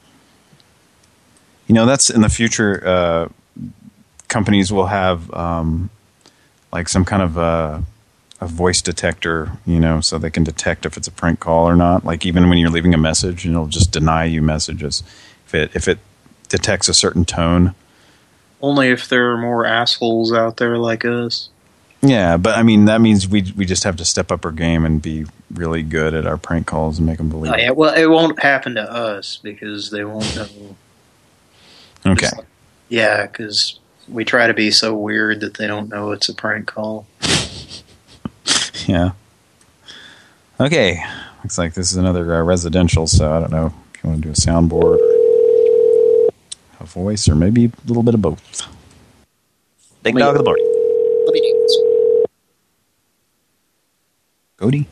You know, that's in the future, companies will have, like some kind of a voice detector, you know, so they can detect if it's a prank call or not. Like even when you're leaving a message, and it'll just deny you messages if it detects a certain tone. Only if there are more assholes out there like us. Yeah, but I mean that means we just have to step up our game and be really good at our prank calls and make them believe. Oh, yeah, well, it won't happen to us because they won't know. Okay. Yeah, because we try to be so weird that they don't know it's a prank call. Yeah. Okay. Looks like this is another residential, so I don't know if you want to do a soundboard, or a voice, or maybe a little bit of both. Big dog of the morning. Let me do this. Cody.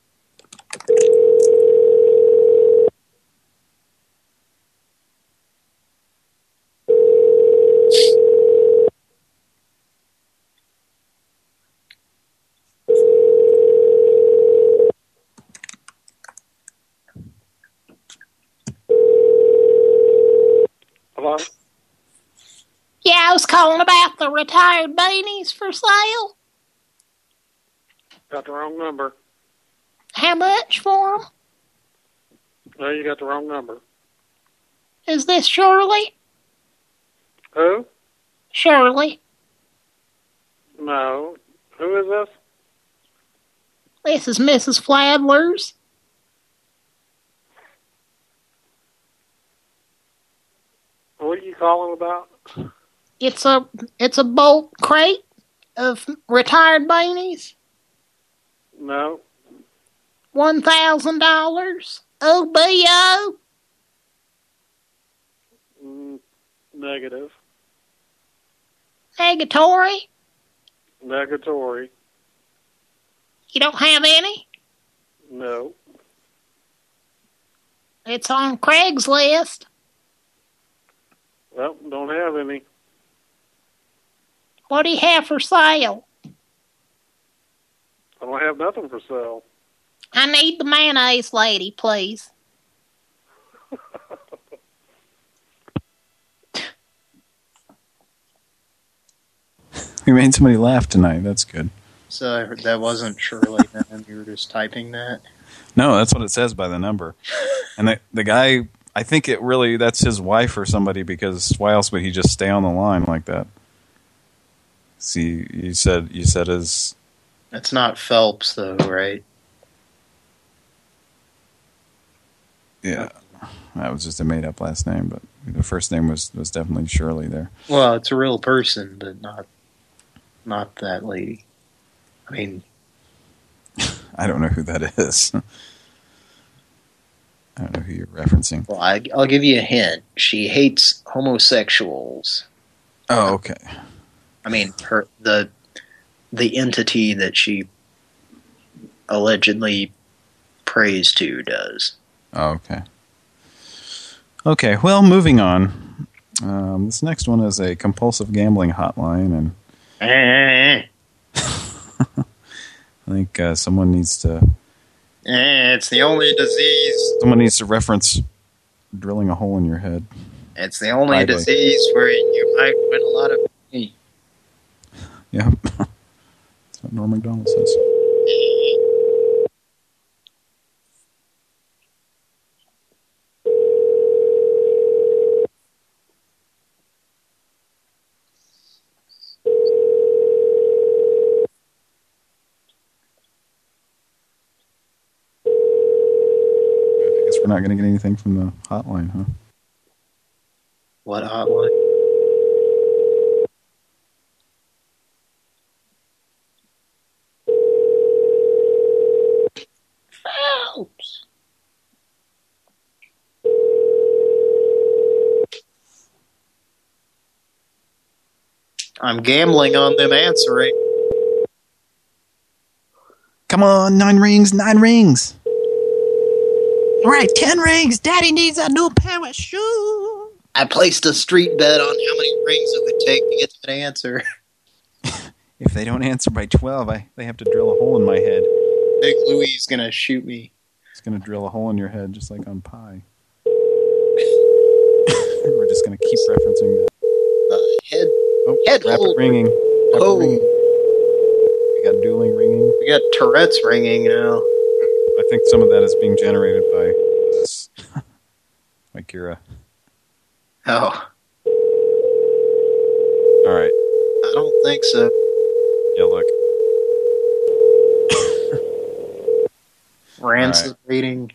Hello? Yeah, I was calling about the retired beanies for sale. Got the wrong number. How much for them? No, you got the wrong number. Is this Shirley? Who? Shirley. No. Who is this? This is Mrs. Fladler's. What are you calling about? It's a bulk crate of retired beanies. No. $1,000. OBO. Negative. Negatory. Negatory. You don't have any? No. It's on Craigslist. Well, don't have any. What do you have for sale? I don't have nothing for sale. I need the mayonnaise lady, please. We made somebody laugh tonight. That's good. So that wasn't Shirley, then you were just typing that? No, that's what it says by the number. And the guy, I think that's his wife or somebody, because why else would he just stay on the line like that? See, you said his... That's not Phelps, though, right? Yeah, that was just a made-up last name, but the first name was definitely Shirley there. Well, it's a real person, but not that lady. I mean... I don't know who that is. I don't know who you're referencing. Well, I'll give you a hint. She hates homosexuals. Oh, okay. I mean, the entity that she allegedly prays to does. Oh, okay. Okay, well, moving on. This next one is a compulsive gambling hotline, and I think someone needs to... It's the only disease. Someone needs to reference drilling a hole in your head. It's the only disease where you might win a lot of money. Yeah. That's what Norm Macdonald says. I guess we're not going to get anything from the hotline, huh? What hotline? Phelps. I'm gambling on them answering. Come on, 9 rings, 9 rings. All right, 10 rings. Daddy needs a new pair of shoes. I placed a street bet on how many rings it would take to get that answer. If they don't answer by 12, they have to drill a hole in my head. Big Louie is going to shoot me. He's going to drill a hole in your head just like on Pi. We're just going to keep referencing that. Head. Oh, head rapid hold. ringing. Rapid Oh. ringing. We got dueling ringing. We got Tourette's ringing now. I think some of that is being generated by this. By Kira. Oh. All right. I don't think so. Yeah, look. Rancid rating.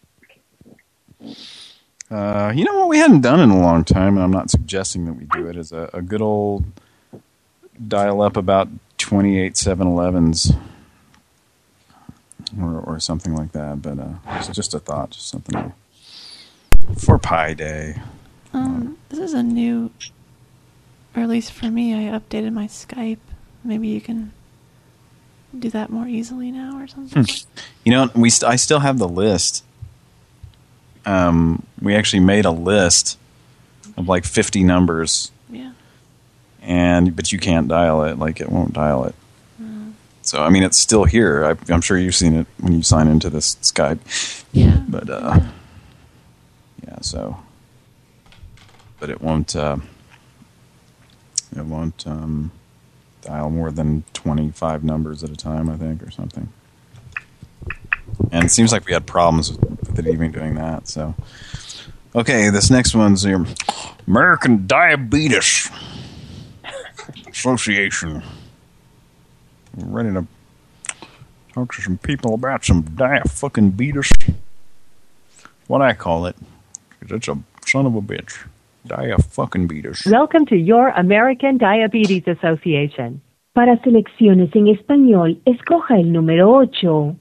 You know what we hadn't done in a long time, and I'm not suggesting that we do it, is a good old dial-up about 28 7-Elevens or something like that. But it's just a thought, just something for Pi Day. This is a new, or at least for me, I updated my Skype. Maybe you can do that more easily now or something. You know, I still have the list. We actually made a list of like 50 numbers. Yeah. But you can't dial it. Like, it won't dial it. So, I mean, it's still here. I'm sure you've seen it when you sign into this Skype. Yeah. But, yeah, so. But it won't dial more than 25 numbers at a time, I think, or something. And it seems like we had problems with it even doing that, so. Okay, this next one's the American Diabetes Association. We're ready to talk to some people about some dia-fucking-beatus. What I call it, because it's a son of a bitch. Dia-fucking-beatus. Welcome to your American Diabetes Association. Para selecciones en español, escoja el número 8.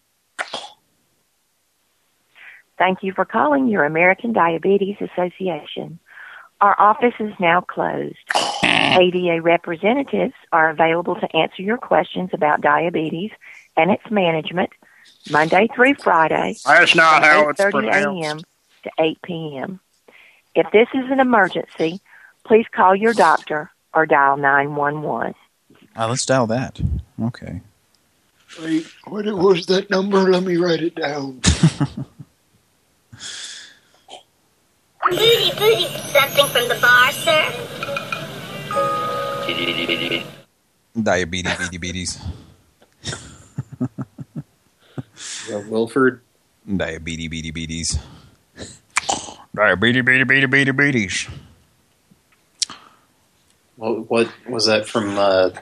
Thank you for calling your American Diabetes Association. Our office is now closed. ADA representatives are available to answer your questions about diabetes and its management Monday through Friday. That's not how it's 8:30 pronounced. a.m. to 8 p.m. If this is an emergency, please call your doctor or dial 911. Let's dial that. Okay. Wait, what was that number? Let me write it down. Booty, something from the bar, sir? Diabetes. Wilford. Diabetes. Diabetes. What was that from?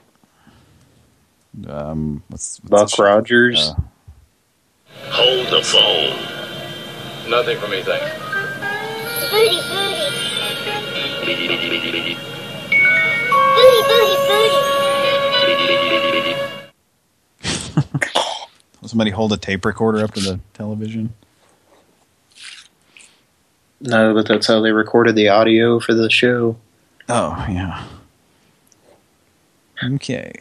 What's Buck Rogers. Hold the phone. Nothing for me, thanks. Booty. Somebody hold a tape recorder up to the television? No, but that's how they recorded the audio for the show. Oh, yeah. Okay.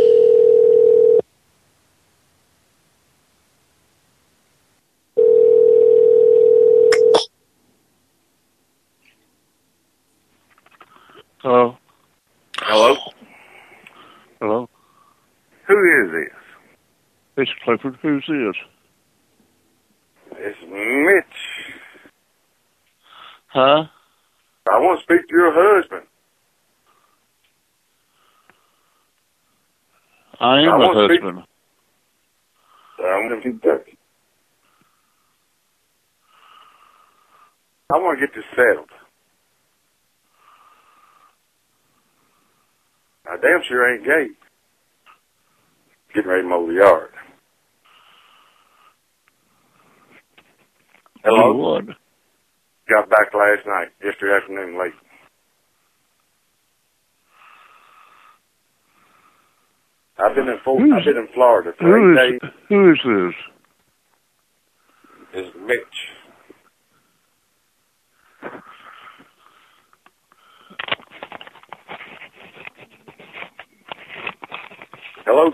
Hello? Hello? Hello? Who is this? It's Clifford. Who's this? It's Mitch. Huh? I want to speak to your husband. I am a husband. I'm in Kentucky. I want to get this settled. I damn sure ain't gay. Getting ready to mow the yard. Hello? What? Got back last night, yesterday afternoon late. I've been in Florida for 8 days. Who is this? It's Mitch. Hello?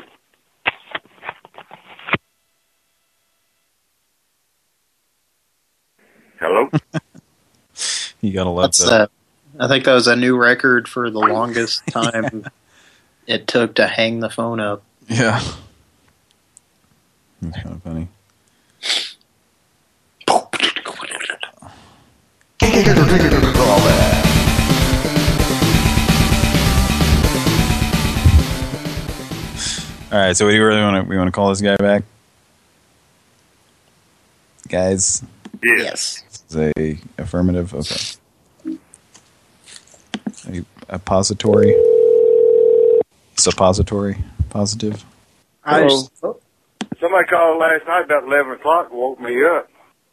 Hello? You gotta love What's that? I think that was a new record for the longest time it took to hang the phone up. Yeah. That's kind of funny. All right, so what do you really want to? We want to call this guy back, guys. Yes. This is a affirmative. Okay. A pository. Suppository. Positive. Hello. Somebody called last night about 11 o'clock and woke me up.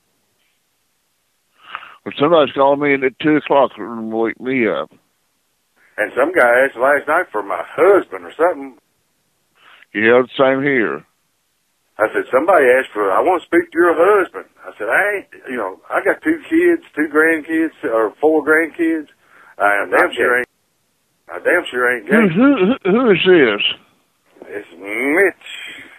Well, somebody's calling me at 2 o'clock and wake me up. And some guy asked last night for my husband or something. Yeah, the same here. I said, somebody asked for, I want to speak to your husband. I said, I ain't, I got 2 kids, 2 grandkids, or 4 grandkids. I damn sure ain't gay. Who is this? It's Mitch.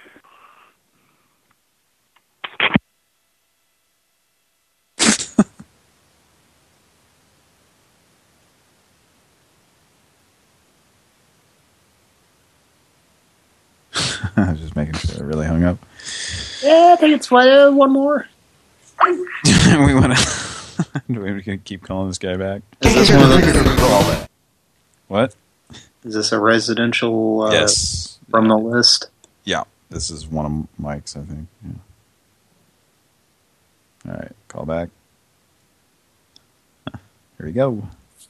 I was just making sure I really hung up. Yeah, I think it's one more. We want to. Do we gonna keep calling this guy back? Is this one of the... What? Is this a residential? Yes. From the list. Yeah, this is one of Mike's, I think. Yeah. All right, call back. Here we go.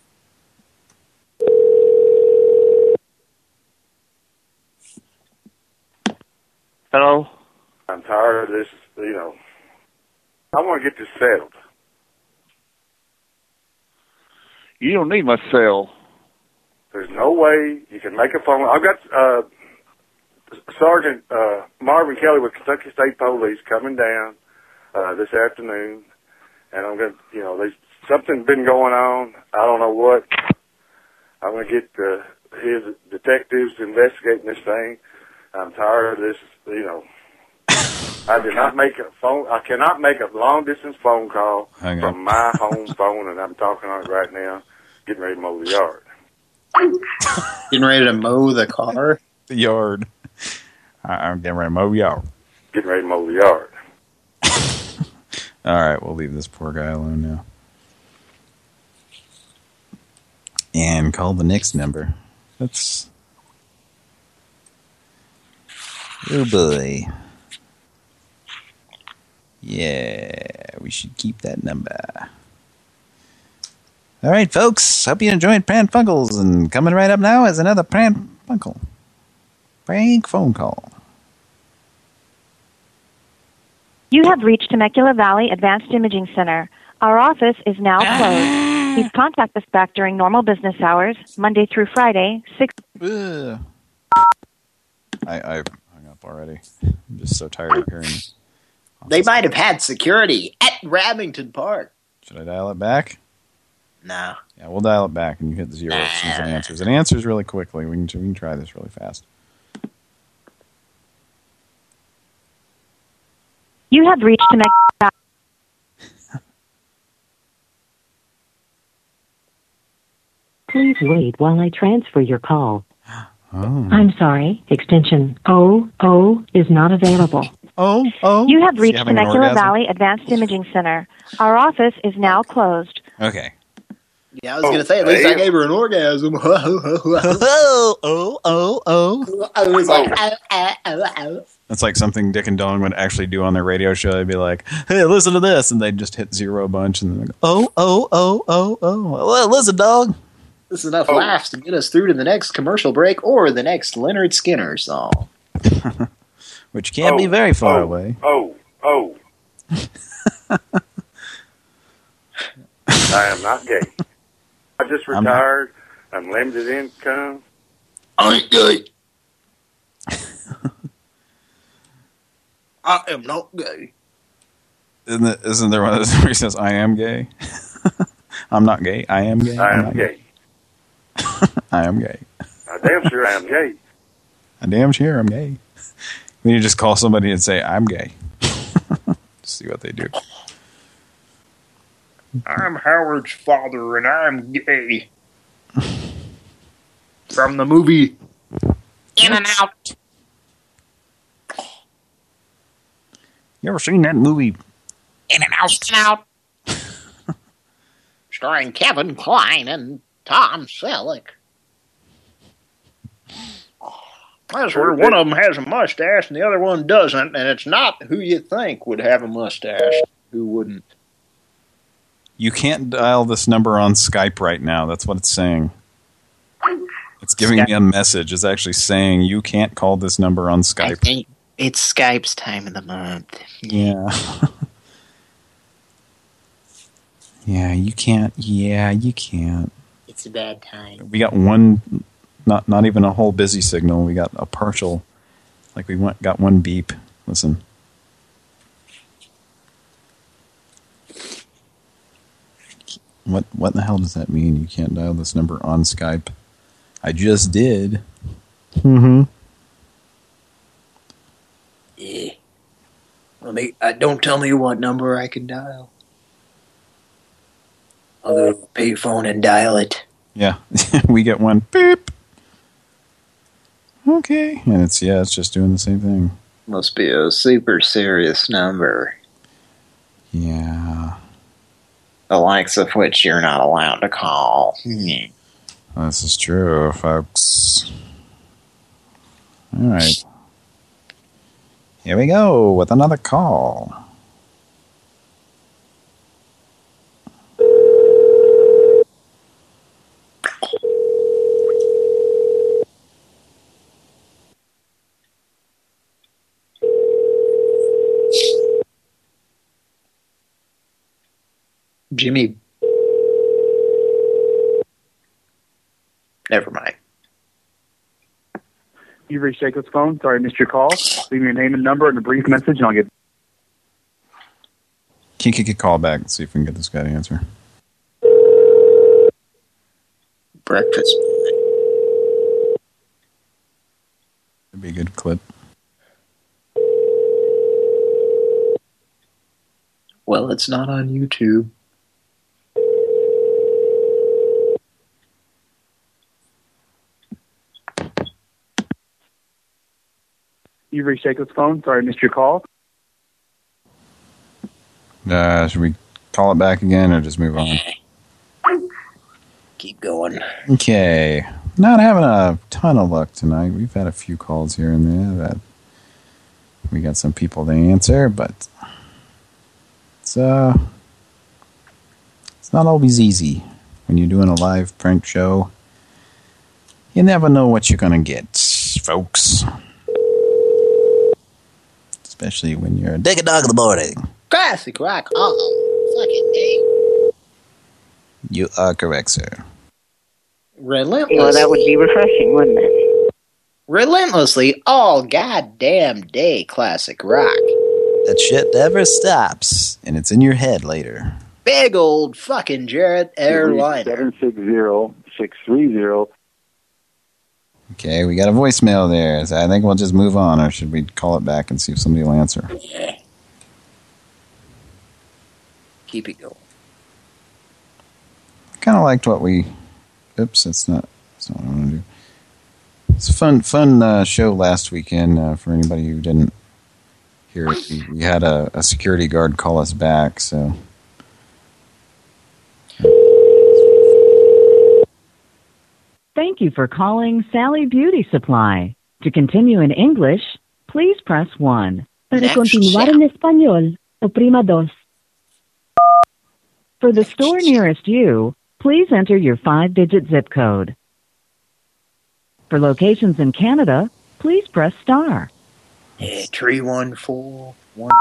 Hello? I'm tired of this, I want to get this settled. You don't need my cell. There's no way you can make a phone. I've got Sergeant Marvin Kelly with Kentucky State Police coming down this afternoon, and I'm going to, there's something been going on. I don't know what. I'm going to get his detectives investigating this thing. I'm tired of this, I did not make a phone. I cannot make a long distance phone call from my home phone, and I'm talking on it right now, getting ready to mow the yard. Getting ready to mow the car? The yard. I'm getting ready to mow the yard. Getting ready to mow the yard. All right, we'll leave this poor guy alone now. And call the next number. That's... Oh boy. Yeah, we should keep that number. All right, folks. Hope you enjoyed Pran Funkels. And coming right up now is another Pran Funkel. Prank phone call. You have reached Temecula Valley Advanced Imaging Center. Our office is now closed. Please contact us back during normal business hours, Monday through Friday, 6... I've hung up already. I'm just so tired of hearing this. They might have had security at Remington Park. Should I dial it back? No. Yeah, we'll dial it back and you hit the 0 as soon as it answers. It answers really quickly. We can try this really fast. You have reached Temecula. Please wait while I transfer your call. Oh. I'm sorry, extension 00 is not available. Oh. You have reached Temecula Valley Advanced Imaging Center. Our office is now closed. Okay. Yeah, I was going to say, at least I gave her an orgasm. I was like, That's like something Dick and Dawn would actually do on their radio show. They'd be like, hey, listen to this. And they'd just hit zero a bunch. And then go, well, listen, dog. This is enough laughs to get us through to the next commercial break or the next Leonard Skinner song. Which can't be very far away. I am not gay. I just retired. I'm limited income. I ain't gay. I am not gay. Isn't there one of those where he says, I am gay? I'm not gay. I am gay. I am gay. I am gay. I damn sure I am gay. I damn sure I'm gay. We need to just call somebody and say, I'm gay. See what they do. I'm Howard's father and I'm gay. From the movie In and Out. You ever seen that movie? In and Out. Starring Kevin Kline and Tom Selleck. That's where one of them has a mustache and the other one doesn't, and it's not who you think would have a mustache. Who wouldn't? You can't dial this number on Skype right now. That's what it's saying. It's giving me a message. It's actually saying you can't call this number on Skype. I think it's Skype's time of the month. Yeah. Yeah, you can't. Yeah, you can't. It's a bad time. We got one, not even a whole busy signal. We got a partial, like we got one beep. Listen. What in the hell does that mean? You can't dial this number on Skype. I just did. Yeah. Don't tell me what number I can dial. I'll go to the payphone and dial it. Yeah, we get one beep. Okay, and it's just doing the same thing. Must be a super serious number. Yeah. The likes of which you're not allowed to call. This is true, folks. All right. Here we go with another call. Jimmy. Never mind. You've reached Jacob's phone. Sorry I missed your call. Leave me your name and number and a brief message, and I'll get... Can call back and see if we can get this guy to answer. Breakfast. That'd be a good clip. Well, it's not on YouTube. You've reached Jacob's phone. Sorry I missed your call. Should we call it back again or just move on? Keep going. Okay. Not having a ton of luck tonight. We've had a few calls here and there that we got some people to answer, but it's not always easy when you're doing a live prank show. You never know what you're gonna get, folks. Especially when you're Dick and Dog in the morning. Classic rock. Oh, fucking day. You are correct, sir. Relentlessly. Well, that would be refreshing, wouldn't it? Relentlessly all goddamn day classic rock. That shit never stops, and it's in your head later. Big old fucking Jarrett airliner. 760-630. Okay, we got a voicemail there. So I think we'll just move on, or should we call it back and see if somebody will answer? Yeah. Keep it going. Kind of liked what we... Oops, that's not what I want to do. It's a fun show last weekend for anybody who didn't hear it. We had a security guard call us back, so... Thank you for calling Sally Beauty Supply. To continue in English, please press 1. Para continuar en español, oprima 2. For the store nearest you, please enter your 5-digit zip code. For locations in Canada, please press star. 3141.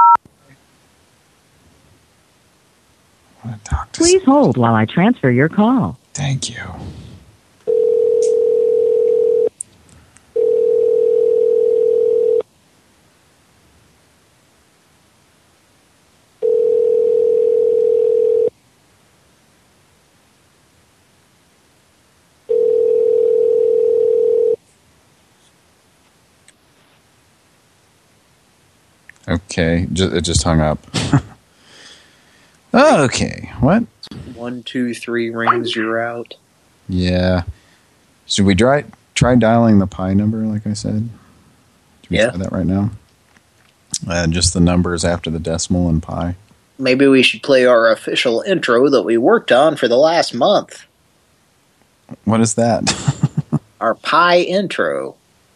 Please hold while I transfer your call. Thank you. Okay, it just hung up. Okay, what? 1, 2, 3 rings, you're out. Yeah. Should we try dialing the pi number, like I said? Should we try that right now? Just the numbers after the decimal and pi. Maybe we should play our official intro that we worked on for the last month. What is that? Our pi intro.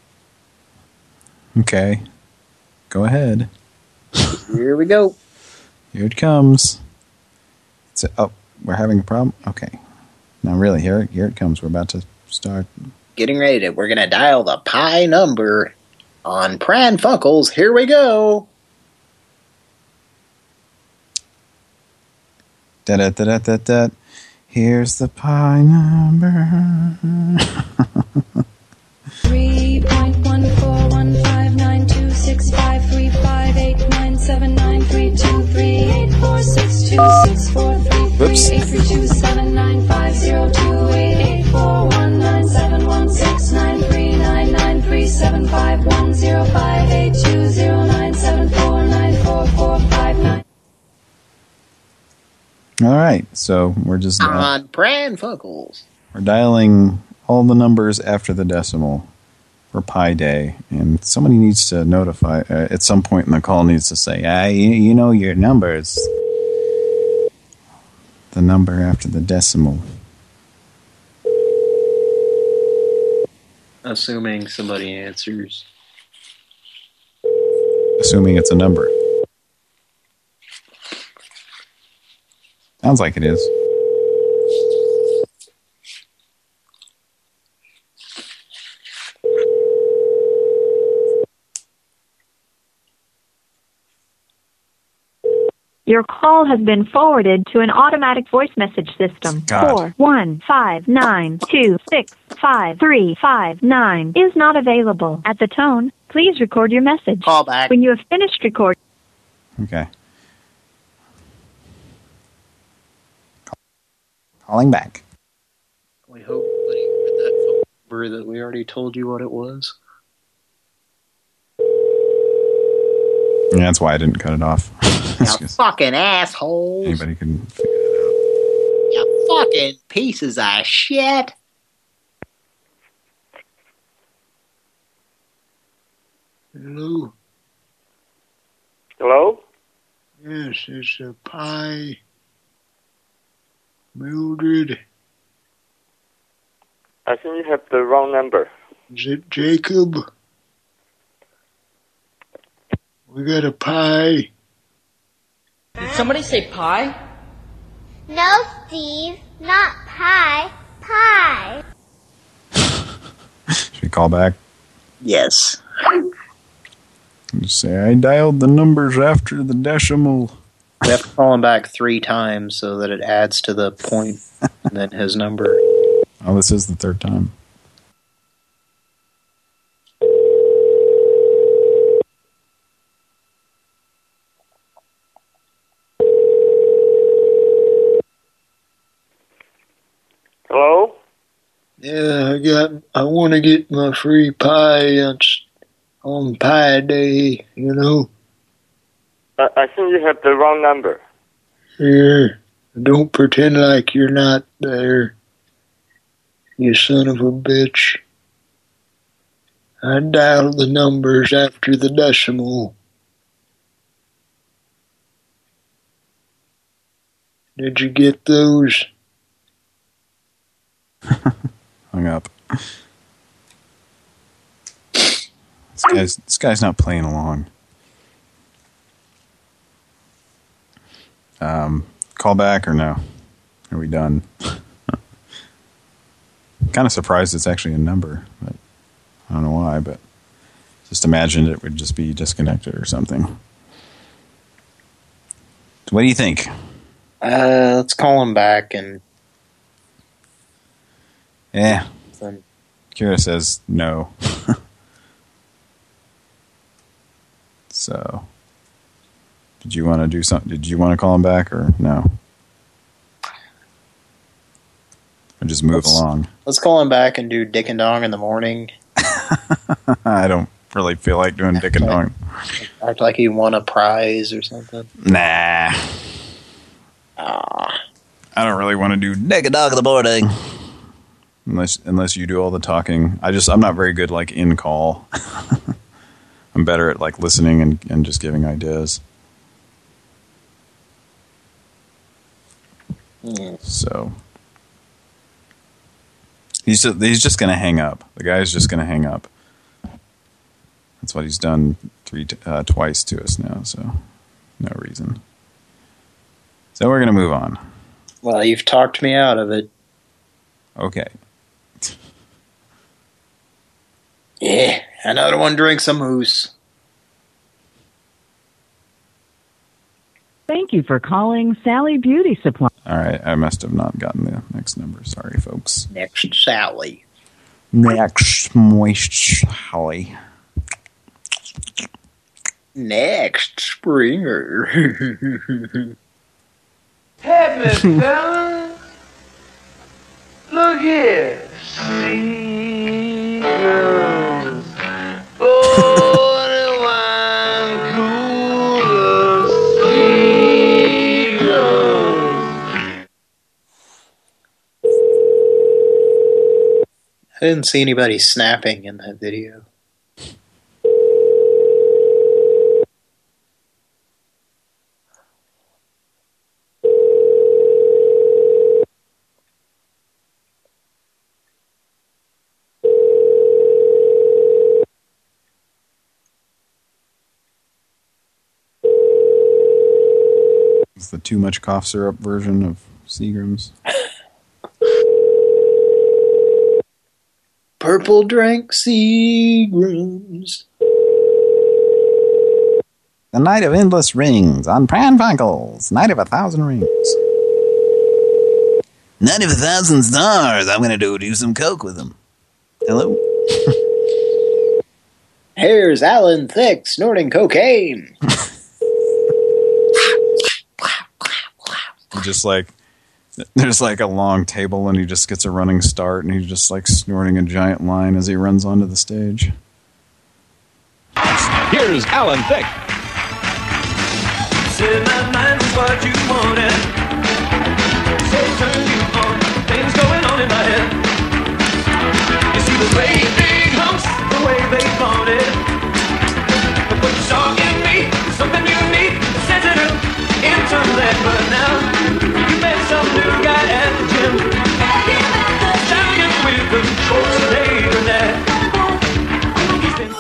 Okay. Go ahead. Here we go. Here it comes. Oh, we're having a problem? Okay. Now really, here it comes. We're about to start. Getting ready. We're going to dial the pi number on Pran Funkels. Here we go. Da-da-da-da-da-da. Here's the pi number. 3.1415926535897932384626438427383279502884197171459. All right, so we're just on Pran Funkels. We're dialing all the numbers after the decimal for Pi Day, and somebody needs to notify at some point in the call needs to say, you know your numbers. The number after the decimal. Assuming somebody answers. Assuming it's a number. Sounds like it is. Your call has been forwarded to an automatic voice message system. 41592653559 is not available. At the tone, please record your message. Call back. When you have finished recording. Okay. Calling back. We hope that you heard that phone number that we already told you what it was. Yeah, that's why I didn't cut it off. You fucking assholes. Anybody can figure it out. You fucking pieces of shit. Hello? Hello? Yes, it's a pie. Mildred. I think you have the wrong number. Is it Jacob? We got a pie. Did somebody say pie? No, Steve, not pie. Pie. Should we call back? Yes. Just say, I dialed the numbers after the decimal. We have to call him back 3 times so that it adds to the point and then his number. Oh, this is the 3rd time. Hello? Yeah, I want to get my free pie on Pie Day, you know. I think you have the wrong number. Here, don't pretend like you're not there, you son of a bitch. I dialed the numbers after the decimal. Did you get those? hung up. This guy's not playing along. Call back or no? Are we done? Kind of surprised it's actually a number, but I don't know why, but just imagined it would just be disconnected or something. What do you think? Let's call him back and... Yeah. Kira says no. So, did you want to do something? Did you want to call him back or no? Or just move along? Let's call him back and do Dick and Dong in the morning. I don't really feel like doing Dick and Dong. Act like he won a prize or something. Nah. I don't really want to do Dick and Dong in the morning. Unless you do all the talking. I'm not very good like in call. I'm better at like listening and just giving ideas. So he's just going to hang up. The guy's just going to hang up. That's what he's done twice to us now, so no reason. So we're going to move on. Well, you've talked me out of it. Okay. Yeah, another one drinks some moose. Thank you for calling Sally Beauty Supply. All right, I must have not gotten the next number. Sorry, folks. Next Sally. Next moist Sally. Next Springer. Hey, Miss Fallon. Look here. Seagulls. Oh, wine cooler. Seagulls. I didn't see anybody snapping in that video. It's the too much cough syrup version of Seagram's. Purple drank Seagram's. The Night of Endless Rings on Pran Funkels. Night of 1,000 Rings. Night of 1,000 Stars. I'm going to do some coke with them. Hello? Here's Alan Thicke snorting cocaine. Just like, there's like a long table and he just gets a running start and he's just like snorting a giant line as he runs onto the stage. Here's Alan Thicke. Said my mind was what you wanted. So turn you on. Things going on in my head. You see the great big humps, the way they fought it. But what you saw in me, something unique, sensitive, intellect. But now you met some new guy at the gym. Giant with a short day and that. He's been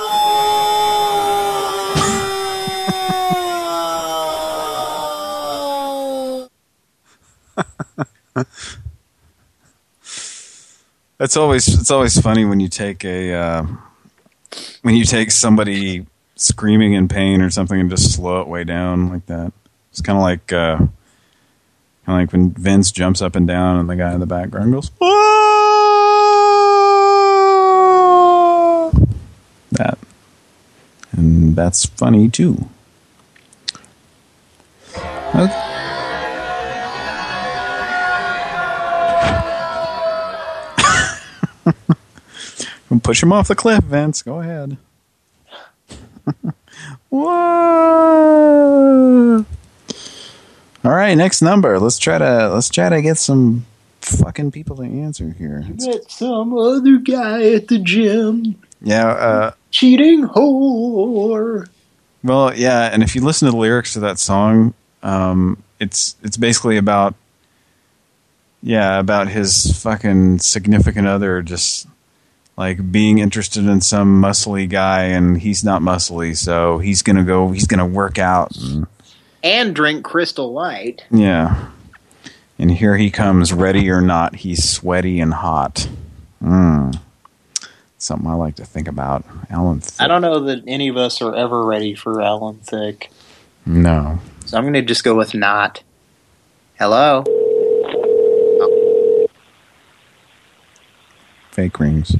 It's always funny when you take somebody screaming in pain or something and just slow it way down like that. It's kind of like when Vince jumps up and down and the guy in the background goes "Whoa!" That, and that's funny too. Okay. Push him off the cliff, Vince. Go ahead. Whoa! All right, next number. Let's try to get some fucking people to answer here. Met some other guy at the gym. Yeah, cheating whore. Well, yeah, and if you listen to the lyrics to that song, it's basically about Yeah, about his fucking significant other just like being interested in some muscly guy, and he's not muscly, so he's gonna work out and drink Crystal Light. Yeah. And here he comes, ready or not, he's sweaty and hot. Something I like to think about. Alan Thicke. I don't know that any of us are ever ready for Alan Thicke. No. So I'm going to just go with not. Hello? Fake rings.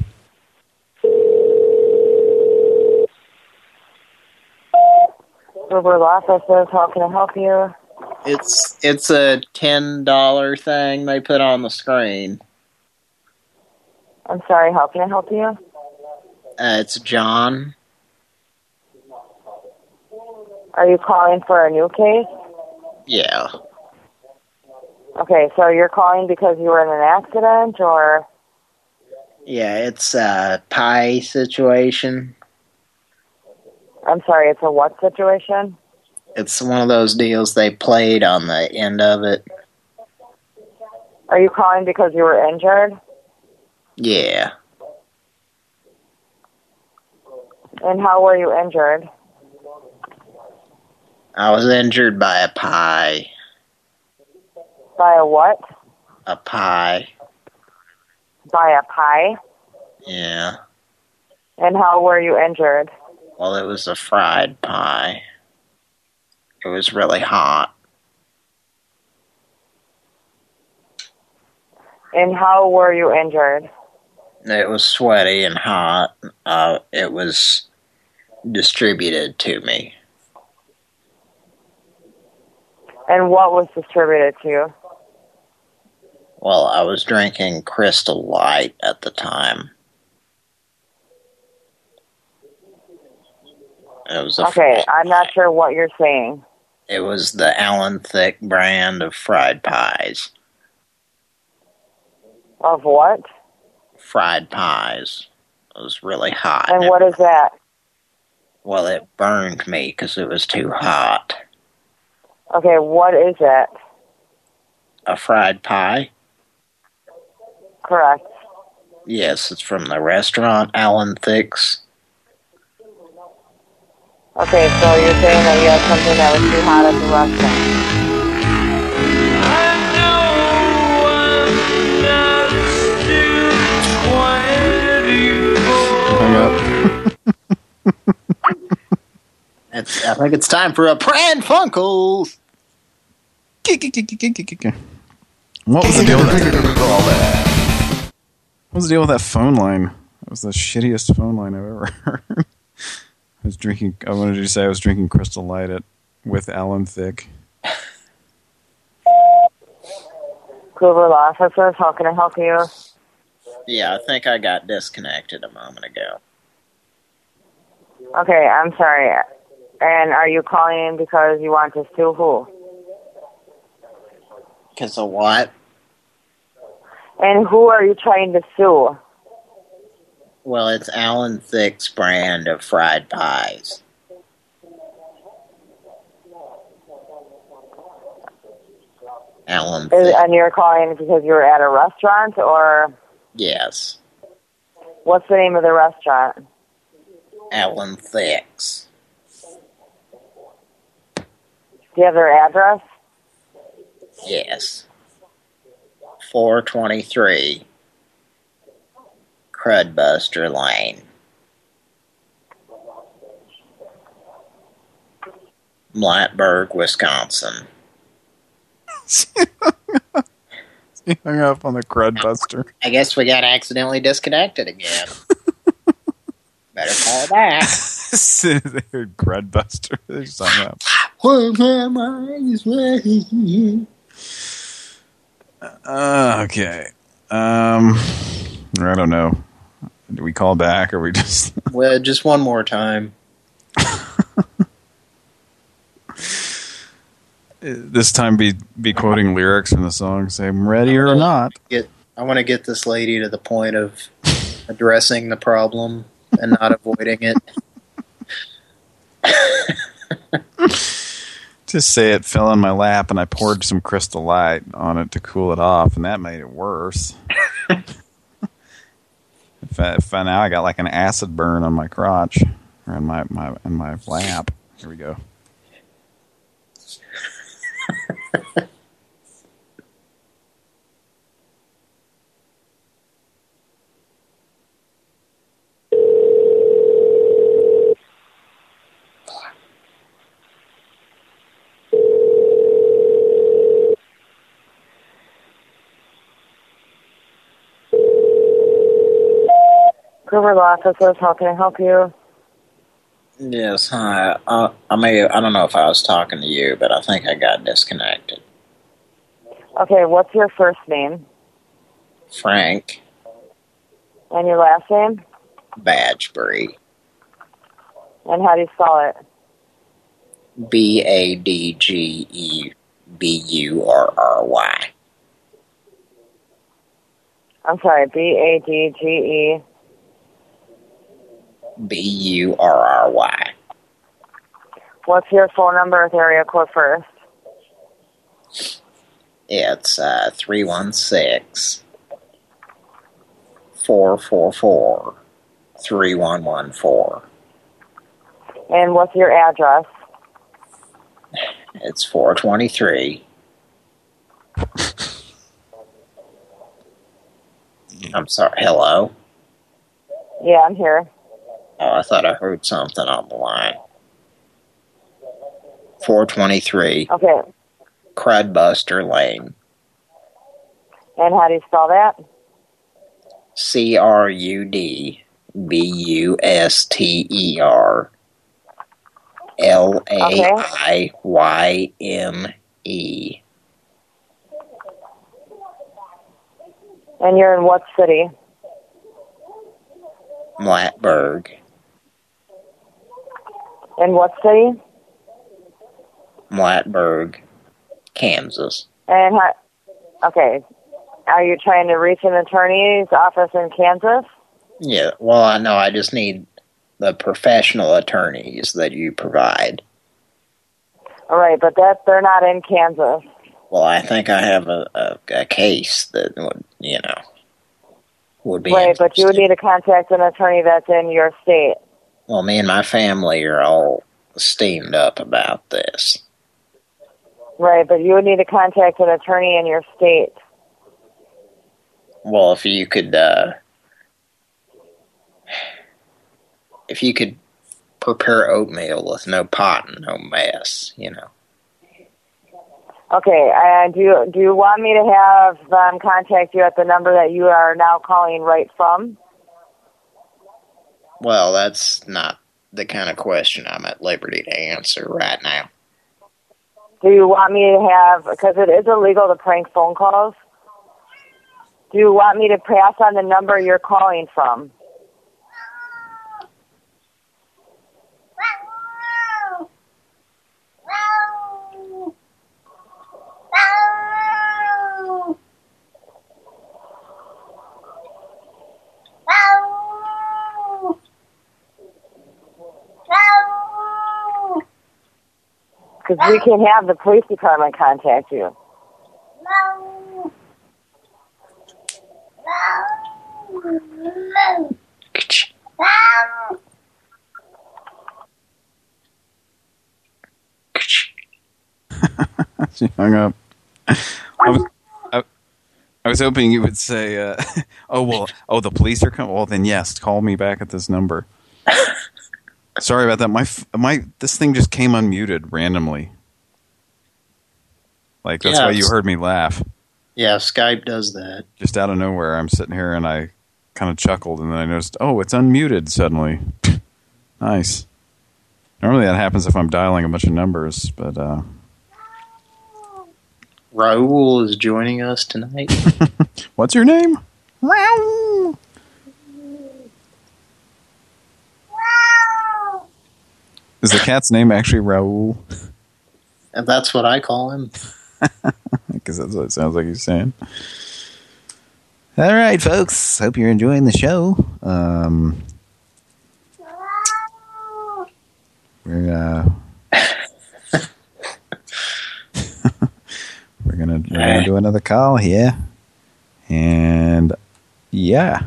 Uber offices, how can I help you? It's a $10 thing they put on the screen. I'm sorry, how can I help you? It's John. Are you calling for a new case? Yeah. Okay, so you're calling because you were in an accident, or? Yeah, it's a pie situation. I'm sorry, it's a what situation? It's one of those deals they played on the end of it. Are you calling because you were injured? Yeah. And how were you injured? I was injured by a pie. By a what? A pie. By a pie? Yeah. And how were you injured? Well, it was a fried pie. It was really hot. And how were you injured? It was sweaty and hot. It was distributed to me. And what was distributed to you? Well, I was drinking Crystal Light at the time. It was okay, I'm not sure what you're saying. It was the Alan Thicke brand of fried pies. Of what? Fried pies. It was really hot. And what is that? Well, it burned me because it was too hot. Okay, what is it? A fried pie? Correct. Yes, it's from the restaurant Alan Thicke's. Okay, so you're saying that you had something that was too hot at the restaurant. I think it's time for a Pran Funkels. What was the deal with that? What was the deal with that phone line? That was the shittiest phone line I've ever heard. I wanted to say I was drinking Crystal Light with Alan Thicke. Coover Law Officers, how can I help you? Yeah, I think I got disconnected a moment ago. Okay, I'm sorry. And are you calling in because you want to sue who? Because of what? And who are you trying to sue? Well, it's Alan Thicke's brand of fried pies. Alan Thicke. And you're calling because you were at a restaurant, or? Yes. What's the name of the restaurant? Alan Thicke's. Do you have their address? Yes. 423 Crudbuster Lane. Blattsburg, Wisconsin. He hung up on the Crudbuster. I guess we got accidentally disconnected again. Better call back. As soon as they heard Crudbuster, they just hung up. Okay. I don't know. Do we call back or we just... Well, just one more time. This time be quoting lyrics from the song, say, I'm ready or not. I want to get this lady to the point of addressing the problem and not avoiding it. Just say it fell in my lap, and I poured some Crystal Light on it to cool it off, and that made it worse. If now I got like an acid burn on my crotch, or in my lap. Here we go. Grover Law Offices, how can I help you? Yes, hi. I don't know if I was talking to you, but I think I got disconnected. Okay, what's your first name? Frank And your last name? Badgebury. And how do you spell it? Badgeburry. I'm sorry, Badge. Burry. What's your phone number with area code first? It's 316-444-3114. And what's your address? It's 423. I'm sorry, hello? Yeah, I'm here. Oh, I thought I heard something on the line. 423. Okay. Crudbuster Lane. And how do you spell that? CRUDBUSTERLAIYME. And you're in what city? Blackburg. In what city? Blackburg, Kansas. And how, okay. Are you trying to reach an attorney's office in Kansas? Yeah, well, I know I just need the professional attorneys that you provide. All right, but they're not in Kansas. Well, I think I have a case that would, would be right, but you would need to contact an attorney that's in your state. Well, me and my family are all steamed up about this. Right, but you would need to contact an attorney in your state. Well, if you could prepare oatmeal with no pot and no mess, Okay, do you want me to have them contact you at the number that you are now calling right from? Well, that's not the kind of question I'm at liberty to answer right now. Do you want me to have, because it is illegal to prank phone calls, do you want me to pass on the number you're calling from? Because we can have the police department contact you. She hung up. I was hoping you would say, the police are coming. Well, then yes, call me back at this number. Sorry about that. This thing just came unmuted randomly. Like, that's why you heard me laugh. Yeah, Skype does that. Just out of nowhere, I'm sitting here and I kind of chuckled, and then I noticed, it's unmuted suddenly. Nice. Normally that happens if I'm dialing a bunch of numbers, but... Raul is joining us tonight. What's your name? Raul. Is the cat's name actually Raul? And that's what I call him. Because that's what it sounds like he's saying. All right, folks. Hope you're enjoying the show. gonna do another call here. And yeah.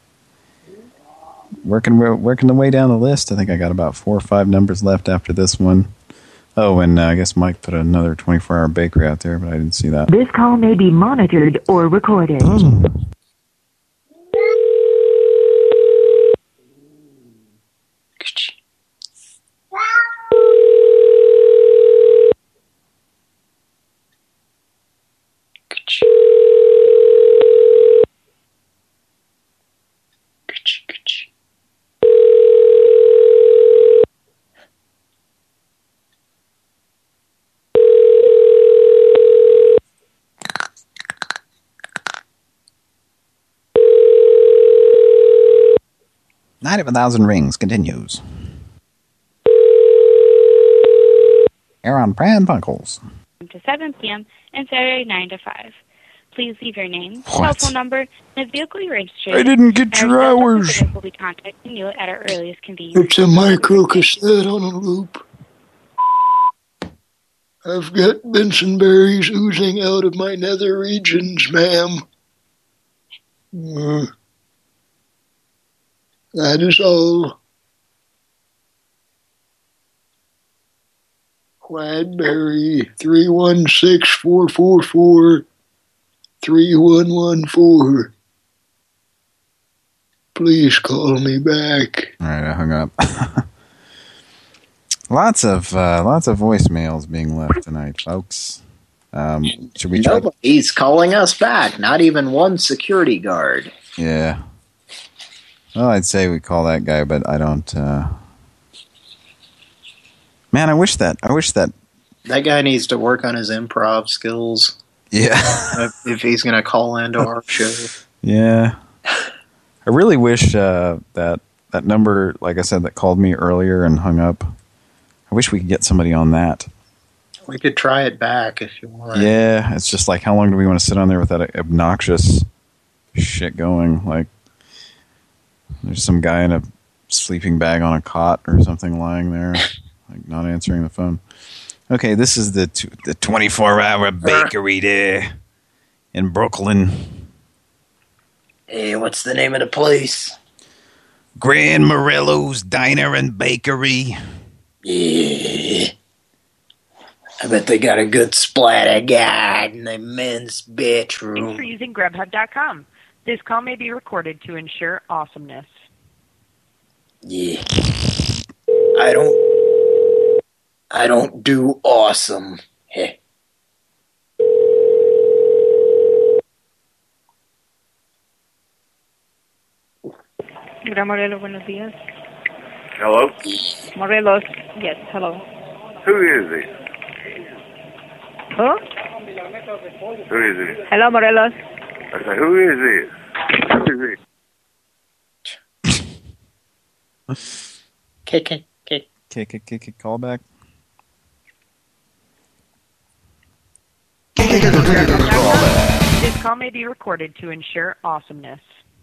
Working the way down the list. I think I got about 4 or 5 numbers left after this one. Oh, and I guess Mike put another 24-hour bakery out there, but I didn't see that. This call may be monitored or recorded. Night of 1,000 Rings continues. Here on Pran Funkels. To 7 p.m. and Saturday 9 to 5. Please leave your name, What? cell phone number, and the vehicle you registered. I didn't get your hours. We'll be contacting you at our earliest convenience. It's a micro cassette on a loop. I've got Benson berries oozing out of my nether regions, ma'am. That is all. Wildberry 316-444-3114. Please call me back. All right, I hung up. Lots of voicemails being left tonight, folks. Should we try? Nobody's calling us back. Not even one security guard. Yeah. Well, I'd say we call that guy, but I don't. Man, I wish that. That guy needs to work on his improv skills. Yeah. if he's going to call into our show. Yeah. I really wish that number, like I said, that called me earlier and hung up. I wish we could get somebody on that. We could try it back if you want. Yeah, it's just like, how long do we want to sit on there with that obnoxious shit going? Like, there's some guy in a sleeping bag on a cot or something lying there, like not answering the phone. Okay, this is the 24-hour bakery there in Brooklyn. Hey, what's the name of the place? Grand Morello's Diner and Bakery. Yeah. I bet they got a good splatter guide in the men's bedroom. Thanks for using Grubhub.com. This call may be recorded to ensure awesomeness. Yeah. I don't do awesome. Heh. Gran Morelos, buenos días. Hello? Morelos, yes, hello. Who is this? Who? Who is this? Hello, Morelos. I say, who is this? Who is this? Kick, call back. This call may be recorded to ensure awesomeness.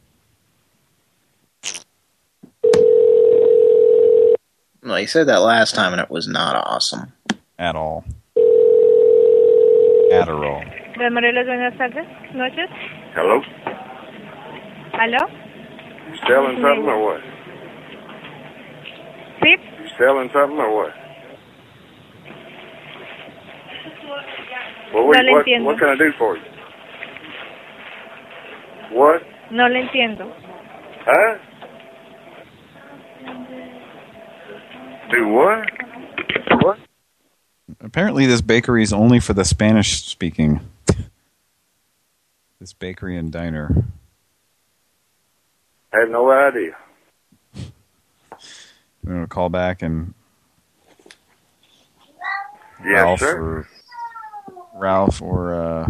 Well, you said that last time and it was not awesome. At all. Adderall. Gran Morelos, buenas tardes, noches. Hello? Hello? You selling something or what? Sí. You selling something or what? Well, No le entiendo. what can I do for you? What? No le entiendo. Huh? Do what? What? Apparently this bakery is only for the Spanish-speaking. This bakery and diner. I have no idea. We're going to call back and... Yes, sir. Ralph or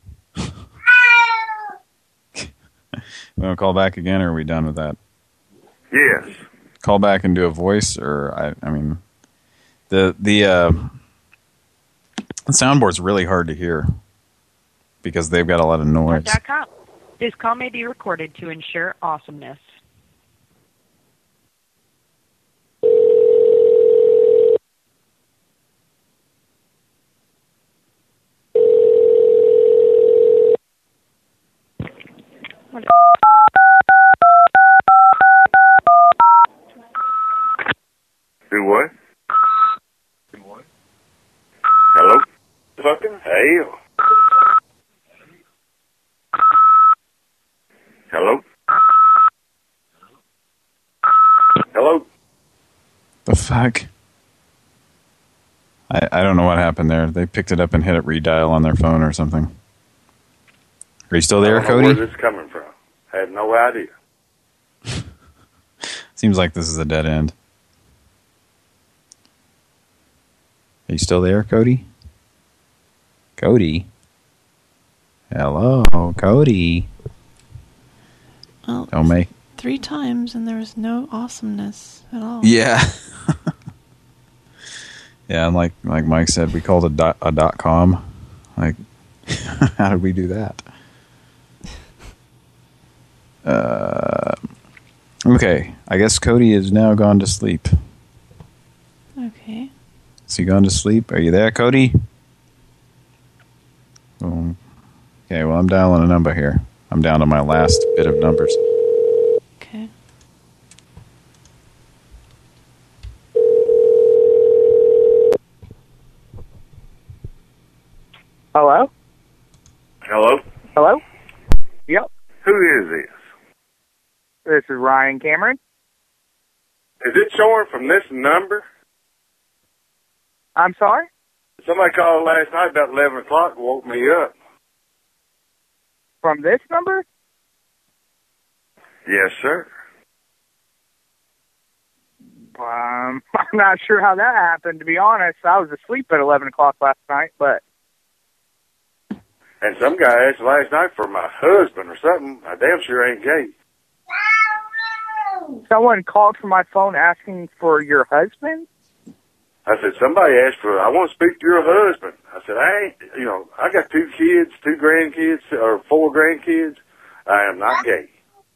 we want to call back again, or are we done with that? Yes. Call back and do a voice, or I mean, the soundboard's really hard to hear because they've got a lot of noise. Grubhub.com. This call may be recorded to ensure awesomeness. Hello? Hello? The fuck? I don't know what happened there. They picked it up and hit it redial on their phone or something. Are you still there, I don't know Cody? where this is coming from. I have no idea. Seems like this is a dead end. Are you still there, Cody? Cody? Hello, Cody. Well, Don't make... 3 times and there was no awesomeness at all. Yeah. Yeah, and like Mike said, we called a .com. Like, how did we do that? Okay, I guess Cody is now gone to sleep. Okay. Is he gone to sleep? Are you there, Cody? Okay, well, I'm dialing a number here. I'm down to my last bit of numbers. Okay. Hello? Hello? Hello? Yep. Who is this? This is Ryan Cameron. Is it showing from this number? I'm sorry? Somebody called last night about 11 o'clock and woke me up. From this number? Yes, sir. I'm not sure how that happened, to be honest. I was asleep at 11 o'clock last night, but... And some guy asked last night for my husband or something. I damn sure ain't gay. Someone called from my phone asking for your husband? I said, somebody asked for, I want to speak to your husband. I said, I ain't, I got 2 kids, 2 grandkids, or 4 grandkids. I am not gay.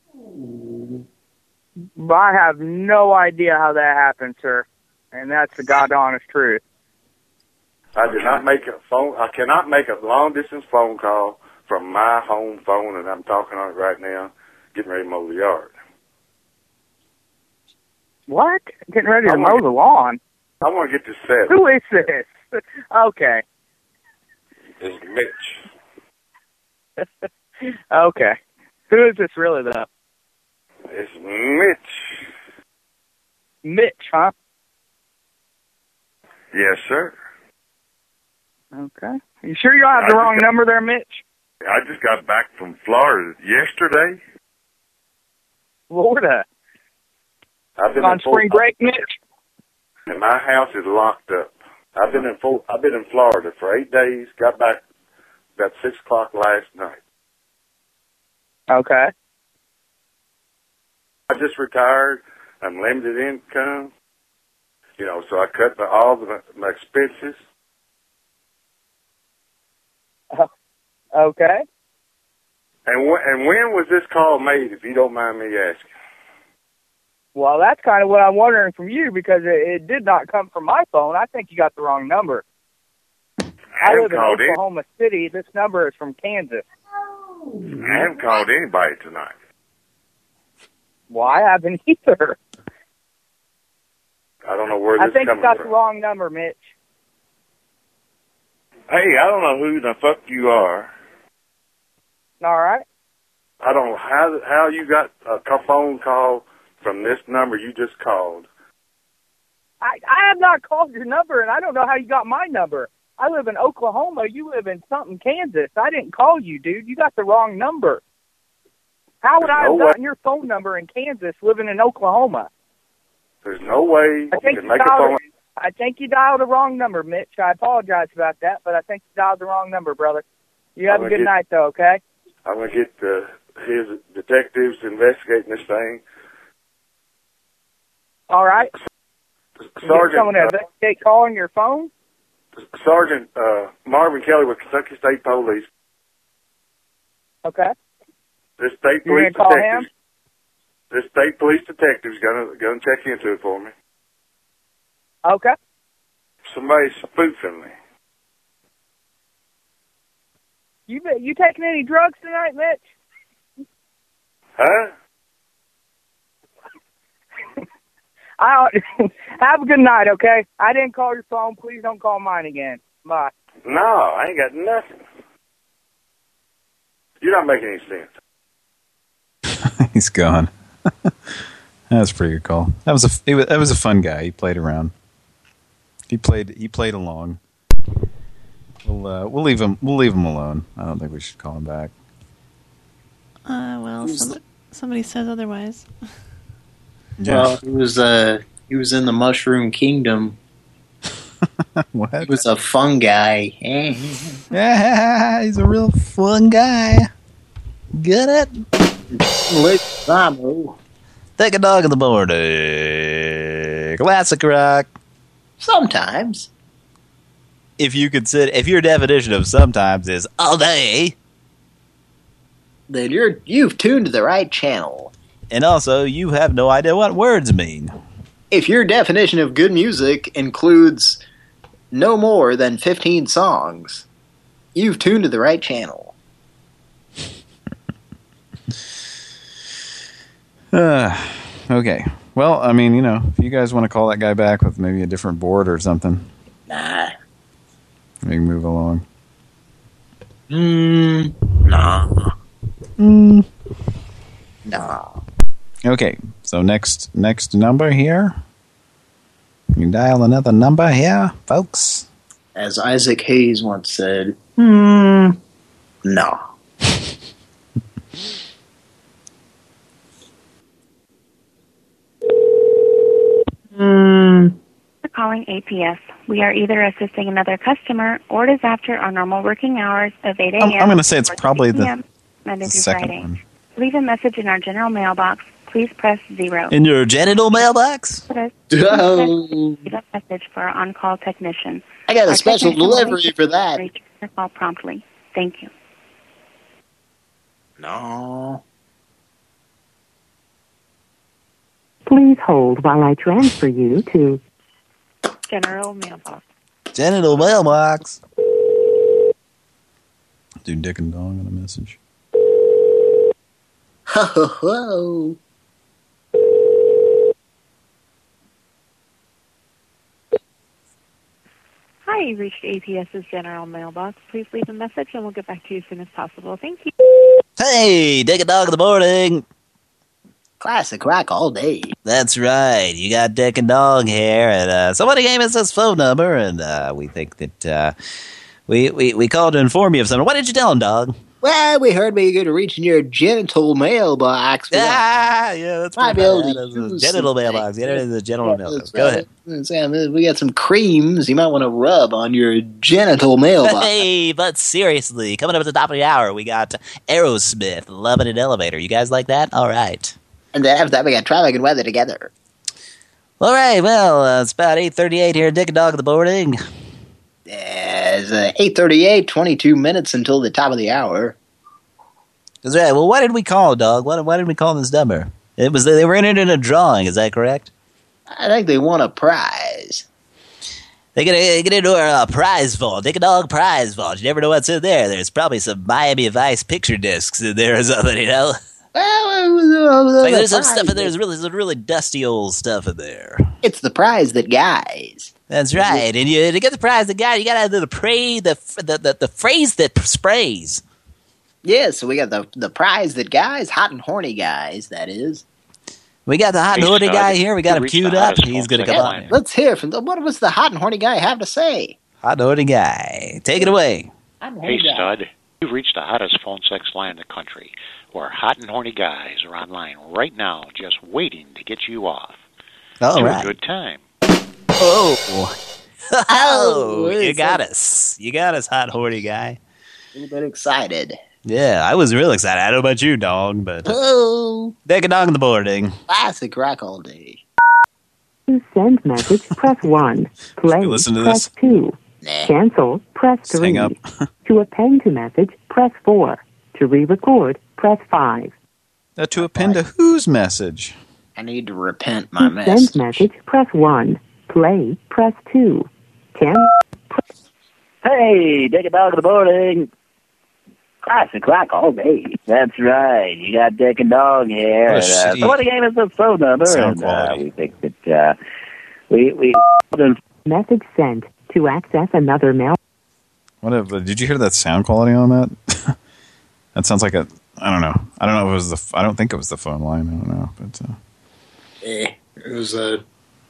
I have no idea how that happened, sir. And that's the God honest truth. I did not make a phone, I cannot make a long distance phone call from my home phone, and I'm talking on it right now, getting ready to mow the yard. What? Getting ready to mow the lawn? I want to get this set. Who is this? Okay. It's Mitch. Okay. Who is this really, though? It's Mitch. Mitch, huh? Yes, sir. Okay. You sure you don't have the wrong number there, Mitch? I just got back from Florida yesterday. Florida? I've been on spring break, Mitch? And my house is locked up. I've been in Florida for 8 days. Got back about 6 o'clock last night. Okay. I just retired. I'm limited income. So I cut all my expenses. Okay. And when was this call made, if you don't mind me asking? Well, that's kind of what I'm wondering from you, because it did not come from my phone. I think you got the wrong number. I live in Oklahoma City. This number is from Kansas. I haven't called anybody tonight. Well, I haven't either. I don't know where this is coming from. I think you got the wrong number, Mitch. Hey, I don't know who the fuck you are. All right. I don't know how you got a phone call from this number you just called. I have not called your number, and I don't know how you got my number. I live in Oklahoma. You live in something, Kansas. I didn't call you, dude. You got the wrong number. How would I have gotten your phone number in Kansas living in Oklahoma? There's no way you can make a phone. I think you dialed the wrong number, Mitch. I apologize about that, but I think you dialed the wrong number, brother. You have a good night, though, okay? I'm going to get his detectives investigating this thing. All right. Sergeant, someone to investigate calling your phone? Sergeant Marvin Kelly with Kentucky State Police. Okay. This state You're police gonna call detective. him? This state police detective's gonna check into it for me. Okay. Somebody's spoofing me. You taking any drugs tonight, Mitch? Huh? Have a good night, okay? I didn't call your phone. Please don't call mine again. Bye. No, I ain't got nothing. You're not making any sense. He's gone. That was a pretty good call. That was a fun guy. He played around. He played along. We'll leave him alone. I don't think we should call him back. Well, somebody says otherwise. Yeah. Well, he was in the Mushroom Kingdom. What? He was a fun guy. Yeah, he's a real fun guy. Get it? Take a dog in the morning. Classic rock. Sometimes. If your definition of sometimes is all day, then you've tuned to the right channel. And also, you have no idea what words mean. If your definition of good music includes no more than 15 songs, you've tuned to the right channel. Okay. Well, I mean, if you guys want to call that guy back with maybe a different board or something. Nah. We can move along. Nah. Nah. Okay, so next number here. You dial another number here, folks. As Isaac Hayes once said, no. For calling APS, we are either assisting another customer or it is after our normal working hours of 8 a.m. I'm going to say it's probably the Monday through second Friday. one. Leave a message in our general mailbox. Please press 0. In your genital mailbox? Leave a message for our on-call technician. I got a Our special technician will delivery for that. return your call promptly. Thank you. No. Please hold while I transfer you to General mailbox. Genital mailbox. Do Dick and Dong on a message. Ho, ho, ho. Hi, you reached APS's general mailbox. Please leave a message and we'll get back to you as soon as possible. Thank you. Hey, Dick and Dong in the morning. Classic rock all day. That's right. You got Dick and Dong here, and somebody gave us this phone number, and we think that we called to inform you of something. What did you tell him, Dog? Well, we heard we could reach in your genital mailbox. Yeah, that's might be able to use genital mailbox. Get it in the genital mailbox. Go ahead. We got some creams you might want to rub on your genital mailbox. Hey, but seriously, coming up at the top of the hour, we got Aerosmith, Love in an Elevator. You guys like that? All right. And then after that, we got Traffic and Weather together. All right, well, it's about 8:38 here, Dick and Dog in the morning. It's 8:38, 22 minutes until the top of the hour. That's right. Well, why did we call, Dog? Why did we call this number? It was they were entered in a drawing. Is that correct? I think they won a prize. They get into our prize vault. Dick and Dog prize vault. You never know what's in there. There's probably some Miami Vice picture discs in there or something, you know? Well, there's some stuff in there. There's some really dusty old stuff in there. It's the prize that guys. That's right. And to get the prize that guys, you got to have the phrase that sprays. Yeah, so we got the prize that guys, hot and horny guys, that is. We got the hot and horny guy here. We got him queued up. He's going to come on. Let's hear from what was the hot and horny guy have to say? Hot and horny guy. Take it away. Hey, stud. You've reached the hottest phone sex line in the country, where hot and horny guys are online right now just waiting to get you off. All right. Have a good time. Oh, you got us. You got us, hot horny guy. A little bit excited. Yeah, I was real excited. I don't know about you, Dog, but... Oh. Dick and Dog in the morning. Classic rock all day. To send message, press 1. Play, listen to press this? 2. Nah. Cancel, press 3. Hang up. To append to message, press 4. To re-record, press 5. To append to whose message? I need to repent my To mess. send message, press 1. Play, press 2. Hey, Dick and Dog in the morning. Classic rock all day. That's right. You got Dick and Dog here. What a And, shitty somebody gave us a phone number, sound and quality. we think that we Message sent. To access another mail. Did you hear that sound quality on that? That sounds like I don't know. I don't know if it was the. I don't think it was the phone line. I don't know, but it was the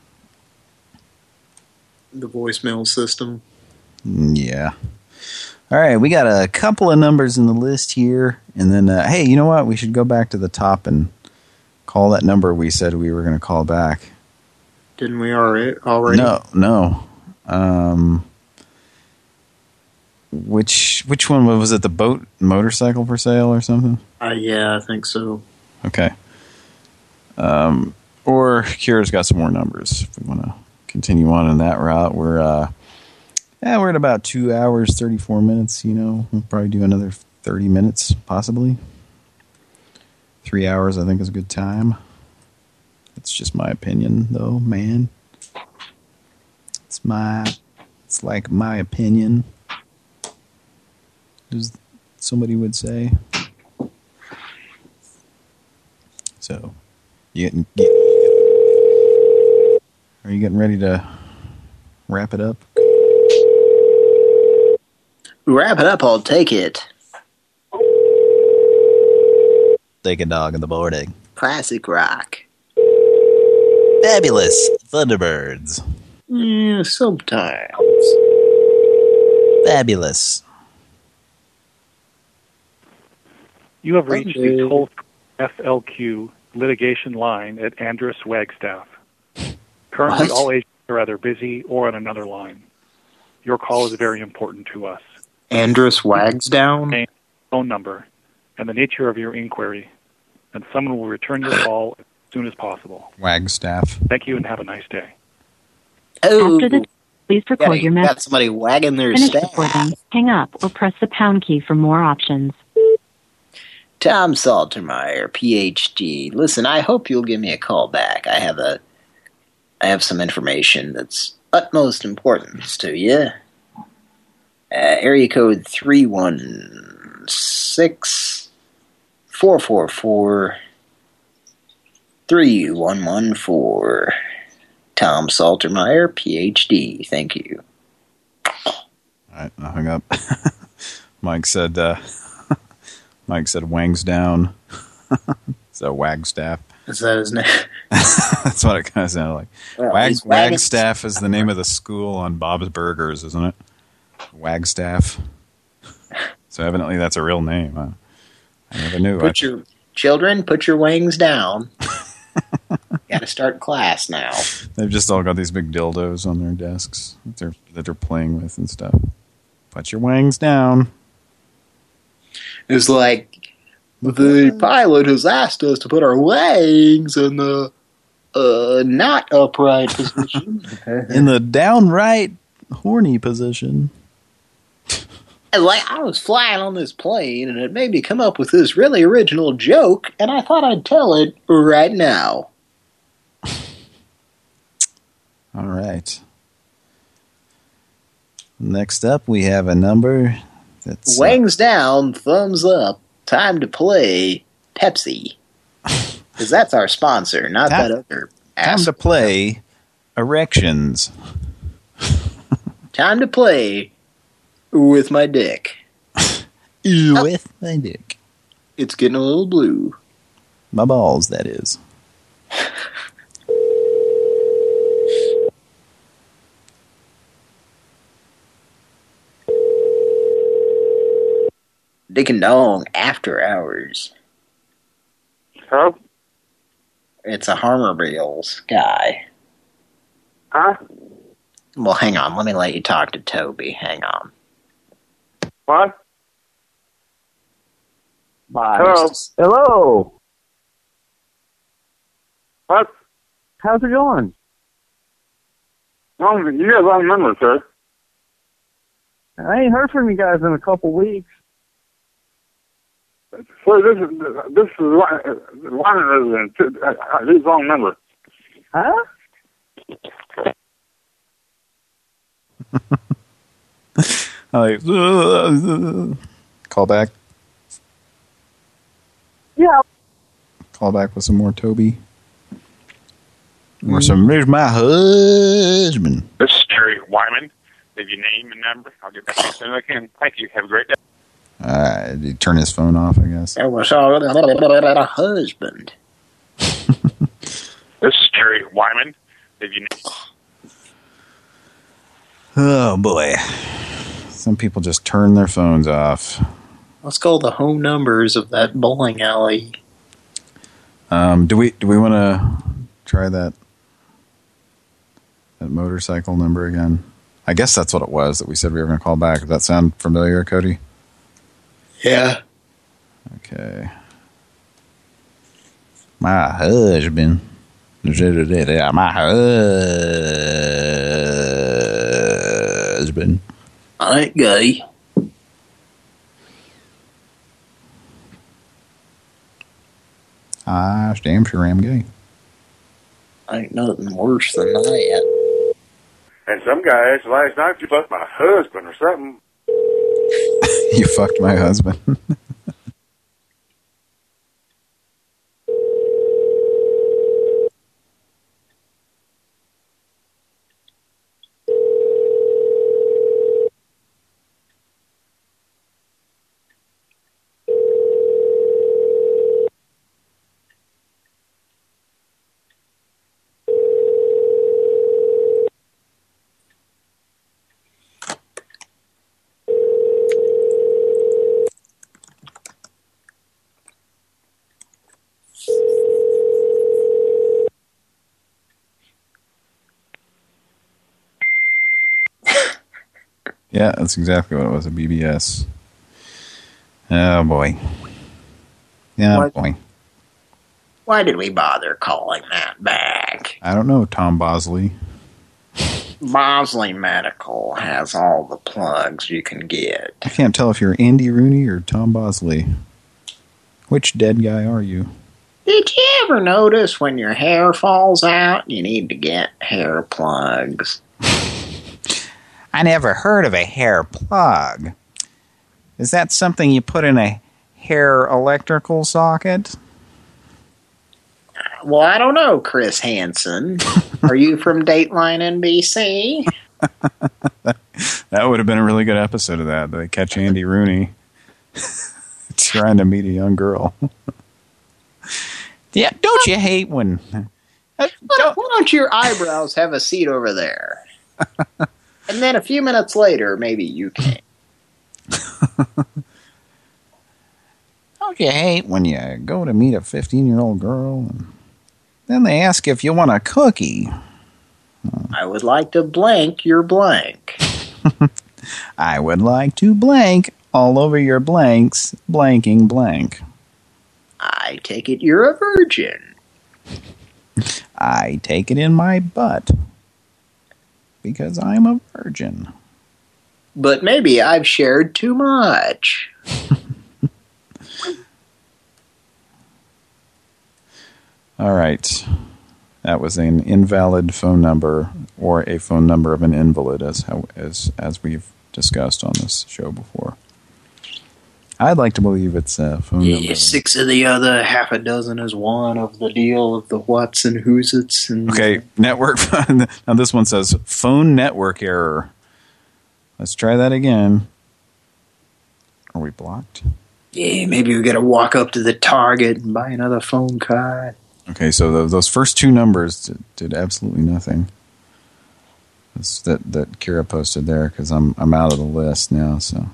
voicemail system. Yeah. All right, we got a couple of numbers in the list here, and then hey, you know what? We should go back to the top and call that number we said we were going to call back. Didn't we already? No. Which one was it? The motorcycle for sale or something? Yeah, I think so. Okay. Or Kira's got some more numbers. If we want to continue on in that route, we're at about 2 hours 34 minutes. You know, we'll probably do another 30 minutes, possibly. 3 hours, I think, is a good time. It's just my opinion, though, man. It's like my opinion, as somebody would say. So, are you getting ready to wrap it up? Wrap it up, I'll take it. Take a dog in the morning. Classic rock. Fabulous Thunderbirds. Yeah, sometimes. Fabulous. You have reached the toll FLQ litigation line at Andrus Wagstaff. Currently, all agents are either busy or on another line. Your call is very important to us. Andrus Wagsdown? Name, phone number, and the nature of your inquiry, and someone will return your call as soon as possible. Wagstaff. Thank you and have a nice day. Oh, After the please record your message. Got somebody wagging their Finish staff. recording, hang up, or press the pound key for more options. Tom Saltermeyer, PhD. Listen, I hope you'll give me a call back. I have some information that's utmost importance to you. Area code 316-444-3114. Tom Saltermeyer, PhD. Thank you. All right, I hung up. Mike said Wangs down. So Wagstaff. Is that his name? That's what it kind of sounded like. Well, Wagstaff is the name of the school on Bob's Burgers, isn't it? Wagstaff. So evidently that's a real name. I never knew. Put your wings down. Got to start class now. They've just all got these big dildos on their desks that they're playing with and stuff. Put your wings down. It's like the pilot has asked us to put our wings in the not upright position. In the downright horny position. Like, I was flying on this plane, and it made me come up with this really original joke, and I thought I'd tell it right now. All right. Next up, we have a number that's... Wings down, thumbs up, time to play Pepsi. Because that's our sponsor, not that other Time to play erections. Time to play with my dick. With my dick. It's getting a little blue. My balls, that is. Dick and Dong After Hours. Huh? It's a Harmerbills guy. Huh? Well, hang on. Let me let you talk to Toby. Hang on. What? Bye. Hello? Hello. What? How's it going? Well, you guys don't remember, sir. I ain't heard from you guys in a couple weeks. Sir, this is one resident. He's wrong number. Huh? Call back. Yeah. Call back with some more Toby. Or some, there's my husband. This is Jerry Wyman. Leave your name and number. I'll get back to you as soon as I can. Thank you. Have a great day. Did he turn his phone off, I guess? It was all about a husband. This is Terry Wyman. Did you? Oh, boy. Some people just turn their phones off. Let's call the home numbers of that bowling alley. Do we want to try that motorcycle number again? I guess that's what it was that we said we were going to call back. Does that sound familiar, Cody? Yeah. Okay. My husband. My husband. I ain't gay. I damn sure am gay. Ain't nothing worse than that. And some guy asked last night if you fucked my husband or something. You fucked my husband. Yeah, that's exactly what it was, a BBS. Oh, boy. Yeah, boy. Why did we bother calling that back? I don't know, Tom Bosley. Bosley Medical has all the plugs you can get. I can't tell if you're Andy Rooney or Tom Bosley. Which dead guy are you? Did you ever notice when your hair falls out, you need to get hair plugs? I never heard of a hair plug. Is that something you put in a hair electrical socket? Well, I don't know, Chris Hansen. Are you from Dateline NBC? That would have been a really good episode of that. They catch Andy Rooney trying to meet a young girl. Yeah, don't you hate when... Why don't your eyebrows have a seat over there? And then a few minutes later, maybe you can. Don't you hate when you go to meet a 15-year-old girl and then they ask if you want a cookie? I would like to blank your blank. I would like to blank all over your blanks, blanking blank. I take it you're a virgin. I take it in my butt. Because I'm a virgin. But maybe I've shared too much. All right. That was an invalid phone number or a phone number of an invalid, as we've discussed on this show before. I'd like to believe it's a phone number. 6 of the other, half a dozen is one of the deal of the whats and who's it's. And okay, network. Now this one says phone network error. Let's try that again. Are we blocked? Yeah, maybe we got to walk up to the Target and buy another phone card. Okay, so those first two numbers did absolutely nothing. That's that Kira posted there because I'm out of the list now. So.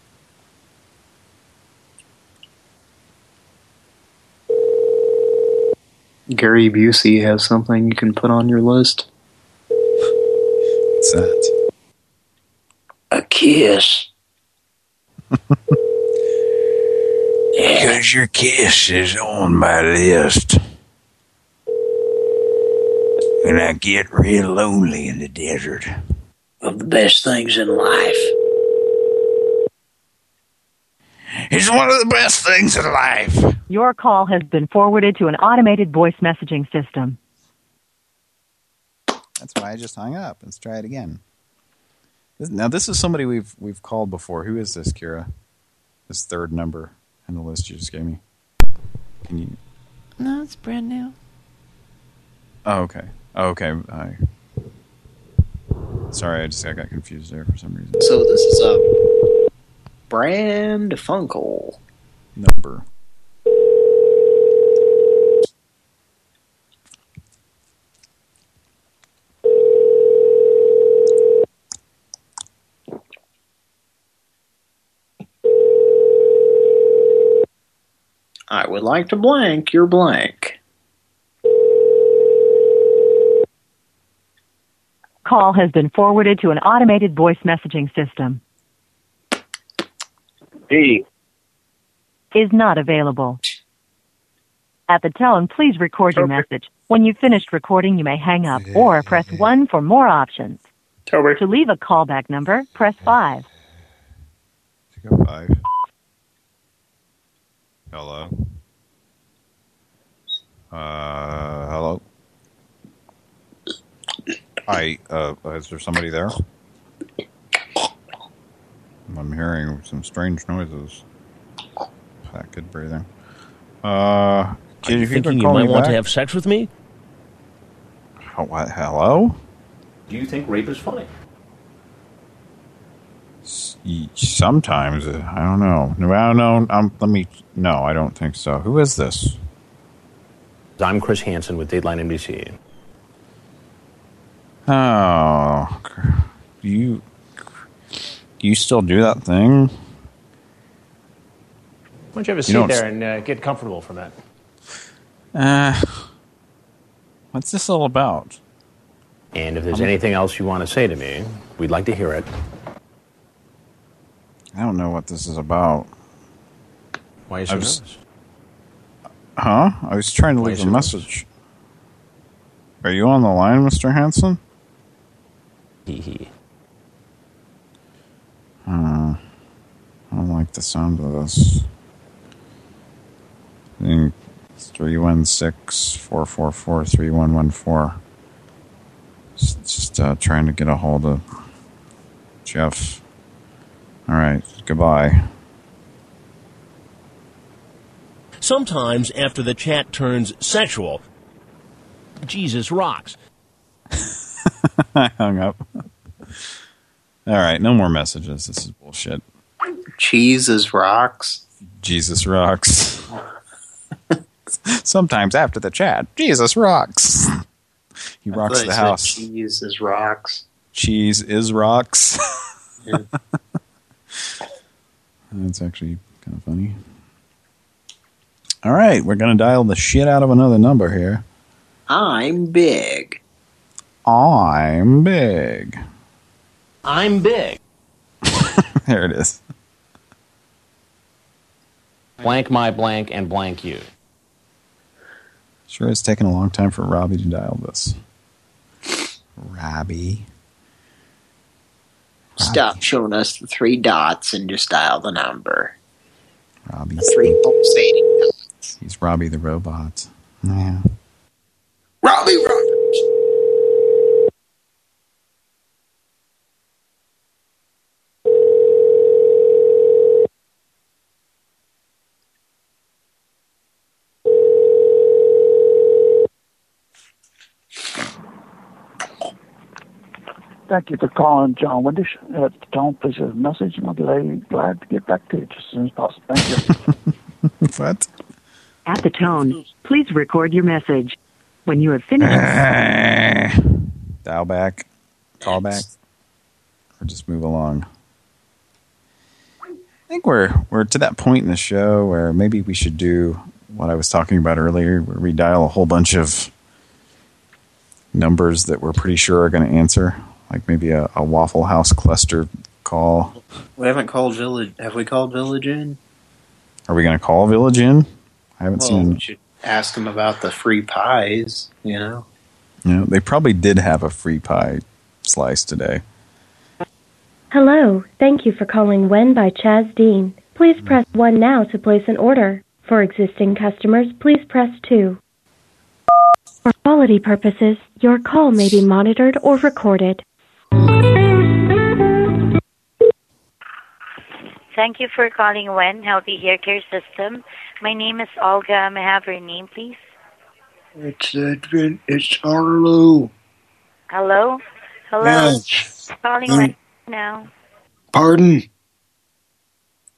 Gary Busey has something you can put on your list. What's that? A kiss. Because your kiss is on my list. And I get real lonely in the desert. Of the best things in life. It's one of the best things in life. Your call has been forwarded to an automated voice messaging system. That's why I just hung up. Let's try it again. Now this is somebody we've called before. Who is this, Kira? This third number in the list you just gave me. Can you? No, it's brand new. Oh, okay. Oh, okay. Sorry, I got confused there for some reason. So this is Brand Funkle. Number. I would like to blank your blank. Call has been forwarded to an automated voice messaging system. Hey. Is not available. At the tone, please record your message. When you've finished recording, you may hang up or press 1 for more options. Toby. To leave a callback number, press 5. Go 5. Hello. Hello. Hi. Is there somebody there? I'm hearing some strange noises. Packet breathing. Are you thinking you might want to have sex with me? What? Hello? Do you think rape is funny? Sometimes. I don't know. No, I don't know. No, I don't think so. Who is this? I'm Chris Hansen with Dateline NBC. Oh, do you still do that thing? Why don't you have a seat there and get comfortable for that? What's this all about? And if there's anything else you want to say to me, we'd like to hear it. I don't know what this is about. Why are you so nervous? Huh? I was trying to leave a message. Are you on the line, Mr. Hansen? I don't like the sound of this. I think it's 316-444-3114. Just trying to get a hold of Jeff. All right, goodbye. Sometimes after the chat turns sexual, Jesus rocks. I hung up. All right, no more messages. This is bullshit. Jesus rocks. Jesus rocks. Sometimes after the chat, Jesus rocks. He rocks the house. Cheese is rocks. Cheese is rocks. Yeah. That's actually kind of funny. All right, we're going to dial the shit out of another number here. I'm big. I'm big. I'm big. There it is. Blank my blank and blank you. Sure, it's taken a long time for Robbie to dial this. Robbie. Stop showing us the 3 dots and just dial the number. Robbie's 3 pulsating dots. He's Robbie the robot. Yeah. Robbie Roberts. Thank you for calling John Windish. At the tone, please leave a message, and I'll be glad to get back to you just as soon as possible. Thank you. What? At the tone, please record your message. When you have finished... Dial back, call back, or just move along. I think we're to that point in the show where maybe we should do what I was talking about earlier, where we dial a whole bunch of numbers that we're pretty sure are going to answer. Like maybe a Waffle House cluster call. We haven't called Village. Have we called Village Inn? Are we going to call Village Inn? I haven't seen. We should ask them about the free pies, you know? Yeah, they probably did have a free pie slice today. Hello. Thank you for calling When by Chaz Dean. Please press 1 now to place an order. For existing customers, please press 2. For quality purposes, your call may be monitored or recorded. Thank you for calling When Healthy Hair Care System. My name is Olga. May I have your name, please? It's Arlo. Hello? Hello? Yes. Calling When now. Pardon?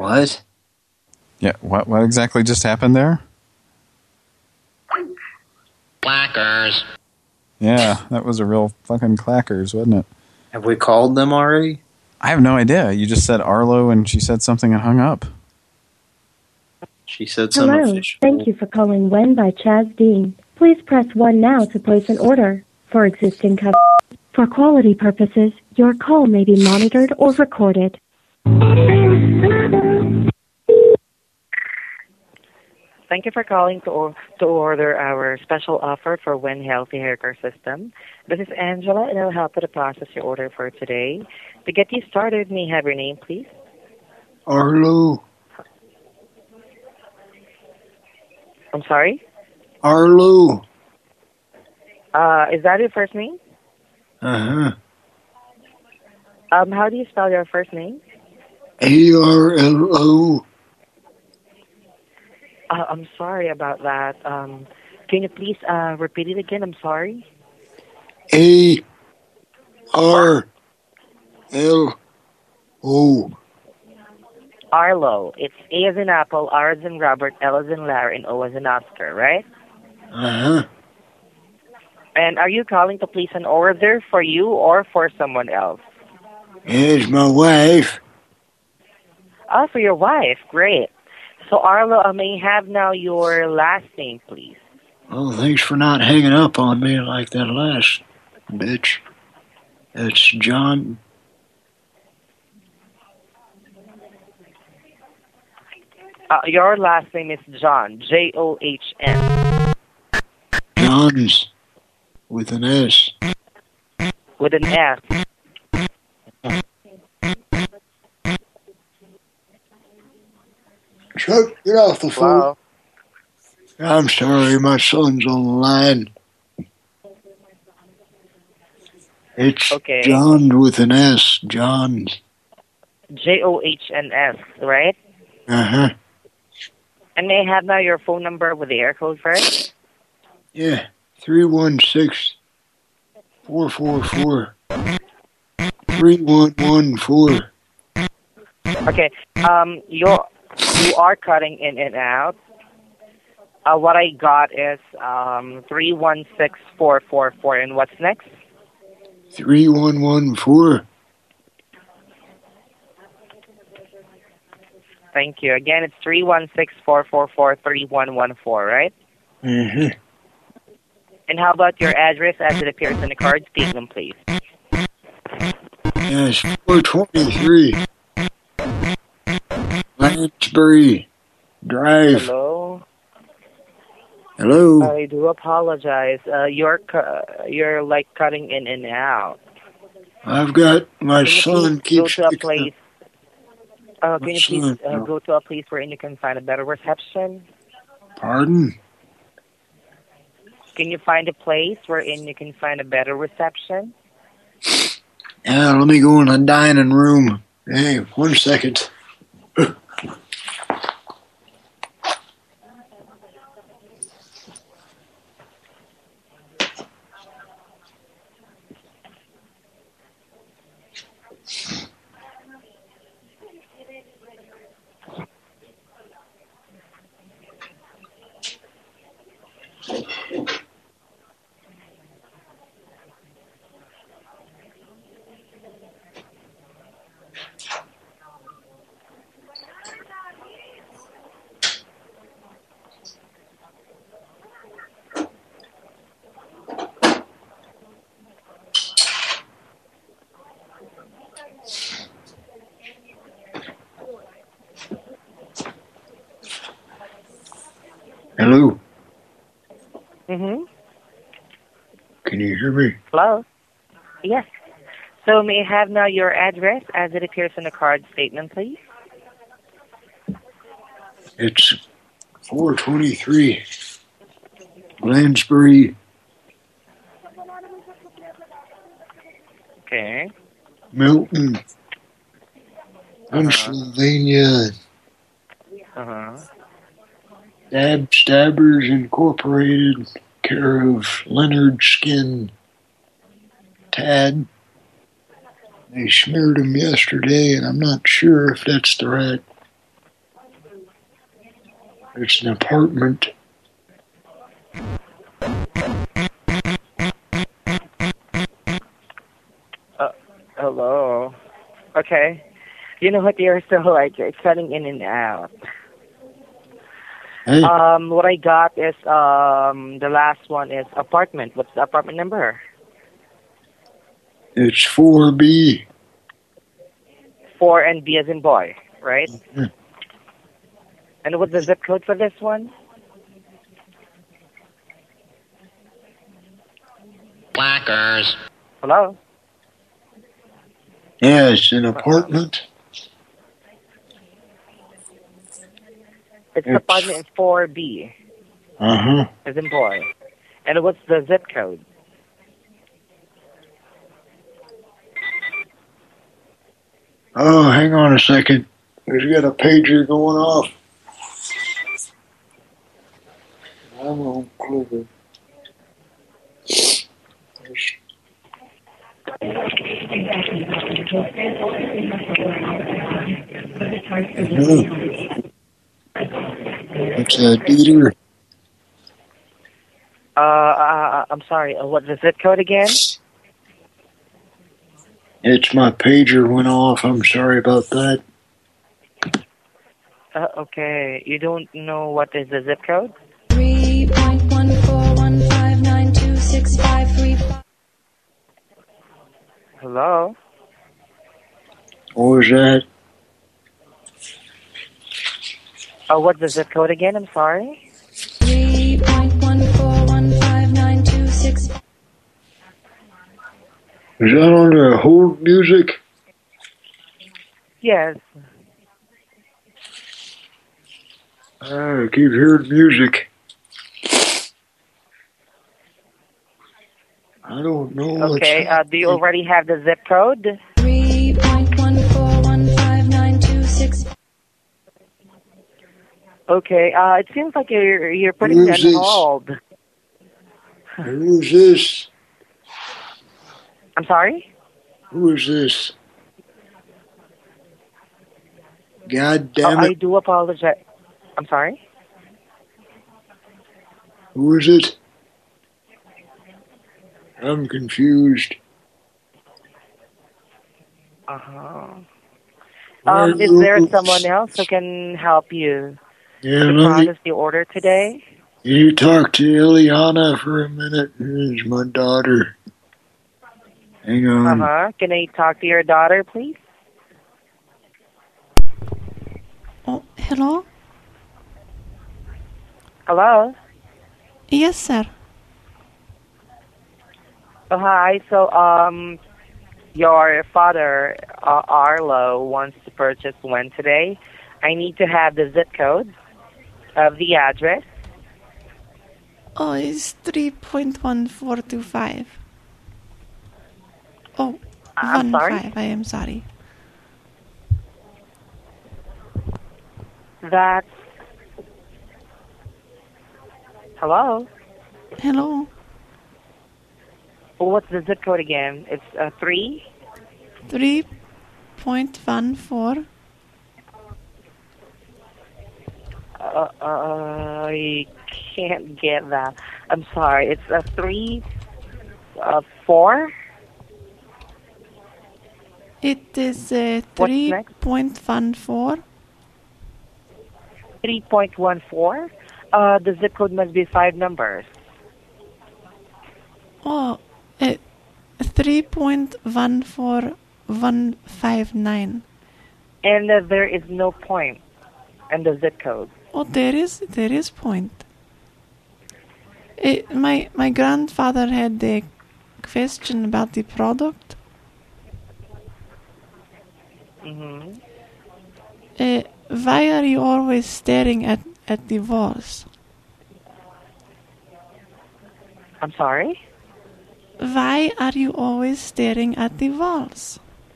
What? Yeah, what exactly just happened there? Clackers. Yeah, that was a real fucking clackers, wasn't it? Have we called them already? I have no idea. You just said Arlo and she said something and hung up. She said some Hello, official. thank you for calling When by Chaz Dean. Please press 1 now to place an order. For existing customers, for quality purposes, your call may be monitored or recorded. Thank you for calling to order our special offer for When Healthy Hair Care System. This is Angela, and I'll help you to process your order for today. To get you started, may I have your name, please? Arlo. I'm sorry? Arlo. Is that your first name? Uh-huh. How do you spell your first name? A-R-L-O. I'm sorry about that. Can you please repeat it again? I'm sorry. A-R-L-O. Arlo. It's A as in Apple, R as in Robert, L as in Larry, and O as in Oscar, right? Uh-huh. And are you calling to place an order for you or for someone else? It's my wife. Oh, for your wife. Great. So, Arlo, I may have now your last name, please. Well, thanks for not hanging up on me like that last bitch. It's John. Your last name is John, J-O-H-N. Johns with an S. With an S. Chuck, get off the phone. Wow. I'm sorry, my son's on the line. It's okay. John with an S. John. J-O-H-N-S, right? Uh-huh. And may I have now your phone number with the air code first? Yeah, 316-444-3114. Okay. You are cutting in and out. What I got is 316444, and what's next? 3114. Thank you. Again, it's 316-444-3114, right? Mm-hmm. And how about your address as it appears on the card statement, please? Yes, 423 Lansbury Drive. Hello? Hello? I do apologize. You're like cutting in and out. I've got my son keeps go to a place. Can My you please son, go to a place where you can find a better reception? Pardon? Can you find a place where you can find a better reception? Yeah, let me go in the dining room. Hey, 1 second. Hello? Mm-hmm. Can you hear me? Hello? Yes. So may I have now your address as it appears on the card statement, please? It's 423 Lansbury, Okay. Milton, Pennsylvania. Uh-huh. Dab Stabbers Incorporated, care of Leonard Skin Tad. They smeared him yesterday, and I'm not sure if that's the right It's an apartment. Hello. Okay. You know what? You're still like cutting in and out. Hey. What I got is the last one is apartment. What's the apartment number? It's 4B. 4 and B as in boy, right? Mm-hmm. And what's the zip code for this one? Blackers. Hello? Yeah, it's an apartment. It's apartment 4B. Uh-huh. As in boy. And what's the zip code? Oh, hang on a second. We've got a pager going off. I'm on Clover. It's a Dieter. I'm sorry. What's the zip code again? It's my pager went off. I'm sorry about that. Okay. You don't know what is the zip code? 3.141592653. Hello? What was that? What's the zip code again? I'm sorry. 3.1415926. Is that on the hold music? Yes. I keep hearing music. I don't know. Okay. Do you already have the zip code? 3.1415926. Okay. It seems like you're putting me on hold. Who's this? I'm sorry? Who is this? God damn it. I do apologize. I'm sorry? Who is it? I'm confused. Is there someone else who can help you to process the order today? You talk to Eliana for a minute. Here's my daughter. Hang on. Can I talk to your daughter, please? Oh, hello? Hello? Yes, sir. Hi. So, your father, Arlo, wants to purchase one today. I need to have the zip code of the address. Oh, it's 3.1425. Oh, I'm sorry? 15. I am sorry. That's... Hello? Hello? What's the zip code again? It's 3? 3.14. I can't get that. I'm sorry. It's 3, 4? It is 3.14. 3.14? The zip code must be 5 numbers. Oh, 3.14159. And there is no point in the zip code. Oh, there is point. My grandfather had a question about the product. Why are you always staring at the walls? I'm sorry? Why are you always staring at the walls?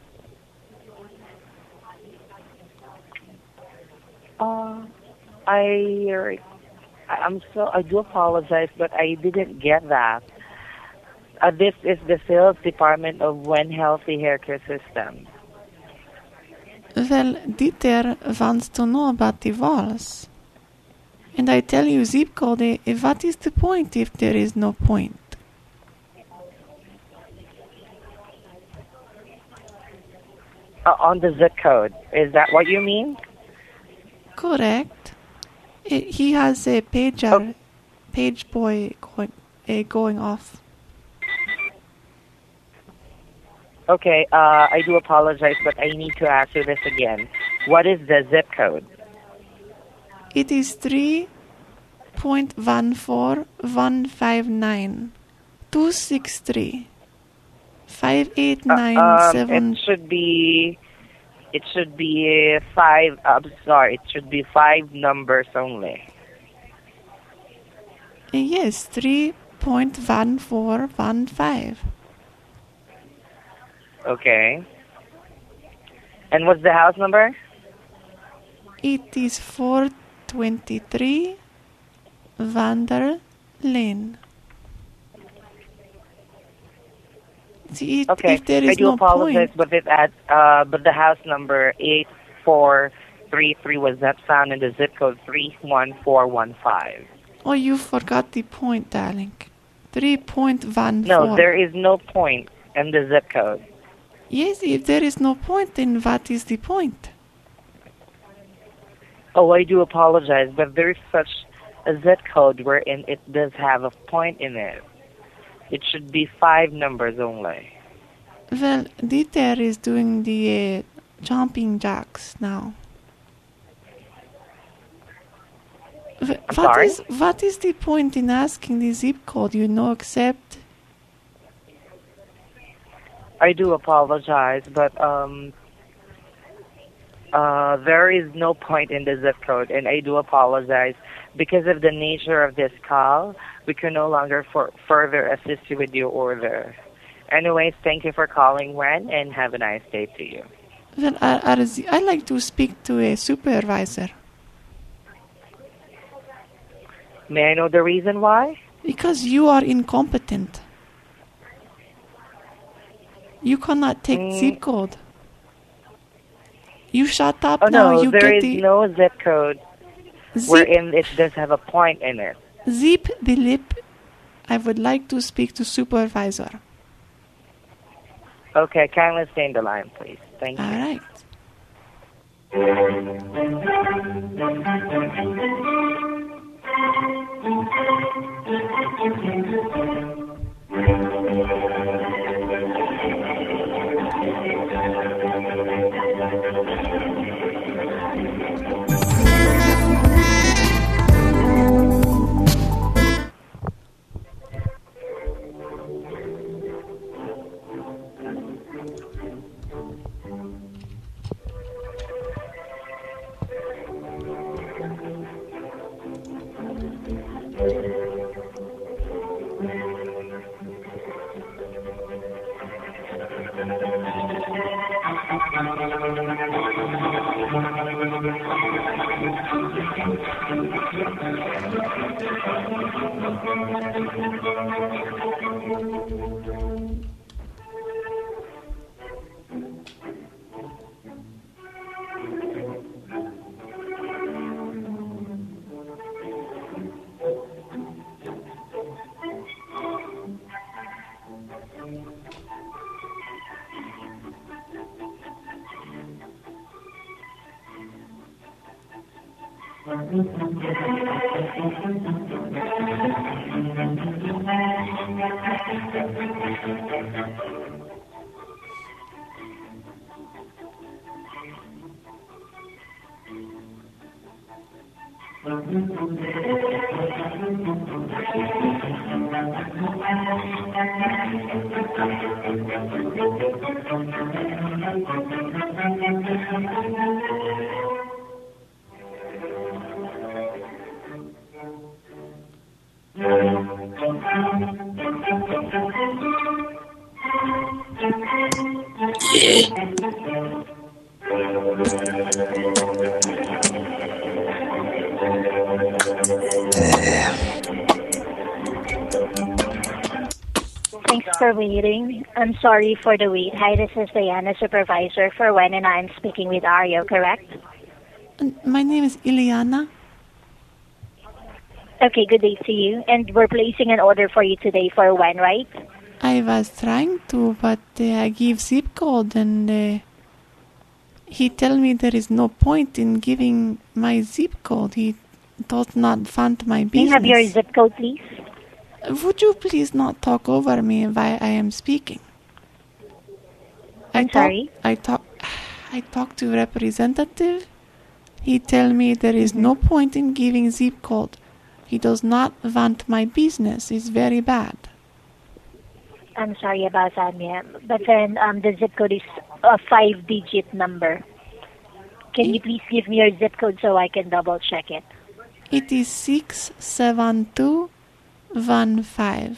I do apologize, but I didn't get that. This is the sales department of When Healthy Hair Care System. Well, Dieter wants to know about the walls. And I tell you zip code, what is the point if there is no point? On the zip code. Is that what you mean? Correct. He has a pager, page boy going off. Okay, I do apologize, but I need to ask you this again. What is the zip code? It is 3.14159 263 5897. It should be 5. I'm sorry. It should be 5 numbers only. Yes, 3.1415. Okay. And what's the house number? It is 423 Vander Lane. See, Okay, if there is I do no apologize, point, but the house number 8433 was that found in the zip code 31415. oh, you forgot the point, darling. 3.14. No, there is no point in the zip code. Yes, if there is no point, then what is the point? Oh, I do apologize, but there is such a zip code wherein it does have a point in it. It should be 5 numbers only. Well, Dieter is doing the jumping jacks now. sorry? What is the point in asking the zip code? You know, except I do apologize, but there is no point in the zip code, and I do apologize. Because of the nature of this call, we can no longer further assist you with your order. Anyways, thank you for calling, Wen, and have a nice day to you. well, I like to speak to a supervisor. May I know the reason why? Because you are incompetent. You cannot take zip code. You shut up Oh now. no, You there get is the no zip code wherein it does have a point in it. zip the lip. I would like to speak to supervisor. Okay, kindly stay in the line, please. Thank you. All right. Thanks for waiting. I'm sorry for the wait. Hi, this is Diana, supervisor for Wen, and I'm speaking with Ario, correct? My name is Ileana. Okay, good day to you. And we're placing an order for you today for when, right? I was trying to, but I give zip code and he tell me there is no point in giving my zip code. He does not fund my business. Can you have your zip code, please? Would you please not talk over me while I am speaking? I'm sorry? I talk to representative. He tell me there is no point in giving zip code. He does not want my business. It's very bad. I'm sorry about that, ma'am. But then the zip code is a 5-digit number. Can you please give me your zip code so I can double check it? It is 67215.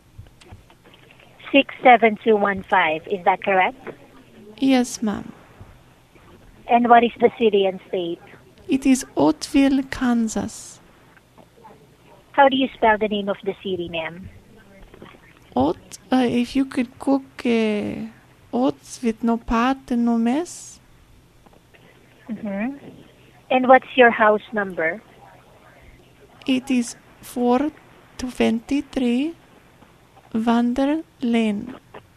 67215. Is that correct? Yes, ma'am. And what is the city and state? It is Oatville, Kansas. How do you spell the name of the city, ma'am? If you could cook oats with no pot and no mess. Mm-hmm. And what's your house number? It is 423 Vander Lane.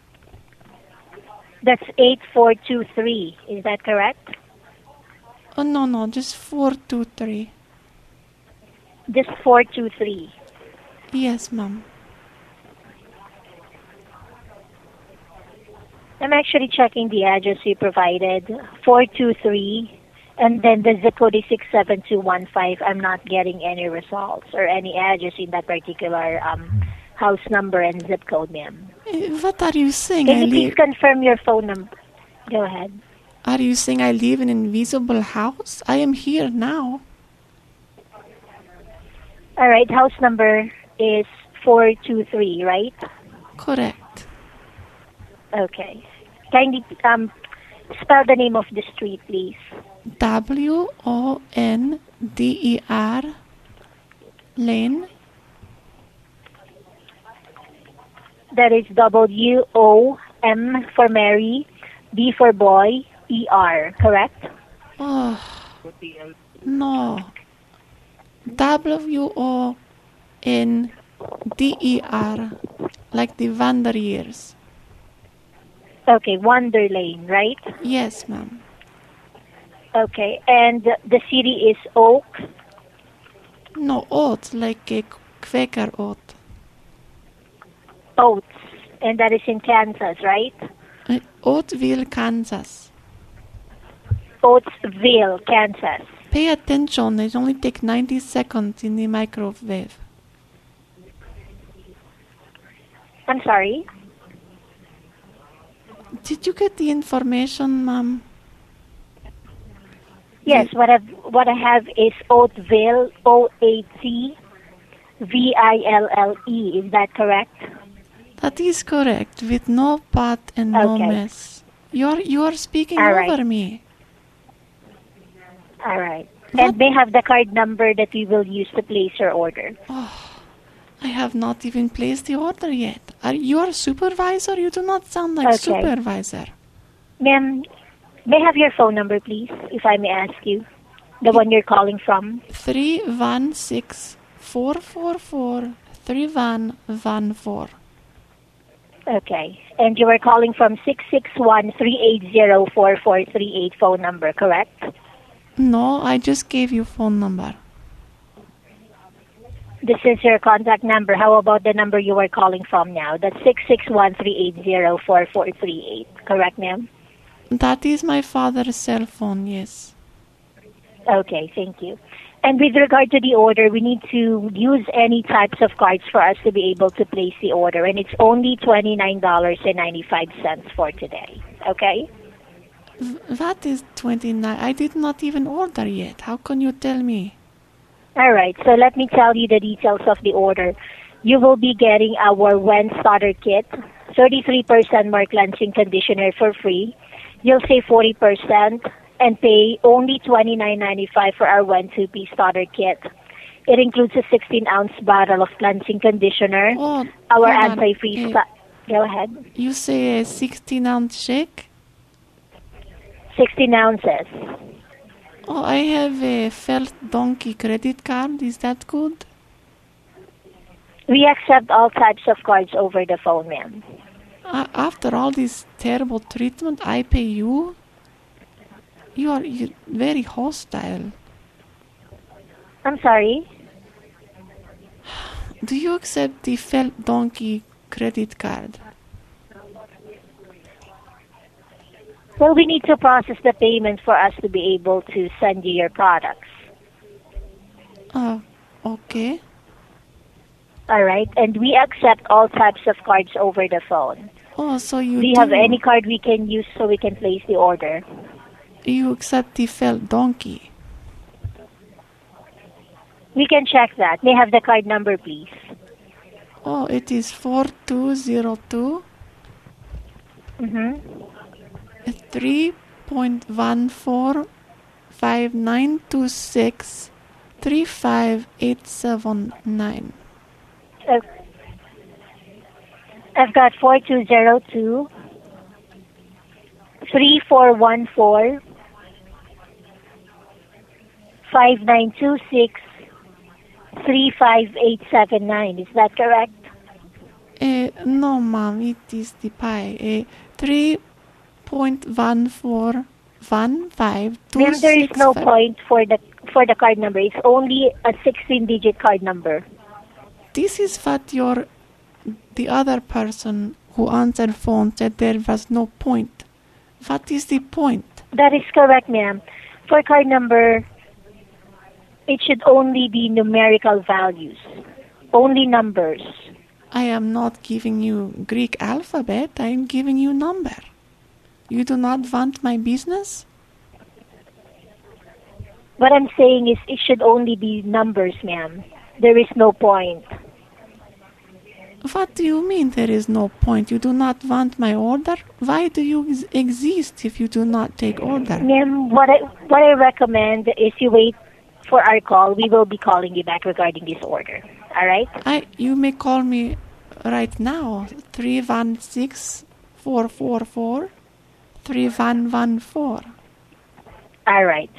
That's 8423. Is that correct? Oh, no, just 423. Just 423. Yes, ma'am. I'm actually checking the address you provided, 423, and then the zip code is 67215. I'm not getting any results or any address in that particular house number and zip code, ma'am. What are you saying? Can you please confirm your phone number? Go ahead. Are you saying I live in an invisible house? I am here now. All right, house number is 423, right? Correct. Okay. Kindly spell the name of the street, please. WONDER Lane. That is WOM for Mary, B for boy, ER, correct? Oh, no. WONDER, like the Wonder Years. Okay, Wonder Lane, right? Yes, ma'am. Okay, and the city is Oak? No, oat, like a Quaker oat. Oats, and that is in Kansas, right? Oatville, Kansas. Oatsville, Kansas. Pay attention, it only takes 90 seconds in the microwave. I'm sorry? Did you get the information, ma'am? Yes, what I have is Oatville, OATVILLE. Is that correct? That is correct, with no pot and no mess. You are speaking over me. All right. And may I have the card number that we will use to place your order? Oh, I have not even placed the order yet. Are you a supervisor? You do not sound like supervisor. Ma'am, may I have your phone number, please, if I may ask you? The one you're calling from? 316-444-3114. Okay. And you were calling from 661-380-4438 phone number, correct? No, I just gave you phone number. This is your contact number. How about the number you were calling from now? That's 661-380-4438. Correct, ma'am? That is my father's cell phone, yes. Okay, thank you. And with regard to the order, we need to use any types of cards for us to be able to place the order. And it's only $29.95 for today. Okay? That is 29. I did not even order yet. How can you tell me? All right, so let me tell you the details of the order. You will be getting our Wen starter kit, 33% more cleansing conditioner for free. You'll save 40% and pay only $29.95 for our Wen 2-piece starter kit. It includes a 16-ounce bottle of cleansing conditioner, our anti-freeze. Go ahead. You say a 16-ounce shake? 16 ounces. Oh, I have a Felt Donkey credit card. Is that good? We accept all types of cards over the phone, ma'am. After all this terrible treatment, I pay you? You're very hostile. I'm sorry? Do you accept the Felt Donkey credit card? Well, we need to process the payment for us to be able to send you your products. Okay. All right, and we accept all types of cards over the phone. Oh, so you do you have any card we can use so we can place the order? You accept the Felt Donkey? We can check that. May I have the card number, please? Oh, it is 4202 3.145926 35879. I've got 4202 3414 5926 35879. Is that correct? No, ma'am. It is the pie. 3.141526. Ma'am, there is no point for the card number. It's only a 16-digit card number. This is what the other person who answered phone said there was no point. What is the point? That is correct, ma'am. For card number, it should only be numerical values. Only numbers. I am not giving you Greek alphabet. I am giving you number. You do not want my business? What I'm saying is it should only be numbers, ma'am. There is no point. What do you mean there is no point? You do not want my order? Why do you exist if you do not take order? Ma'am, what I recommend is you wait for our call. We will be calling you back regarding this order. All right? You may call me right now. 316-444-3114. All right.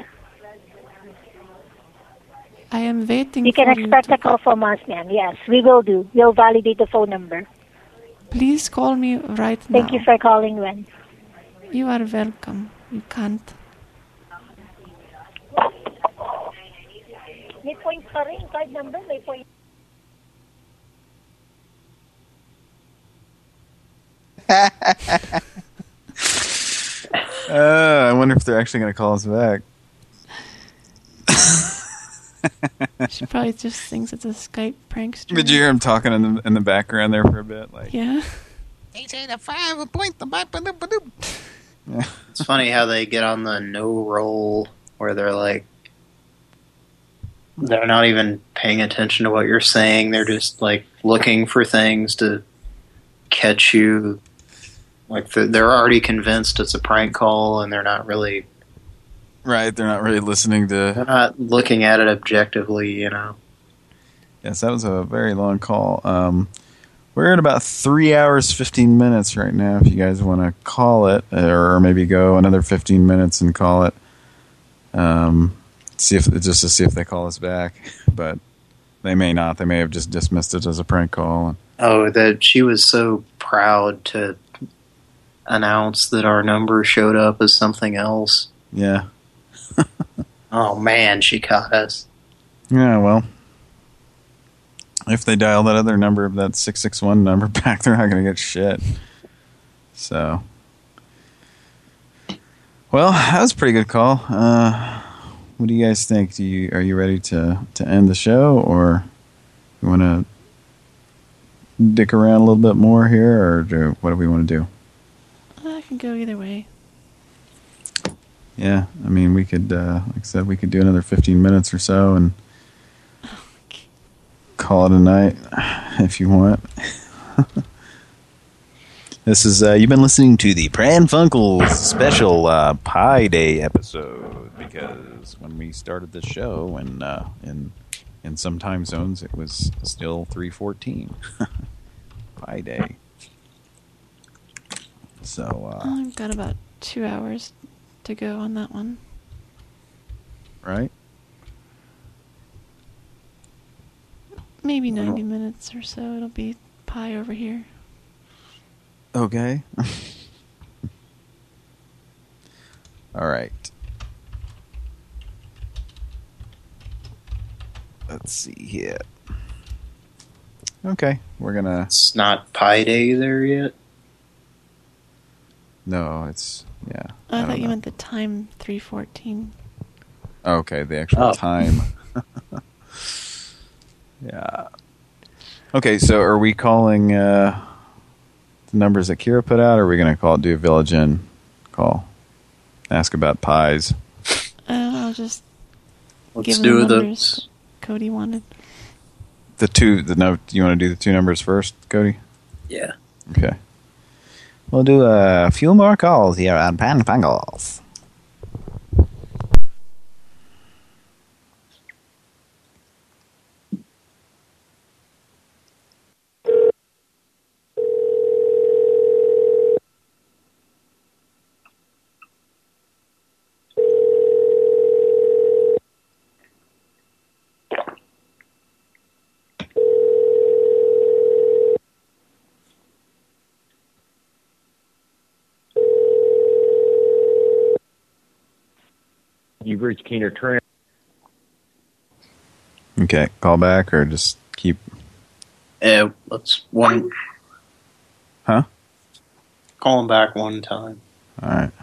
I am waiting you for can expect a call from us, ma'am. Yes, we will do. We'll validate the phone number. Please call me right now. Thank you for calling, Wen. You are welcome. You can't. May point pa rin. Card number, may point. I wonder if they're actually going to call us back. She probably just thinks it's a Skype prankster. Did you hear him talking in the background there for a bit? Like, yeah. It's funny how they get on the no roll where they're like, they're not even paying attention to what you're saying. They're just like looking for things to catch you. Like they're already convinced it's a prank call, and they're not really. Right, they're not really listening to... They're not looking at it objectively, you know. Yes, that was a very long call. We're at about 3 hours, 15 minutes right now, if you guys want to call it, or maybe go another 15 minutes and call it. Just to see if they call us back. But they may not. They may have just dismissed it as a prank call. Oh, that she was so proud to announce that our number showed up as something else. Yeah. Oh, man, she caught us. Yeah, well, if they dial that other number, that 661 number back, they're not going to get shit. So, well, that was a pretty good call. What do you guys think? Are you ready to end the show, or you want to dick around a little bit more here, or what do we want to do? I can go either way. Yeah, I mean, we could, like I said, we could do another 15 minutes or so and call it a night if you want. This is, you've been listening to the Pran Funkels special Pi Day episode, because when we started the show in some time zones, it was still 3:14. Pi Day. So, I've got about 2 hours to go on that one. Right? Maybe 90 minutes or so. It'll be pie over here. Okay. All right. Let's see here. Okay, we're gonna... It's not Pi Day there yet? No, it's... Yeah. I thought you meant the time 3:14. Okay, the actual time. Yeah. Okay, so are we calling the numbers that Kira put out, or are we going to do a Village Inn call? Ask about pies. I'll just Let's give do them the numbers Cody wanted. You want to do the 2 numbers first, Cody? Yeah. Okay. We'll do a few more calls here on Panfangles. You've reached Keener Tram. Okay, call back or just keep... Let's one... Huh? Call him back one time. All right.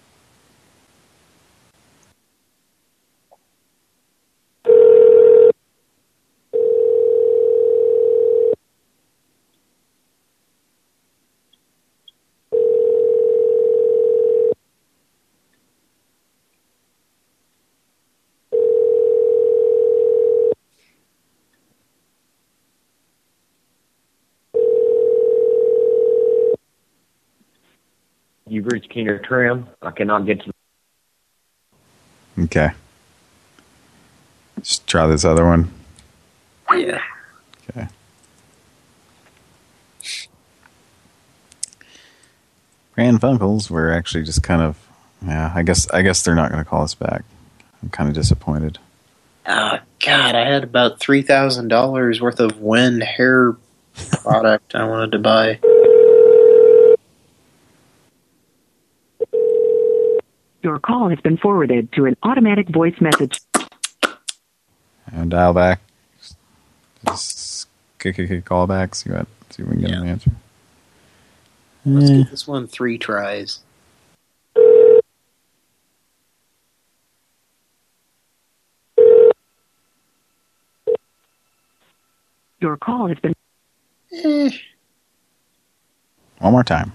You've reached Keener Tram. I cannot get to... Okay. Just try this other one. Yeah. Okay. Pran Funkels were actually just kind of... Yeah, I guess they're not going to call us back. I'm kind of disappointed. Oh, God, I had about $3,000 worth of Wen hair product I wanted to buy. Your call has been forwarded to an automatic voice message. And dial back. Just call back. See if we can get an answer. Let's give this one 3 tries. Your call has been... One more time.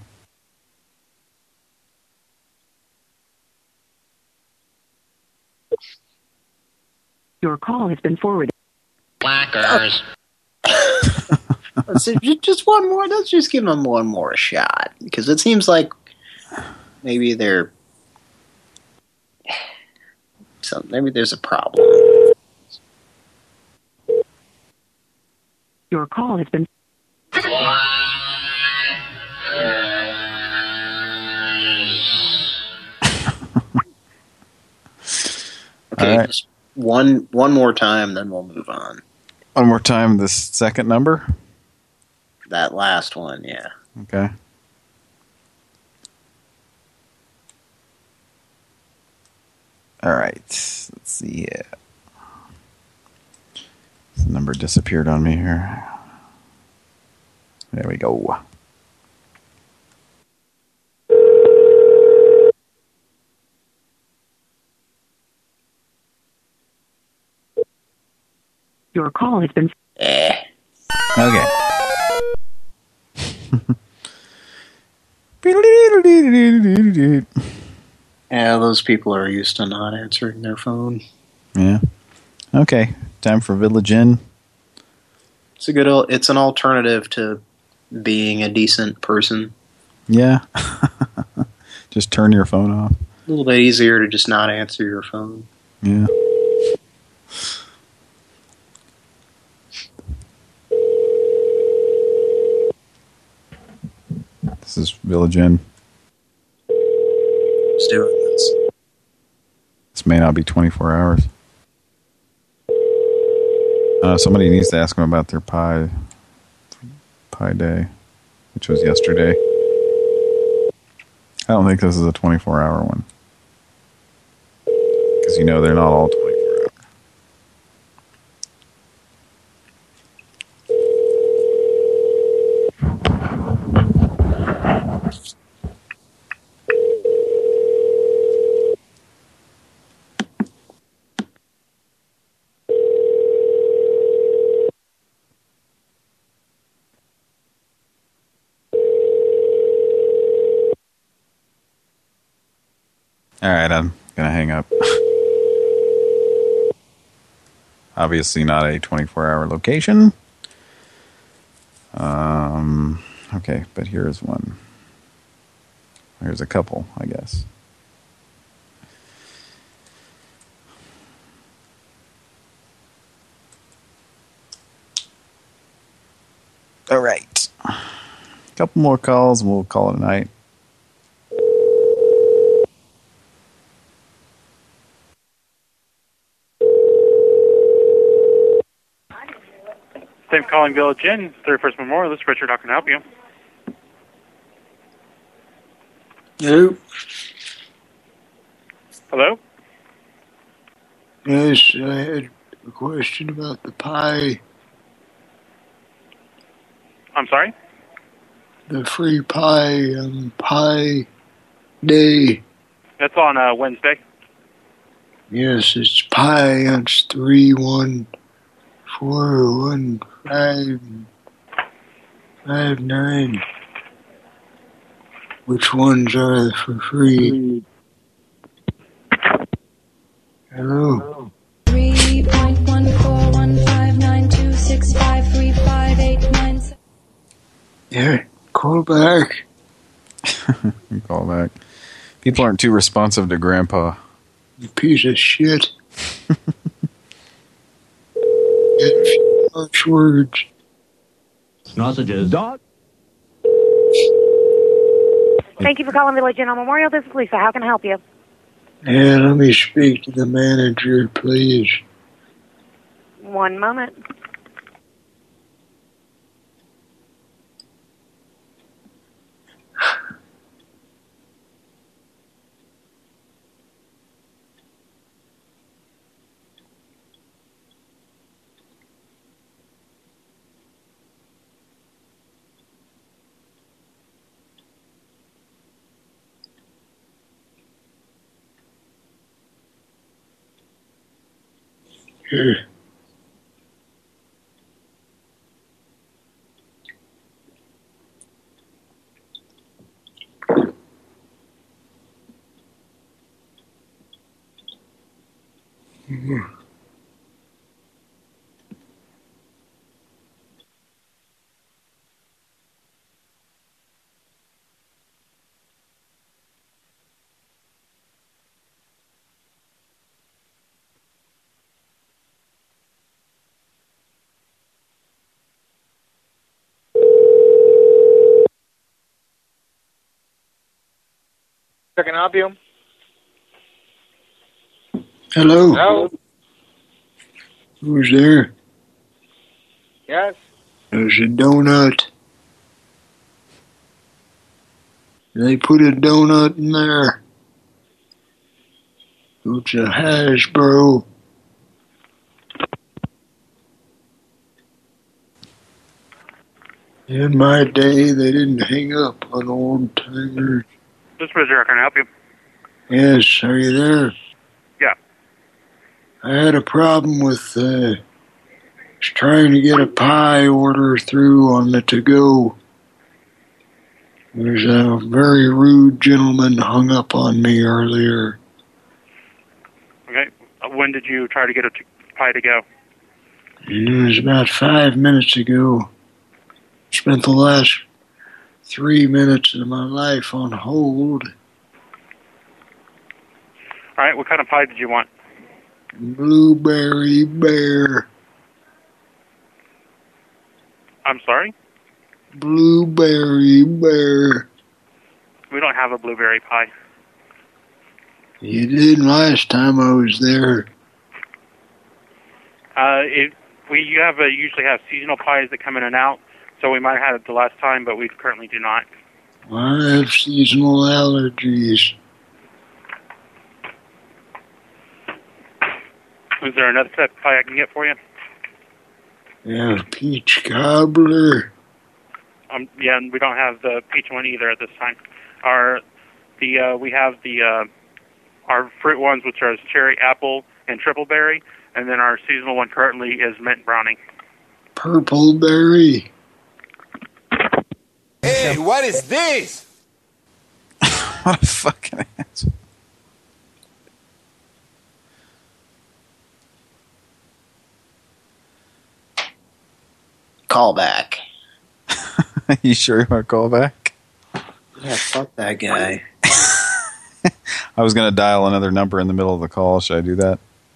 Your call has been forwarded. Blackers. Just one more. Let's just give them one more shot. Because it seems like maybe maybe there's a problem. Your call has been... Okay, right. Just one more time, then we'll move on. One more time, this second number? That last one, yeah. Okay. All right, let's see. The number disappeared on me here. There we go. Your call has been... Okay. Yeah, those people are used to not answering their phone. Yeah. Okay, time for Village Inn. It's it's an alternative to being a decent person. Yeah. Just turn your phone off. A little bit easier to just not answer your phone. Yeah. This is Village Inn. Let's do it. This may not be 24 hours. Somebody needs to ask them about their pie day, which was yesterday. I don't think this is a 24-hour one. Because you know they're not all 24 hours. All right, I'm going to hang up. Obviously not a 24-hour location. Okay, but here's one. Here's a couple, I guess. All right. A couple more calls and we'll call it a night. Thanks for calling Village Inn, 31st Memorial. This is Richard. How can I help you? Hello? Hello? Yes, I had a question about the pie. I'm sorry? The free pie Pie Day. That's on Wednesday. Yes, it's pie. It's 3141559. Which ones are for free? Hello? 3.141592653589. Yeah, call back. Call back. People aren't too responsive to Grandpa. You piece of shit. Get a few harsh words. Sausages. Dog. Thank you for calling Village Inn on Memorial. This is Lisa. How can I help you? Yeah, let me speak to the manager, please. One moment. Here. I can help you. Hello? Hello? Who's there? Yes? There's a donut. They put a donut in there. It's a Hasbro. In my day, they didn't hang up on old timers. This is Richard. How can I help you? Yes, are you there? Yeah. I had a problem with trying to get a pie order through on the to-go. There's a very rude gentleman hung up on me earlier. Okay. When did you try to get a pie to go? It was about 5 minutes ago. Spent the last 3 minutes of my life on hold. All right. What kind of pie did you want? Blueberry bear. I'm sorry? Blueberry bear. We don't have a blueberry pie. You did last time I was there. We usually have seasonal pies that come in and out, so we might have had it the last time, but we currently do not. I have seasonal allergies. Is there another type of pie I can get for you? Yeah, peach cobbler. Yeah, and we don't have the peach one either at this time. We have our fruit ones, which are cherry, apple, and triple berry, and then our seasonal one currently is mint brownie. Purple berry. Hey, what is this? What a fucking asshole. Call back. You sure you want to call back? Yeah, fuck that guy. I was going to dial another number in the middle of the call. Should I do that?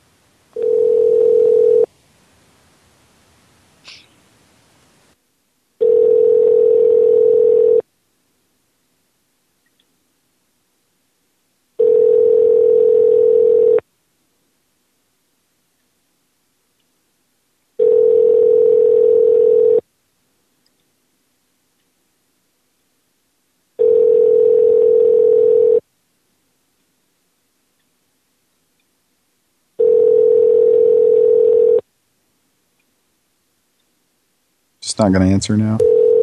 Just not going to answer now.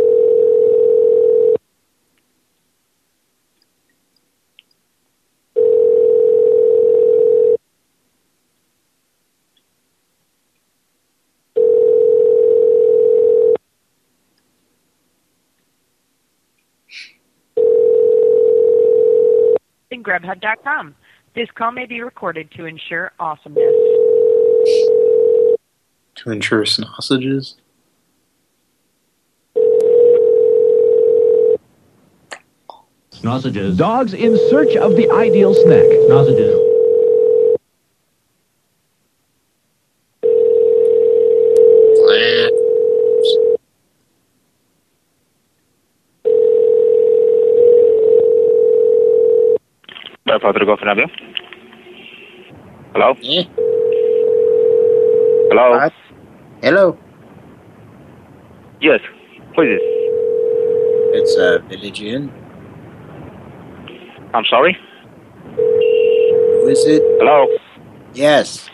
GrabHub.com. This call may be recorded to ensure awesomeness. To ensure sausages? Sausages. Dogs in search of the ideal snack. Sausages. Patrick, can I help you? Hello? Yeah. Hello? What? Hello? Yes. Who is this? It's Village Inn. I'm sorry? Who is it? Hello? Yes.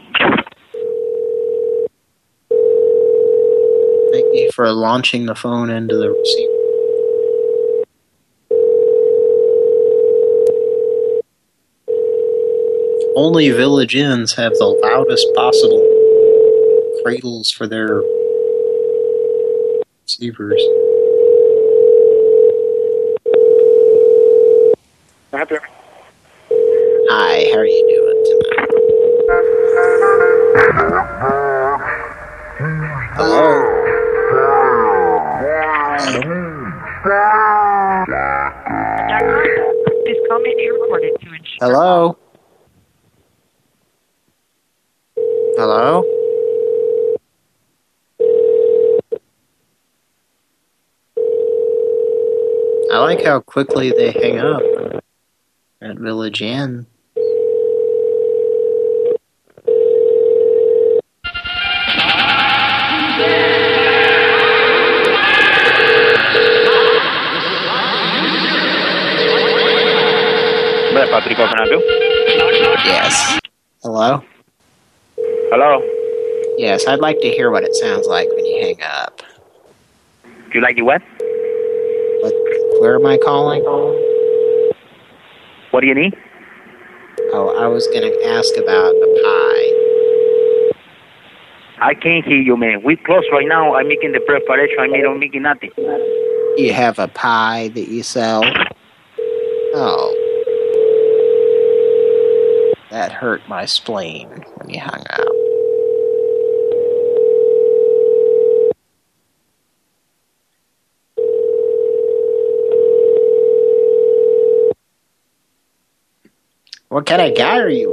Thank you for launching the phone into the receiver. Only Village Inns have the loudest possible cradles for their receivers. Hi, how are you doing tonight? Hello? This call may be recorded to ensure. Hello? Hello? I like how quickly they hang up at Village Inn. Patrick, can I help you? Yes. Hello? Hello? Yes, I'd like to hear what it sounds like when you hang up. You like it what? Where am I calling? What do you need? Oh, I was going to ask about the pie. I can't hear you, man. We close right now. I'm making the preparation. I'm not making nothing. You have a pie that you sell? Oh. That hurt my spleen when you hung up. What kind of guy are you?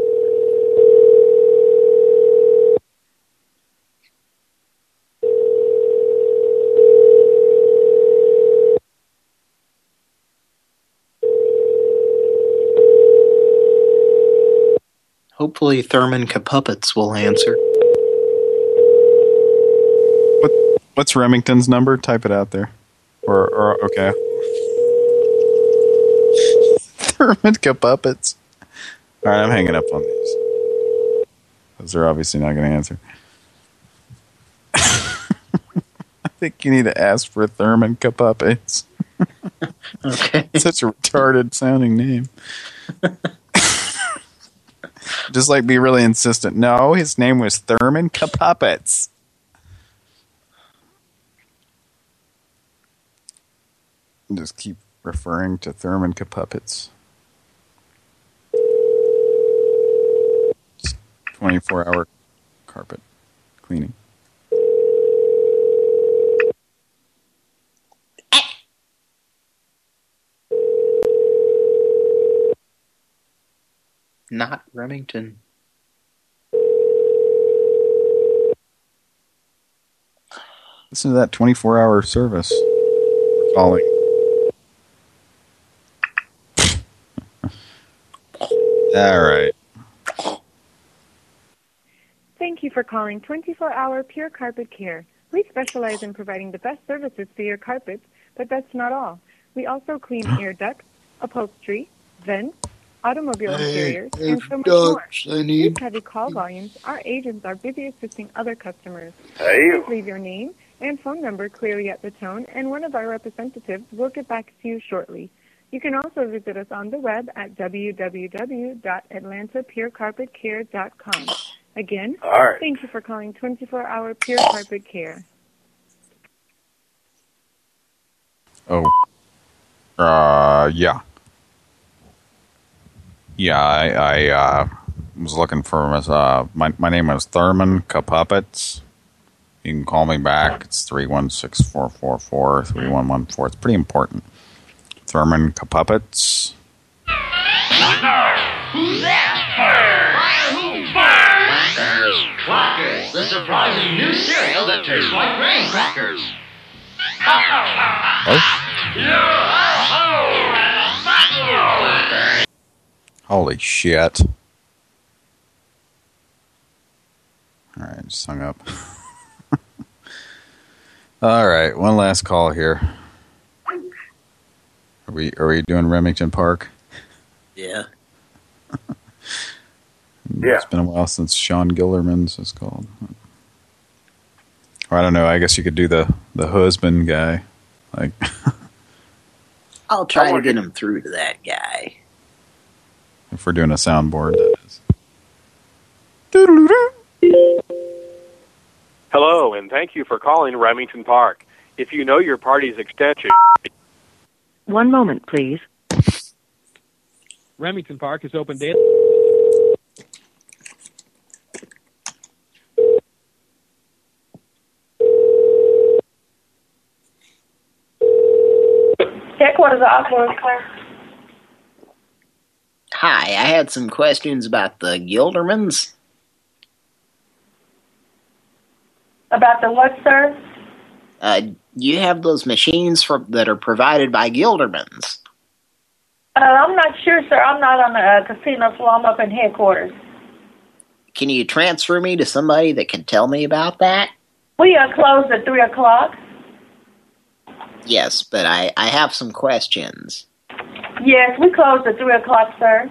Hopefully Thurman Kapuppets will answer. What's Remington's number? Type it out there. Or okay. Thurman Puppets. All right, I'm hanging up on these. Because they're obviously not going to answer. I think you need to ask for Thurman Puppets. Okay. Such a retarded sounding name. Just like be really insistent. No, his name was Thurman Puppets. Just keep referring to Thurman Puppets. 24-hour carpet cleaning. Not Remington. Listen to that 24-hour service. We're calling. All right. Thank you for calling 24-Hour Pure Carpet Care. We specialize in providing the best services for your carpets, but that's not all. We also clean air ducts, upholstery, vents, automobile interiors, and so much more. Due to heavy call volumes, our agents are busy assisting other customers. Please leave your name and phone number clearly at the tone, and one of our representatives will get back to you shortly. You can also visit us on the web at www.atlantapurecarpetcare.com. Again, thank you for calling 24-Hour Pure Carpet Care. Oh. Yeah. Yeah, I was looking for my name is Thurman Puppets. You can call me back. It's 316-444-3114. It's pretty important. Thurman Puppets. Quackers, the surprising new cereal that tastes like graham crackers. Holy shit. Alright, just hung up. Alright, one last call here. Are we doing Remington Park? Yeah. It's been a while since Sean Gilderman's is called. Or I don't know, I guess you could do the husband guy. Like I'll try to get him through to that guy. If we're doing a soundboard, that is. Hello, and thank you for calling Remington Park. If you know your party's extension... One moment, please. Remington Park is open daily. Headquarters office, Claire. Hi, I had some questions about the Gildermans. About the what, sir? You have those machines that are provided by Gildermans. I'm not sure, sir. I'm not on the casino floor. I'm up in headquarters. Can you transfer me to somebody that can tell me about that? We are closed at 3 o'clock. Yes, but I have some questions. Yes, we closed at 3 o'clock, sir.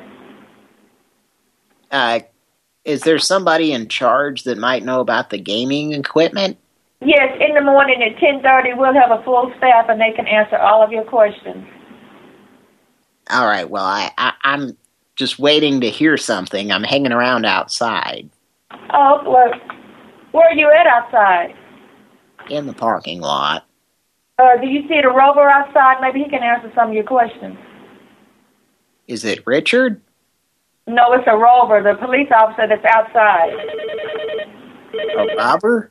Is there somebody in charge that might know about the gaming equipment? Yes, in the morning at 10:30, we'll have a full staff and they can answer all of your questions. All right, well, I'm just waiting to hear something. I'm hanging around outside. Oh, well, where are you at outside? In the parking lot. Do you see the Rover outside? Maybe he can answer some of your questions. Is it Richard? No, it's a Rover, the police officer that's outside. A robber?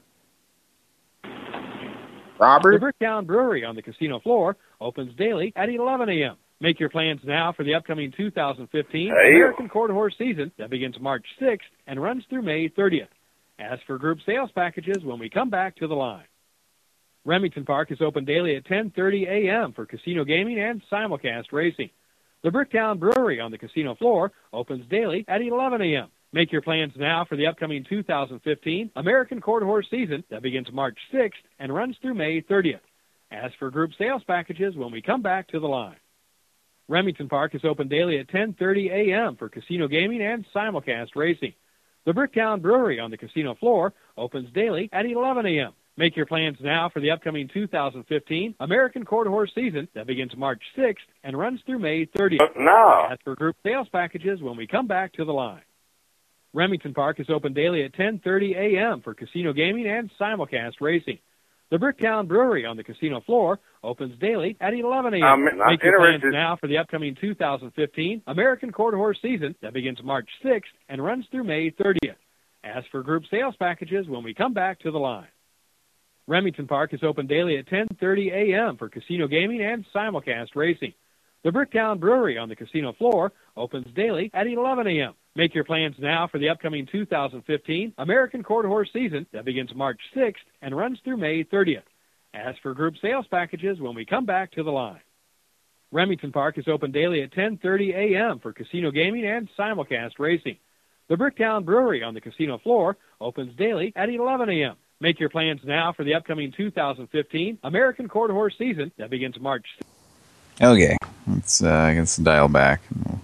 Robert? The Bricktown Brewery on the casino floor opens daily at 11 a.m. Make your plans now for the upcoming 2015 American Quarter Horse season that begins March 6th and runs through May 30th. Ask for group sales packages when we come back to the line. Remington Park is open daily at 10:30 a.m. for casino gaming and simulcast racing. The Bricktown Brewery on the casino floor opens daily at 11 a.m. Make your plans now for the upcoming 2015 American Quarter Horse season that begins March 6th and runs through May 30th. Ask for group sales packages when we come back to the line. Remington Park is open daily at 10:30 a.m. for casino gaming and simulcast racing. The Bricktown Brewery on the casino floor opens daily at 11 a.m. Make your plans now for the upcoming 2015 American Quarter Horse season that begins March 6th and runs through May 30th. No. Ask for group sales packages when we come back to the line. Remington Park is open daily at 10:30 a.m. for casino gaming and simulcast racing. The Bricktown Brewery on the casino floor opens daily at 11 a.m. Make your plans now for the upcoming 2015 American Quarter Horse season that begins March 6th and runs through May 30th. Ask for group sales packages when we come back to the line. Remington Park is open daily at 10:30 a.m. for casino gaming and simulcast racing. The Bricktown Brewery on the casino floor opens daily at 11 a.m. Make your plans now for the upcoming 2015 American Quarter Horse season that begins March 6th and runs through May 30th. Ask for group sales packages when we come back to the line. Remington Park is open daily at 10:30 a.m. for casino gaming and simulcast racing. The Bricktown Brewery on the casino floor opens daily at 11 a.m. Make your plans now for the upcoming 2015 American Quarter Horse season that begins March 6th. Okay, let's dial back.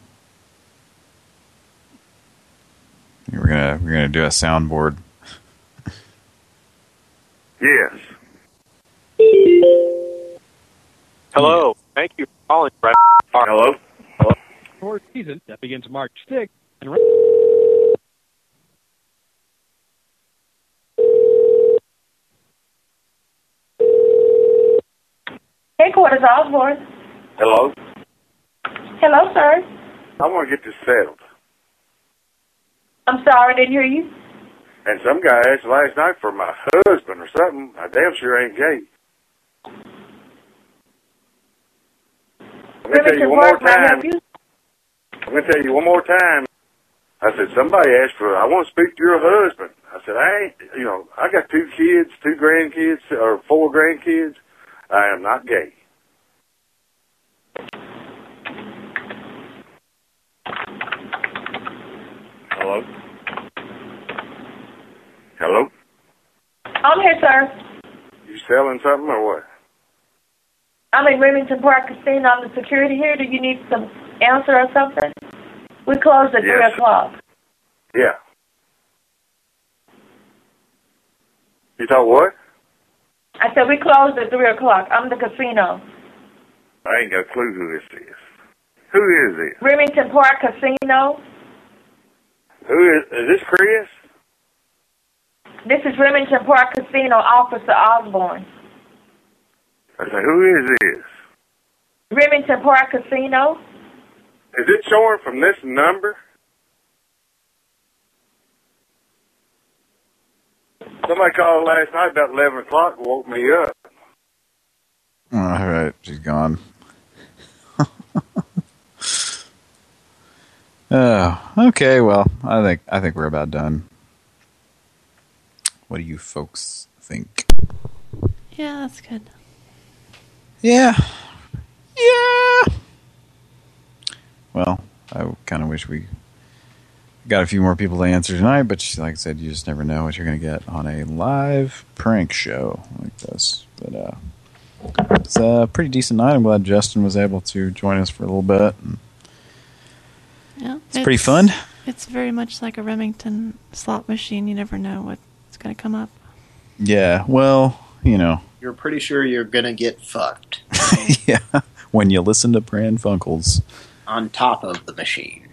We're gonna do a soundboard. Yes. Hello. Thank you for calling. Hello. Horse season that begins March 6th and Headquarters, Osborne. Hello. Hello, sir. I want to get this settled. I'm sorry, I didn't hear you. And some guy asked last night for my husband or something. I damn sure ain't gay. I'm going to tell you one more time. I'm going to tell you one more time. I said, somebody asked for, I want to speak to your husband. I said, I ain't, I got 2 kids, 2 grandkids, or 4 grandkids. I am not gay. Hello? Hello? I'm here, sir. You selling something or what? I'm in Remington Park Casino. I'm the security here. Do you need some answer or something? We close at 3 o'clock. Yeah. You thought what? I said we close at 3 o'clock. I'm the casino. I ain't got a clue who this is. Who is this? Remington Park Casino. Who is this Chris? This is Remington Park Casino, Officer Osborne. I said, who is this? Remington Park Casino. Is it showing from this number? Somebody called last night about 11 o'clock and woke me up. All right, she's gone. Oh, okay. Well, I think we're about done. What do you folks think? Yeah, that's good. Yeah. Yeah. Well, I kind of wish we got a few more people to answer tonight, but like I said, you just never know what you're going to get on a live prank show like this. But it's a pretty decent night. I'm glad Justin was able to join us for a little bit. Yeah, it's pretty fun. It's very much like a Remington slot machine. You never know what's going to come up. Yeah, well, You're pretty sure you're going to get fucked. Yeah, when you listen to Pran Funkels. On top of the machine.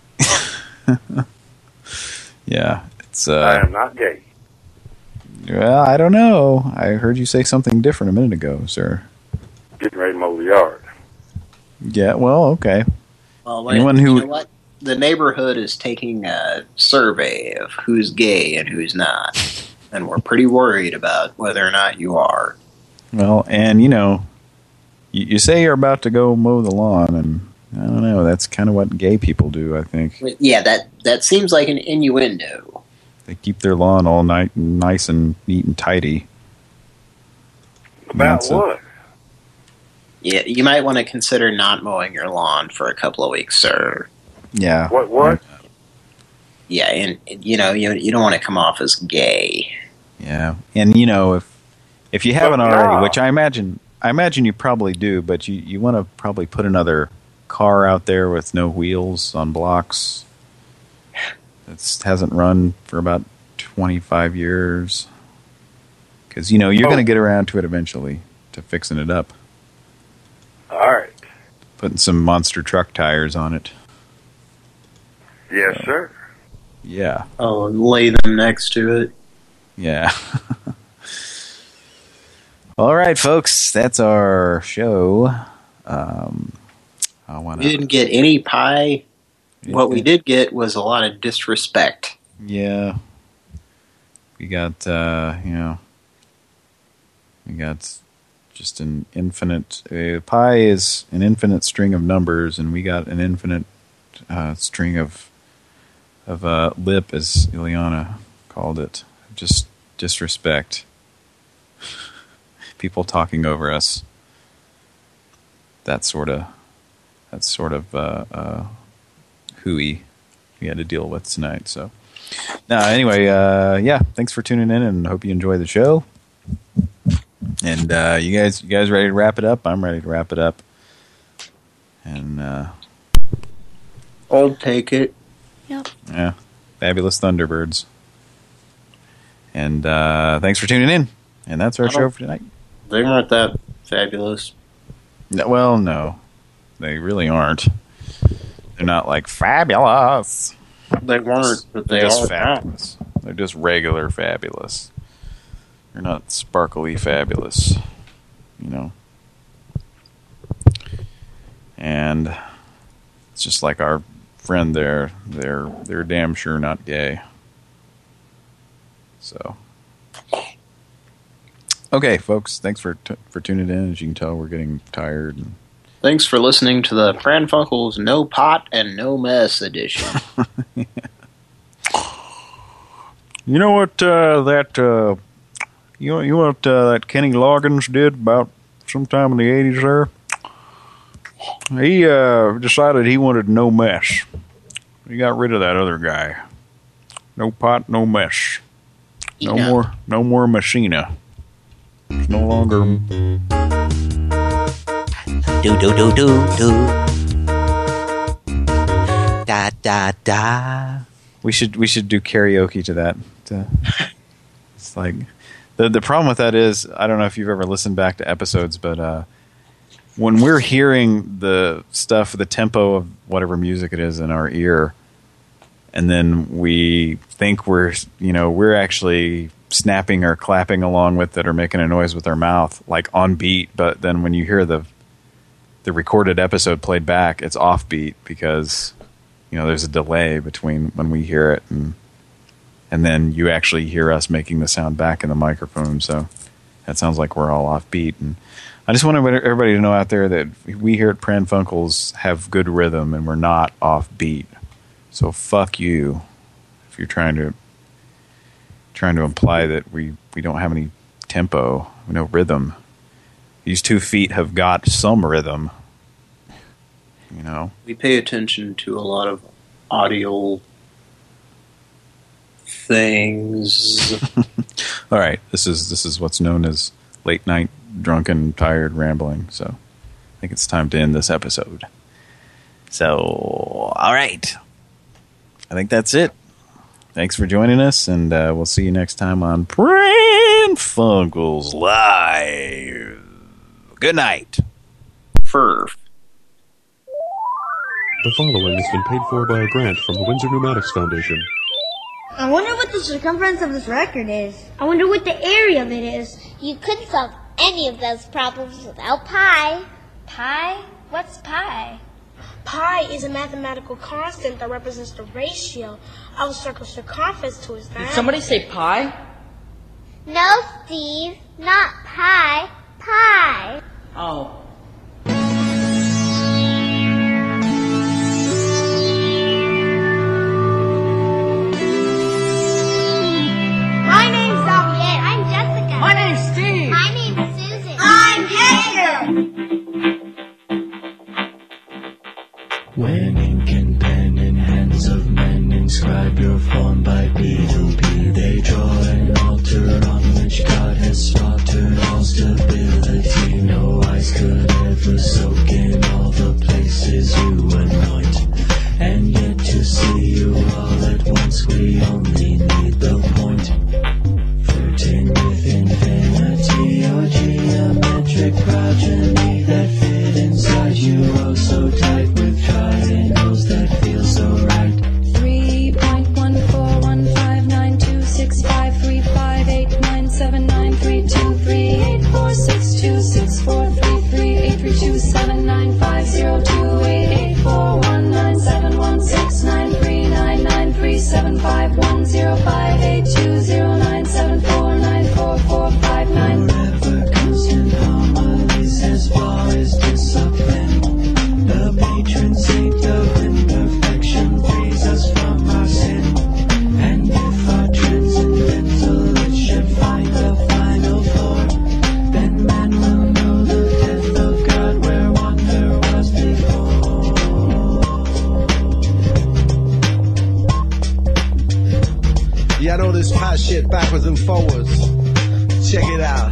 Yeah, it's... I am not gay. Well, I don't know. I heard you say something different a minute ago, sir. Getting ready to mow the yard. Yeah, well, okay. Well, You know what? The neighborhood is taking a survey of who's gay and who's not. And we're pretty worried about whether or not you are. Well, and, you say you're about to go mow the lawn, and I don't know, that's kind of what gay people do, I think. Yeah, that seems like an innuendo. They keep their lawn all nice and neat and tidy. About what? Yeah, you might want to consider not mowing your lawn for a couple of weeks, sir. Yeah. What? Yeah, and you don't want to come off as gay. Yeah, and if you haven't already, which I imagine you probably do, but you want to probably put another car out there with no wheels on blocks. It hasn't run for about 25 years. Because, you're going to get around to it eventually, to fixing it up. All right. Putting some monster truck tires on it. Yes, sir. Yeah. Oh, and lay them next to it. Yeah. All right, folks, that's our show. We didn't get any pie. What we did get was a lot of disrespect. Yeah. We got, we got just an infinite... pi is an infinite string of numbers, and we got an infinite string of lip, as Ileana called it. Just disrespect. People talking over us. That sort of hooey we had to deal with tonight. So, anyway, yeah, thanks for tuning in, and hope you enjoy the show. And you guys ready to wrap it up? I'm ready to wrap it up. And I'll take it. Yep. Yeah, fabulous Thunderbirds. And thanks for tuning in. And that's our show for tonight. They weren't that fabulous. No, well, no. They really aren't. They're not like fabulous. They weren't, but they just are fabulous. They're just regular fabulous. They're not sparkly fabulous. And it's just like our friend there. They're damn sure not gay. So, okay, folks, thanks for tuning in. As you can tell, we're getting tired. Thanks for listening to the Pran Funkels No Pot and No Mess edition. You know what that Kenny Loggins did about sometime in the 80s there? He decided he wanted no mess. He got rid of that other guy. No pot, no mess. No more Messina. It's no longer do. Da da da. We should do karaoke to that. It's like the problem with that is, I don't know if you've ever listened back to episodes, but when we're hearing the stuff, the tempo of whatever music it is in our ear, and then we think we're actually snapping or clapping along with it or making a noise with our mouth, like on beat, but then when you hear the recorded episode played back, it's off beat because there's a delay between when we hear it and then you actually hear us making the sound back in the microphone. So that sounds like we're all off beat. And I just want everybody to know out there that we here at Pran Funkels have good rhythm and we're not off beat. So fuck you if you're trying to imply that we don't have any tempo, no rhythm. These 2 feet have got some rhythm. We pay attention to a lot of audio things. All right, this is what's known as late night drunken tired rambling. So I think it's time to end this episode. So all right, I think that's it. Thanks for joining us, and we'll see you next time on Pran Funkels Live. Good night. Furf. The following has been paid for by a grant from the Windsor Pneumatics Foundation. I wonder what the circumference of this record is. I wonder what the area of it is. You couldn't solve any of those problems without pi. Pi? What's pi? Pi is a mathematical constant that represents the ratio of a circle's circumference to its diameter. Did somebody say pi? No, Steve. Not pi. Pi. Oh. My name's Xavier. I'm Jessica. My name's Steve. My name's Susan. I'm Hector. When ink and pen in hands of men inscribe your symmetric progeny that fit inside you, oh so tight with triangles that feel so right. 3.14159265358979332510582097494459. Forever constant harmonies as far as discipline. The patron saint of imperfection frees us from our sin. And if our transcendental it should find the final form, then man will know the death of God where wonder was before. Yeah, I know this hot shit backwards and forwards. Check it out.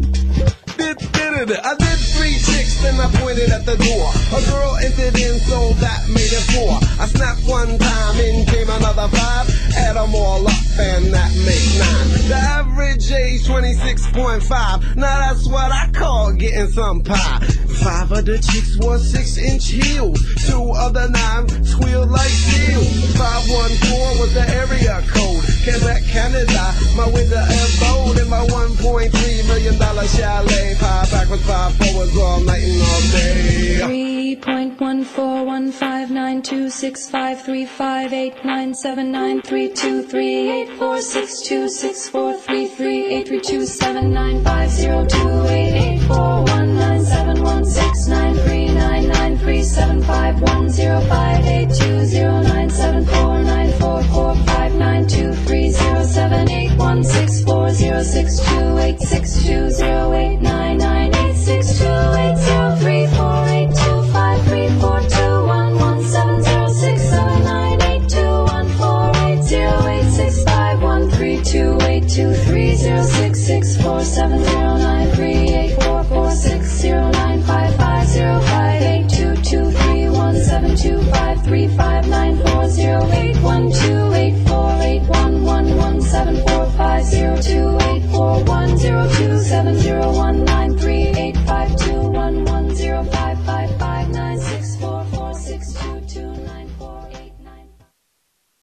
I did 3 chicks, then I pointed at the door. A girl entered in, so that made it 4. I snapped one time, in came another 5. Add them all up, and that makes 9. The average age 26.5. Now that's what I call getting some pie. 5 of the chicks wore 6-inch heels. 2 of the 9 squealed like steel. 514 was the area code. Quebec, Canada, my winter abode in my $1.3 million chalet. 5 backwards, 5 forwards, all night and all day. 3.1415926535897933251086286628651341170679821480865132282306647823.